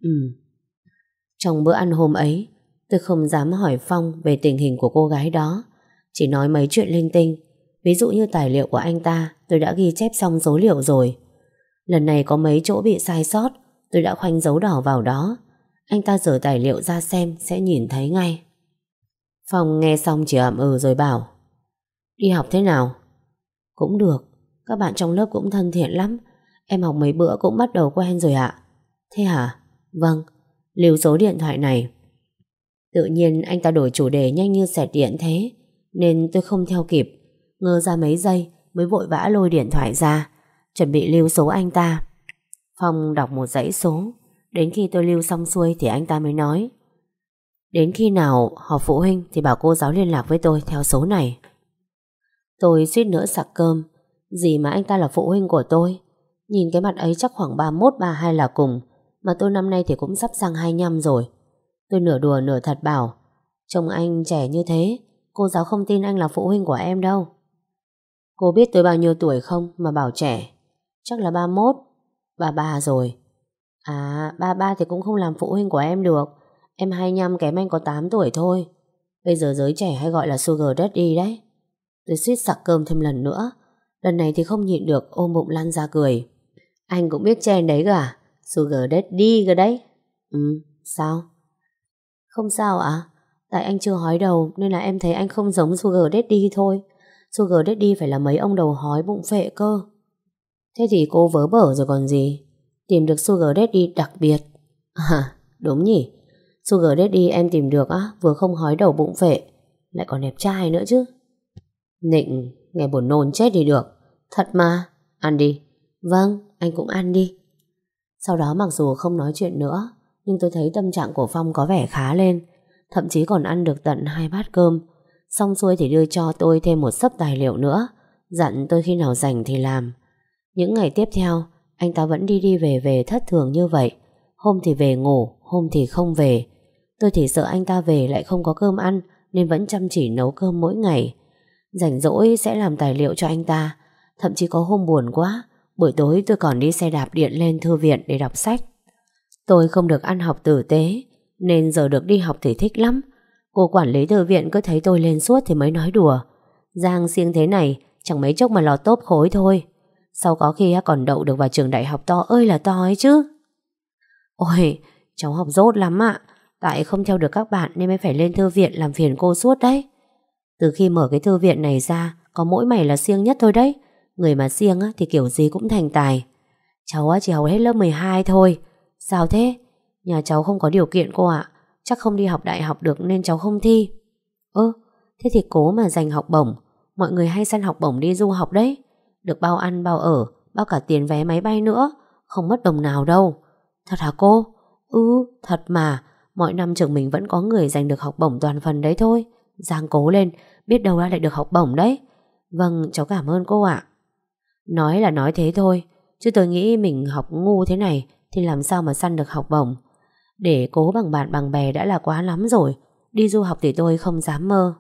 Trong bữa ăn hôm ấy, tôi không dám hỏi Phong về tình hình của cô gái đó, chỉ nói mấy chuyện linh tinh. Ví dụ như tài liệu của anh ta tôi đã ghi chép xong số liệu rồi. Lần này có mấy chỗ bị sai sót, tôi đã khoanh dấu đỏ vào đó. Anh ta giở tài liệu ra xem sẽ nhìn thấy ngay. Phong nghe xong chỉ ậm ừ rồi bảo: đi học thế nào? Cũng được, các bạn trong lớp cũng thân thiện lắm. Em học mấy bữa cũng bắt đầu quen rồi ạ. Thế hả? Vâng, lưu số điện thoại này. Tự nhiên anh ta đổi chủ đề nhanh như xẹt điện thế, nên tôi không theo kịp, ngơ ra mấy giây mới vội vã lôi điện thoại ra, chuẩn bị lưu số anh ta. Phong đọc một dãy số, đến khi tôi lưu xong xuôi thì anh ta mới nói: đến khi nào họp phụ huynh thì bảo cô giáo liên lạc với tôi theo số này. Tôi suýt nữa sặc cơm. Gì mà anh ta là phụ huynh của tôi? Nhìn cái mặt ấy chắc khoảng 31, 32 là cùng, mà tôi năm nay thì cũng sắp sang 25 rồi. Tôi nửa đùa nửa thật bảo: trông anh trẻ như thế, cô giáo không tin anh là phụ huynh của em đâu. Cô biết tôi bao nhiêu tuổi không mà bảo trẻ? Chắc là 31, 33 rồi. À, 33 thì cũng không làm phụ huynh của em được. Em 25 kém anh có 8 tuổi thôi. Bây giờ giới trẻ hay gọi là sugar daddy đấy. Tôi suýt sặc cơm thêm lần nữa. Lần này thì không nhịn được ôm bụng lăn ra cười. Anh cũng biết trend đấy cơ à? Sugar daddy cơ đấy. Sao? Không sao ạ? Tại anh chưa hói đầu nên là em thấy anh không giống sugar daddy thôi. Sugar daddy phải là mấy ông đầu hói bụng phệ cơ. Thế thì cô vớ bở rồi còn gì. Tìm được sugar daddy đặc biệt. À, đúng nhỉ. Sugar daddy em tìm được á, vừa không hói đầu bụng phệ, lại còn đẹp trai nữa chứ. Nịnh, nghe buồn nôn chết đi được. Thật mà, ăn đi. Vâng, anh cũng ăn đi. Sau đó mặc dù không nói chuyện nữa, nhưng tôi thấy tâm trạng của Phong có vẻ khá lên. Thậm chí còn ăn được tận 2 bát cơm. Xong xuôi thì đưa cho tôi thêm một xấp tài liệu nữa, dặn tôi khi nào rảnh thì làm. Những ngày tiếp theo, anh ta vẫn đi đi về về thất thường như vậy. Hôm thì về ngủ, hôm thì không về. Tôi thì sợ anh ta về lại không có cơm ăn, nên vẫn chăm chỉ nấu cơm mỗi ngày. Rảnh rỗi sẽ làm tài liệu cho anh ta. Thậm chí có hôm buồn quá, buổi tối tôi còn đi xe đạp điện lên thư viện để đọc sách. Tôi không được ăn học tử tế, nên giờ được đi học thì thích lắm. Cô quản lý thư viện cứ thấy tôi lên suốt thì mới nói đùa: Giang siêng thế này, chẳng mấy chốc mà lọt top khối thôi. Sau có khi còn đậu được vào trường đại học to ơi là to ấy chứ. Ôi, cháu học dốt lắm ạ. Tại không theo được các bạn nên mới phải lên thư viện làm phiền cô suốt đấy. Từ khi mở cái thư viện này ra, có mỗi mày là siêng nhất thôi đấy. Người mà siêng thì kiểu gì cũng thành tài. Cháu chỉ học hết lớp 12 thôi. Sao thế? Nhà cháu không có điều kiện cô ạ. chắc không đi học đại học được nên cháu không thi. Ơ, thế thì cố mà giành học bổng. Mọi người hay săn học bổng đi du học đấy. Được bao ăn bao ở, bao cả tiền vé máy bay nữa. Không mất đồng nào đâu. Thật hả cô? Ừ, thật mà. Mọi năm trường mình vẫn có người giành được học bổng toàn phần đấy thôi. Giang cố lên, biết đâu ra lại được học bổng đấy. Vâng, cháu cảm ơn cô ạ. Nói là nói thế thôi, chứ tôi nghĩ mình học ngu thế này thì làm sao mà săn được học bổng. Để cố bằng bạn bằng bè đã là quá lắm rồi. Đi du học thì tôi không dám mơ.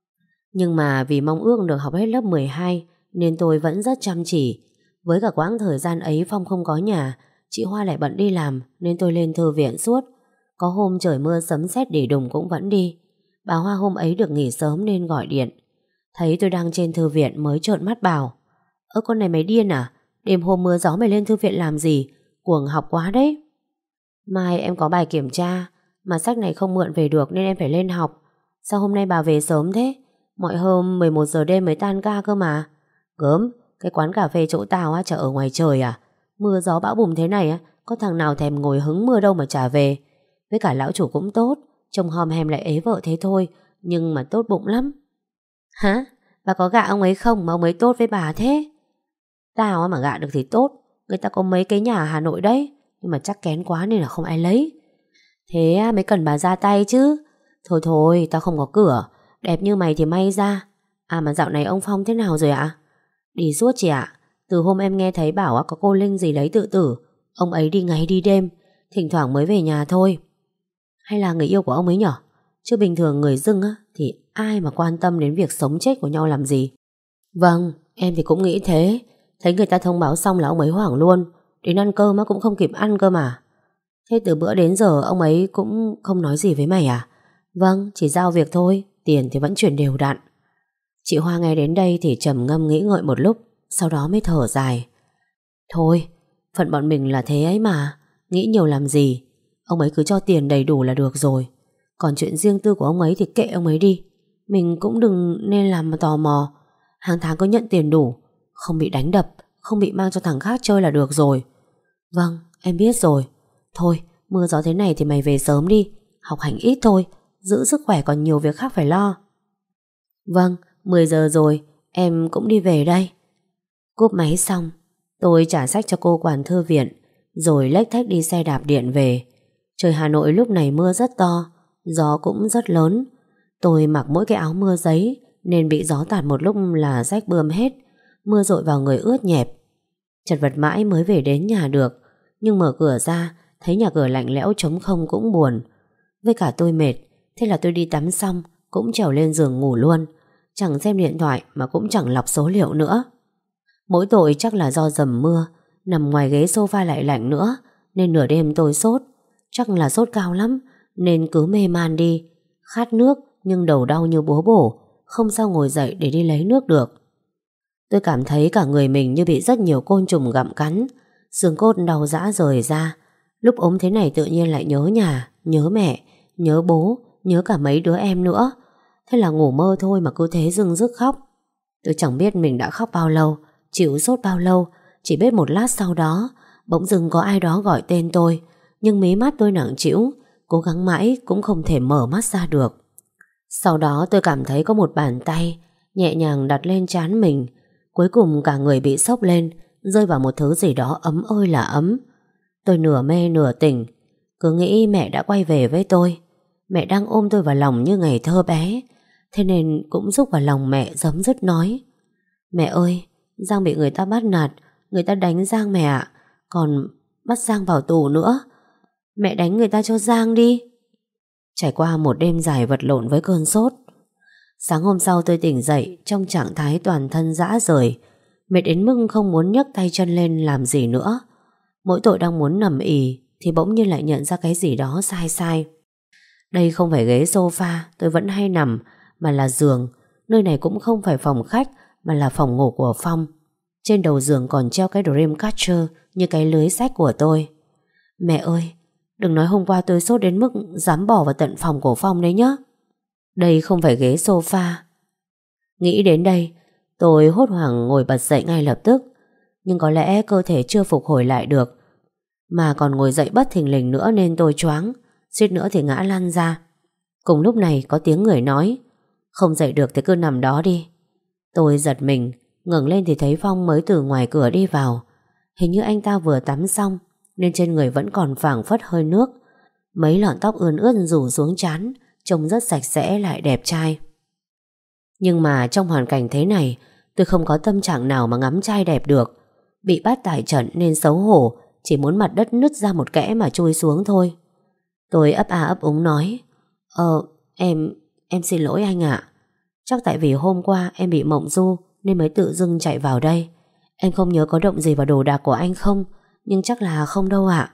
Nhưng mà vì mong ước được học hết lớp 12 nên tôi vẫn rất chăm chỉ. Với cả quãng thời gian ấy Phong không có nhà, chị Hoa lại bận đi làm nên tôi lên thư viện suốt. Có hôm trời mưa sấm sét đỉ đùng cũng vẫn đi. Bà Hoa hôm ấy được nghỉ sớm nên gọi điện. Thấy tôi đang trên thư viện mới trợn mắt bảo: Ơ con này mày điên à? Đêm hôm mưa gió mày lên thư viện làm gì? Cuồng học quá đấy. Mai em có bài kiểm tra, mà sách này không mượn về được nên em phải lên học. Sao hôm nay bà về sớm thế? Mọi hôm 11 giờ đêm mới tan ca cơ mà. Gớm, cái quán cà phê chỗ tao á chả ở ngoài trời à? Mưa gió bão bùng thế này á, có thằng nào thèm ngồi hứng mưa đâu mà trả về. Với cả lão chủ cũng tốt, trông hòm hèm lại ế vợ thế thôi, nhưng mà tốt bụng lắm. Hả? Bà có gạ ông ấy không mà ông ấy tốt với bà thế? Tao mà gạ được thì tốt. Người ta có mấy cái nhà ở Hà Nội đấy, nhưng mà chắc kén quá nên là không ai lấy. Thế mới cần bà ra tay chứ. Thôi thôi, tao không có cửa. Đẹp như mày thì may ra. À mà dạo này ông Phong thế nào rồi ạ? Đi suốt chị ạ. Từ hôm em nghe thấy bảo có cô Linh gì đấy tự tử, ông ấy đi ngày đi đêm, thỉnh thoảng mới về nhà thôi. Hay là người yêu của ông ấy nhở? Chứ bình thường người dưng á thì ai mà quan tâm đến việc sống chết của nhau làm gì. Vâng, em thì cũng nghĩ thế. Thấy người ta thông báo xong là ông ấy hoảng luôn. Đến ăn cơm cũng không kịp ăn cơ mà. Thế từ bữa đến giờ ông ấy cũng không nói gì với mày à? Vâng, chỉ giao việc thôi, tiền thì vẫn chuyển đều đặn. Chị Hoa nghe đến đây thì trầm ngâm nghĩ ngợi một lúc, sau đó mới thở dài. Thôi, phận bọn mình là thế ấy mà, nghĩ nhiều làm gì. Ông ấy cứ cho tiền đầy đủ là được rồi. Còn chuyện riêng tư của ông ấy thì kệ ông ấy đi. Mình cũng đừng nên làm mà tò mò. Hàng tháng có nhận tiền đủ, không bị đánh đập, không bị mang cho thằng khác chơi là được rồi. Vâng, em biết rồi. Thôi, mưa gió thế này thì mày về sớm đi. Học hành ít thôi, giữ sức khỏe còn nhiều việc khác phải lo. Vâng, 10 giờ rồi, em cũng đi về đây. Cúp máy xong, tôi trả sách cho cô quản thư viện, rồi lếch thếch đi xe đạp điện về. Trời Hà Nội lúc này mưa rất to, gió cũng rất lớn. Tôi mặc mỗi cái áo mưa giấy nên bị gió tạt một lúc là rách bươm hết. Mưa dội vào người ướt nhẹp. Chật vật mãi mới về đến nhà được. Nhưng mở cửa ra thấy nhà cửa lạnh lẽo trống không cũng buồn. Với cả tôi mệt, thế là tôi đi tắm xong cũng trèo lên giường ngủ luôn. Chẳng xem điện thoại mà cũng chẳng lọc số liệu nữa. Mỗi tội chắc là do dầm mưa, nằm ngoài ghế sofa lại lạnh nữa, nên nửa đêm tôi sốt. Chắc là sốt cao lắm nên cứ mê man đi. Khát nước nhưng đầu đau như búa bổ, không sao ngồi dậy để đi lấy nước được. Tôi cảm thấy cả người mình như bị rất nhiều côn trùng gặm cắn, xương cốt đau rã rời ra. Lúc ốm thế này tự nhiên lại nhớ nhà, nhớ mẹ, nhớ bố, nhớ cả mấy đứa em nữa. Thế là ngủ mơ thôi mà cứ thế dưng dứt khóc. Tôi chẳng biết mình đã khóc bao lâu, chịu sốt bao lâu. Chỉ biết một lát sau đó bỗng dưng có ai đó gọi tên tôi. Nhưng mí mắt tôi nặng trĩu, cố gắng mãi cũng không thể mở mắt ra được. Sau đó tôi cảm thấy có một bàn tay nhẹ nhàng đặt lên trán mình. Cuối cùng cả người bị sốc lên, rơi vào một thứ gì đó ấm ơi là ấm. Tôi nửa mê nửa tỉnh, cứ nghĩ mẹ đã quay về với tôi. Mẹ đang ôm tôi vào lòng như ngày thơ bé. Thế nên cũng rúc vào lòng mẹ giấm dứt nói: Mẹ ơi, Giang bị người ta bắt nạt, người ta đánh Giang mẹ ạ. Còn bắt Giang vào tù nữa. Mẹ đánh người ta cho Giang đi. Trải qua một đêm dài vật lộn với cơn sốt, sáng hôm sau tôi tỉnh dậy trong trạng thái toàn thân rã rời, mệt đến mức không muốn nhấc tay chân lên làm gì nữa. Mỗi tội đang muốn nằm ì thì bỗng nhiên lại nhận ra cái gì đó sai sai. Đây không phải ghế sofa tôi vẫn hay nằm, mà là giường. Nơi này cũng không phải phòng khách mà là phòng ngủ của Phong. Trên đầu giường còn treo cái Dreamcatcher như cái lưới sách của tôi. Mẹ ơi, đừng nói hôm qua tôi sốt đến mức dám bỏ vào tận phòng của Phong đấy nhá. Đây không phải ghế sofa. Nghĩ đến đây, tôi hốt hoảng ngồi bật dậy ngay lập tức. Nhưng có lẽ cơ thể chưa phục hồi lại được, mà còn ngồi dậy bất thình lình nữa nên tôi choáng. suýt nữa thì ngã lăn ra. Cùng lúc này có tiếng người nói: "Không dậy được thì cứ nằm đó đi." Tôi giật mình, ngẩng lên thì thấy Phong mới từ ngoài cửa đi vào. Hình như anh ta vừa tắm xong nên trên người vẫn còn phảng phất hơi nước. Mấy lọn tóc ươn ướt rủ xuống trán, trông rất sạch sẽ lại đẹp trai. Nhưng mà trong hoàn cảnh thế này, tôi không có tâm trạng nào mà ngắm trai đẹp được. Bị bắt tại trận nên xấu hổ, chỉ muốn mặt đất nứt ra một kẽ mà chui xuống thôi. Tôi ấp a ấp úng nói: Em xin lỗi anh ạ. Chắc tại vì hôm qua em bị mộng du nên mới tự dưng chạy vào đây. Em không nhớ có động gì vào đồ đạc của anh không, nhưng chắc là không đâu ạ."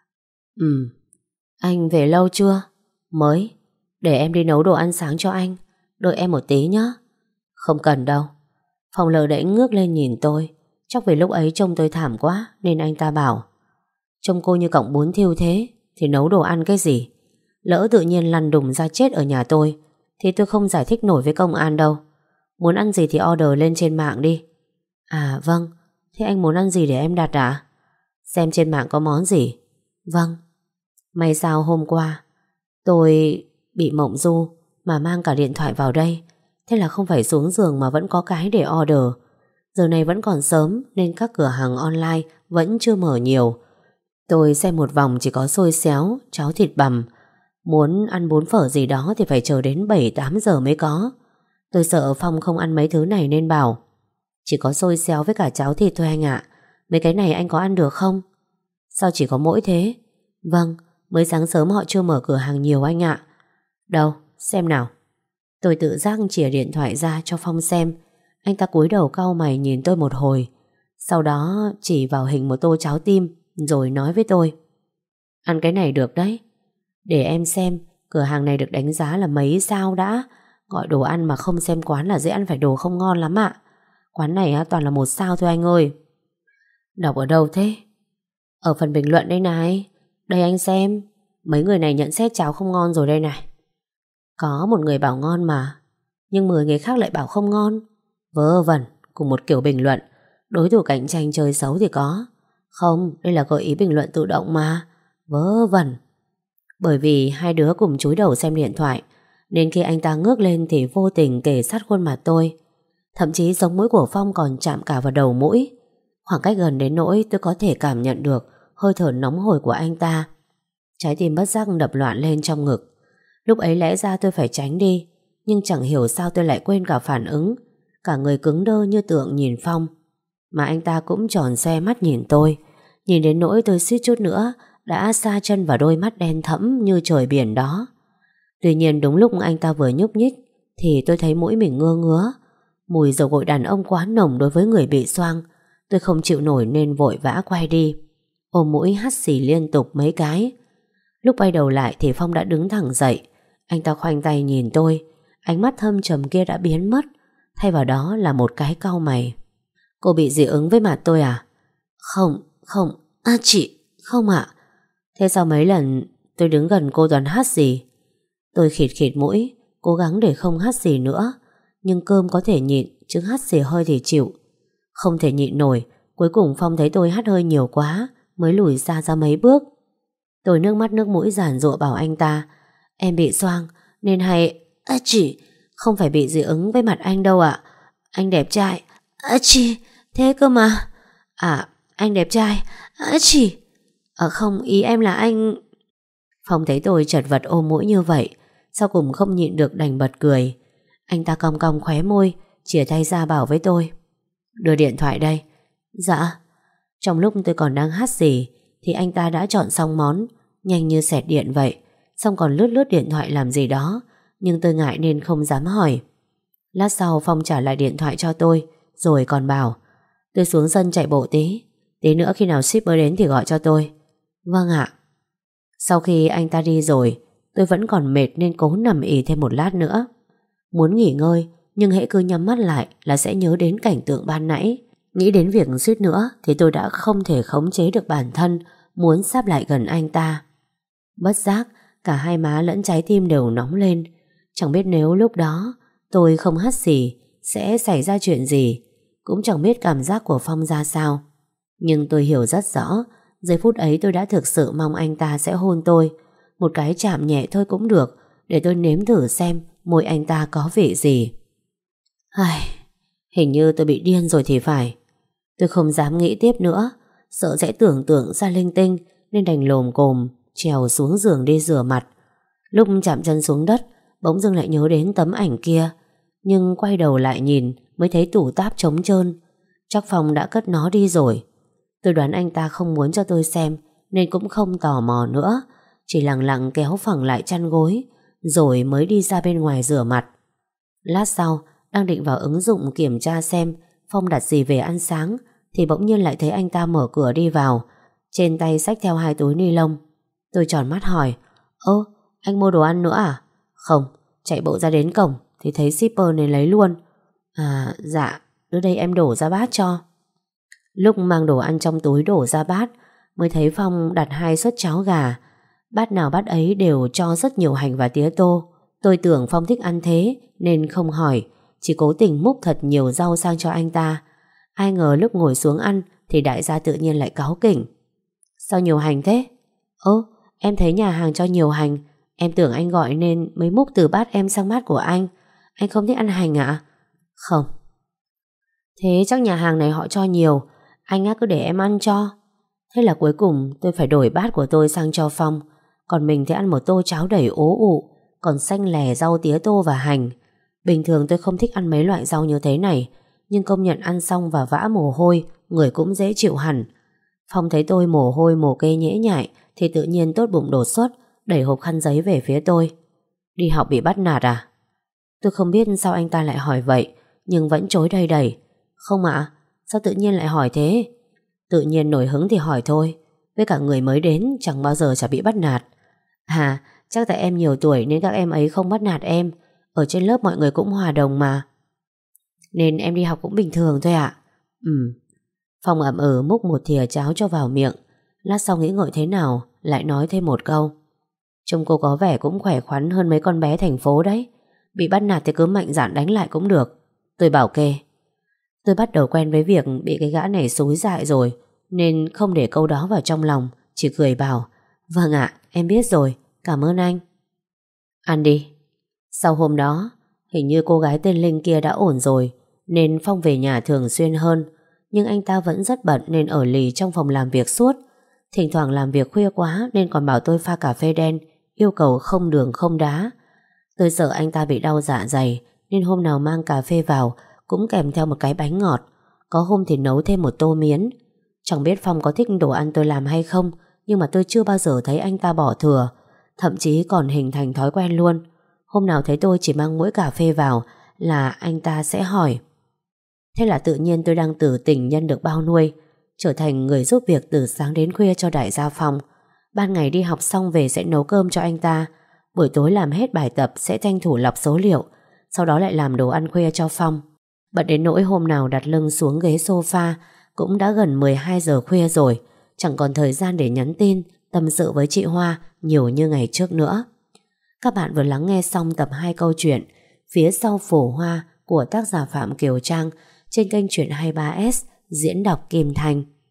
Anh về lâu chưa?" "Mới. Để em đi nấu đồ ăn sáng cho anh. Đợi em một tí nhé." "Không cần đâu." Phong lờ đễnh ngước lên nhìn tôi. Chắc vì lúc ấy trông tôi thảm quá nên anh ta bảo: "Trông cô như cọng bún thiêu thế thì nấu đồ ăn cái gì? Lỡ tự nhiên lăn đùng ra chết ở nhà tôi thì tôi không giải thích nổi với công an đâu. Muốn ăn gì thì order lên trên mạng đi." "À vâng. Thế anh muốn ăn gì để em đặt ạ?" "Xem trên mạng có món gì." "Vâng." May sao hôm qua tôi bị mộng du mà mang cả điện thoại vào đây, thế là không phải xuống giường mà vẫn có cái để order. Giờ này vẫn còn sớm nên các cửa hàng online vẫn chưa mở nhiều. Tôi xem một vòng chỉ có xôi xéo, cháo thịt bằm. Muốn ăn bún phở gì đó thì phải chờ đến 7-8 giờ mới có. Tôi sợ Phong không ăn mấy thứ này nên bảo: "Chỉ có xôi xéo với cả cháo thịt thôi anh ạ. Mấy cái này anh có ăn được không?" "Sao chỉ có mỗi thế?" "Vâng, mới sáng sớm họ chưa mở cửa hàng nhiều anh ạ." "Đâu, xem nào." Tôi tự giác chìa điện thoại ra cho Phong xem. Anh ta cúi đầu cau mày nhìn tôi một hồi, sau đó chỉ vào hình một tô cháo tim rồi nói với tôi: "Ăn cái này được đấy. Để em xem cửa hàng này được đánh giá là mấy sao đã. Gọi đồ ăn mà không xem quán là dễ ăn phải đồ không ngon lắm ạ. Quán này toàn là 1 sao thôi anh ơi." "Đọc ở đâu thế?" "Ở phần bình luận đây này. Đây anh xem. Mấy người này nhận xét cháo không ngon rồi đây này. Có một người bảo ngon mà, nhưng 10 người khác lại bảo không ngon. Vớ vẩn, cùng một kiểu bình luận. Đối thủ cạnh tranh chơi xấu thì có. Không, đây là gợi ý bình luận tự động mà. Vớ vẩn." Bởi vì hai đứa cùng chúi đầu xem điện thoại nên khi anh ta ngước lên thì vô tình kề sát khuôn mặt tôi. Thậm chí sống mũi của Phong còn chạm cả vào đầu mũi. Khoảng cách gần đến nỗi tôi có thể cảm nhận được hơi thở nóng hổi của anh ta. Trái tim bất giác đập loạn lên trong ngực. Lúc ấy lẽ ra tôi phải tránh đi, nhưng chẳng hiểu sao tôi lại quên cả phản ứng. Cả người cứng đơ như tượng nhìn Phong. Mà anh ta cũng tròn xoe mắt nhìn tôi, nhìn đến nỗi tôi suýt chút nữa đã sa chân vào đôi mắt đen thẫm như trời biển đó. Tuy nhiên đúng lúc anh ta vừa nhúc nhích thì tôi thấy mũi mình ngơ ngứa. Mùi dầu gội đàn ông quá nồng đối với người bị xoang. Tôi không chịu nổi nên vội vã quay đi, ôm mũi hắt xì liên tục mấy cái. Lúc quay đầu lại thì Phong đã đứng thẳng dậy. Anh ta khoanh tay nhìn tôi. Ánh mắt thâm trầm kia đã biến mất, thay vào đó là một cái cau mày. "Cô bị dị ứng với mặt tôi à?" Không, chị, không ạ." "Thế sao mấy lần tôi đứng gần cô toàn hắt gì?" Tôi khịt khịt mũi, cố gắng để không hắt gì nữa. Nhưng cơm có thể nhịn, chứ hắt xì hơi thì chịu. Không thể nhịn nổi. Cuối cùng Phong thấy tôi hắt hơi nhiều quá mới lùi xa ra mấy bước. Tôi nước mắt nước mũi giản giụa bảo anh ta: "Em bị xoang nên hay..." Chị, không phải bị dị ứng với mặt anh đâu ạ. Anh đẹp trai." Chị, thế cơ mà." "À, anh đẹp trai." Chị. Không, ý em là anh..." Phong thấy tôi chật vật ôm mũi như vậy, sau cùng không nhịn được đành bật cười. Anh ta cong cong khóe môi, chìa tay ra bảo với tôi: "Đưa điện thoại đây." "Dạ." Trong lúc tôi còn đang hát gì thì anh ta đã chọn xong món, nhanh như xẹt điện vậy. Xong còn lướt lướt điện thoại làm gì đó, nhưng tôi ngại nên không dám hỏi. Lát sau Phong trả lại điện thoại cho tôi, rồi còn bảo: "Tôi xuống sân chạy bộ tí nữa khi nào shipper đến thì gọi cho tôi." "Vâng ạ." Sau khi anh ta đi rồi, tôi vẫn còn mệt nên cố nằm ì thêm một lát nữa. Muốn nghỉ ngơi, nhưng hễ cứ nhắm mắt lại là sẽ nhớ đến cảnh tượng ban nãy. Nghĩ đến việc suýt nữa thì tôi đã không thể khống chế được bản thân, muốn sáp lại gần anh ta. Bất giác, cả hai má lẫn trái tim đều nóng lên. Chẳng biết nếu lúc đó tôi không hắt xì sẽ xảy ra chuyện gì, cũng chẳng biết cảm giác của Phong ra sao. Nhưng tôi hiểu rất rõ, giây phút ấy tôi đã thực sự mong anh ta sẽ hôn tôi. Một cái chạm nhẹ thôi cũng được, để tôi nếm thử xem môi anh ta có vị gì. Ai, hình như tôi bị điên rồi thì phải. Tôi không dám nghĩ tiếp nữa, sợ sẽ tưởng tượng ra linh tinh, nên đành lồm cồm trèo xuống giường đi rửa mặt. Lúc chạm chân xuống đất, bỗng dưng lại nhớ đến tấm ảnh kia, nhưng quay đầu lại nhìn mới thấy tủ táp trống trơn. Chắc Phong đã cất nó đi rồi. Tôi đoán anh ta không muốn cho tôi xem, nên cũng không tò mò nữa, chỉ lặng lặng kéo phẳng lại chăn gối, rồi mới đi ra bên ngoài rửa mặt. Lát sau, đang định vào ứng dụng kiểm tra xem Phong đặt gì về ăn sáng, thì bỗng nhiên lại thấy anh ta mở cửa đi vào, trên tay xách theo 2 túi ni lông. Tôi tròn mắt hỏi: Ơ, anh mua đồ ăn nữa à? Không, chạy bộ ra đến cổng thì thấy shipper nên lấy luôn. À, dạ, đưa đây em đổ ra bát cho. Lúc mang đồ ăn trong túi đổ ra bát, mới thấy Phong đặt 2 suất cháo gà. Bát nào bát ấy đều cho rất nhiều hành và tía tô. Tôi tưởng Phong thích ăn thế nên không hỏi, chỉ cố tình múc thật nhiều rau sang cho anh ta. Ai ngờ lúc ngồi xuống ăn thì đại gia tự nhiên lại cáu kỉnh: Sao nhiều hành thế? Ơ, em thấy nhà hàng cho nhiều hành, em tưởng anh gọi nên mới múc từ bát em sang bát của anh. Anh không thích ăn hành ạ? Không. Thế chắc nhà hàng này họ cho nhiều, anh á cứ để em ăn cho. Thế là cuối cùng tôi phải đổi bát của tôi sang cho Phong, còn mình thì ăn một tô cháo đầy ố ụ, còn xanh lè rau tía tô và hành. Bình thường tôi không thích ăn mấy loại rau như thế này, nhưng công nhận ăn xong và vã mồ hôi, người cũng dễ chịu hẳn. Phong thấy tôi mồ hôi mồ kê nhễ nhại thì tự nhiên tốt bụng đột xuất, đẩy hộp khăn giấy về phía tôi. Đi học bị bắt nạt à? Tôi không biết sao anh ta lại hỏi vậy, nhưng vẫn chối đầy đầy. Không ạ, sao tự nhiên lại hỏi thế? Tự nhiên nổi hứng thì hỏi thôi, với cả người mới đến chẳng bao giờ chả bị bắt nạt. À, chắc tại em nhiều tuổi nên các em ấy không bắt nạt em. Ở trên lớp mọi người cũng hòa đồng mà, nên em đi học cũng bình thường thôi ạ. Phong ậm múc một thìa cháo cho vào miệng. Lát sau nghĩ ngợi thế nào lại nói thêm một câu: Trông cô có vẻ cũng khỏe khoắn hơn mấy con bé thành phố đấy. Bị bắt nạt thì cứ mạnh dạn đánh lại cũng được. Tôi bảo kê. Tôi bắt đầu quen với việc bị cái gã này xúi dại rồi, nên không để câu đó vào trong lòng, chỉ cười bảo: Vâng ạ, em biết rồi, cảm ơn anh. Ăn đi. Sau hôm đó, hình như cô gái tên Linh kia đã ổn rồi, nên Phong về nhà thường xuyên hơn. Nhưng anh ta vẫn rất bận nên ở lì trong phòng làm việc suốt. Thỉnh thoảng làm việc khuya quá nên còn bảo tôi pha cà phê đen, yêu cầu không đường không đá. Tôi sợ anh ta bị đau dạ dày, nên hôm nào mang cà phê vào cũng kèm theo một cái bánh ngọt. Có hôm thì nấu thêm một tô miến. Chẳng biết Phong có thích đồ ăn tôi làm hay không, nhưng mà tôi chưa bao giờ thấy anh ta bỏ thừa, thậm chí còn hình thành thói quen luôn. Hôm nào thấy tôi chỉ mang muỗng cà phê vào là anh ta sẽ hỏi. Thế là tự nhiên tôi đang từ tình nhân được bao nuôi, trở thành người giúp việc từ sáng đến khuya cho đại gia Phong. Ban ngày đi học xong về sẽ nấu cơm cho anh ta, buổi tối làm hết bài tập sẽ tranh thủ lọc số liệu, sau đó lại làm đồ ăn khuya cho Phong. Bận đến nỗi hôm nào đặt lưng xuống ghế sofa cũng đã gần 12 giờ khuya rồi, chẳng còn thời gian để nhắn tin, tâm sự với chị Hoa nhiều như ngày trước nữa. Các bạn vừa lắng nghe xong tập 2 câu chuyện Phía sau phổ hoa của tác giả Phạm Kiều Trang trên kênh Chuyện 23S diễn đọc Kim Thành.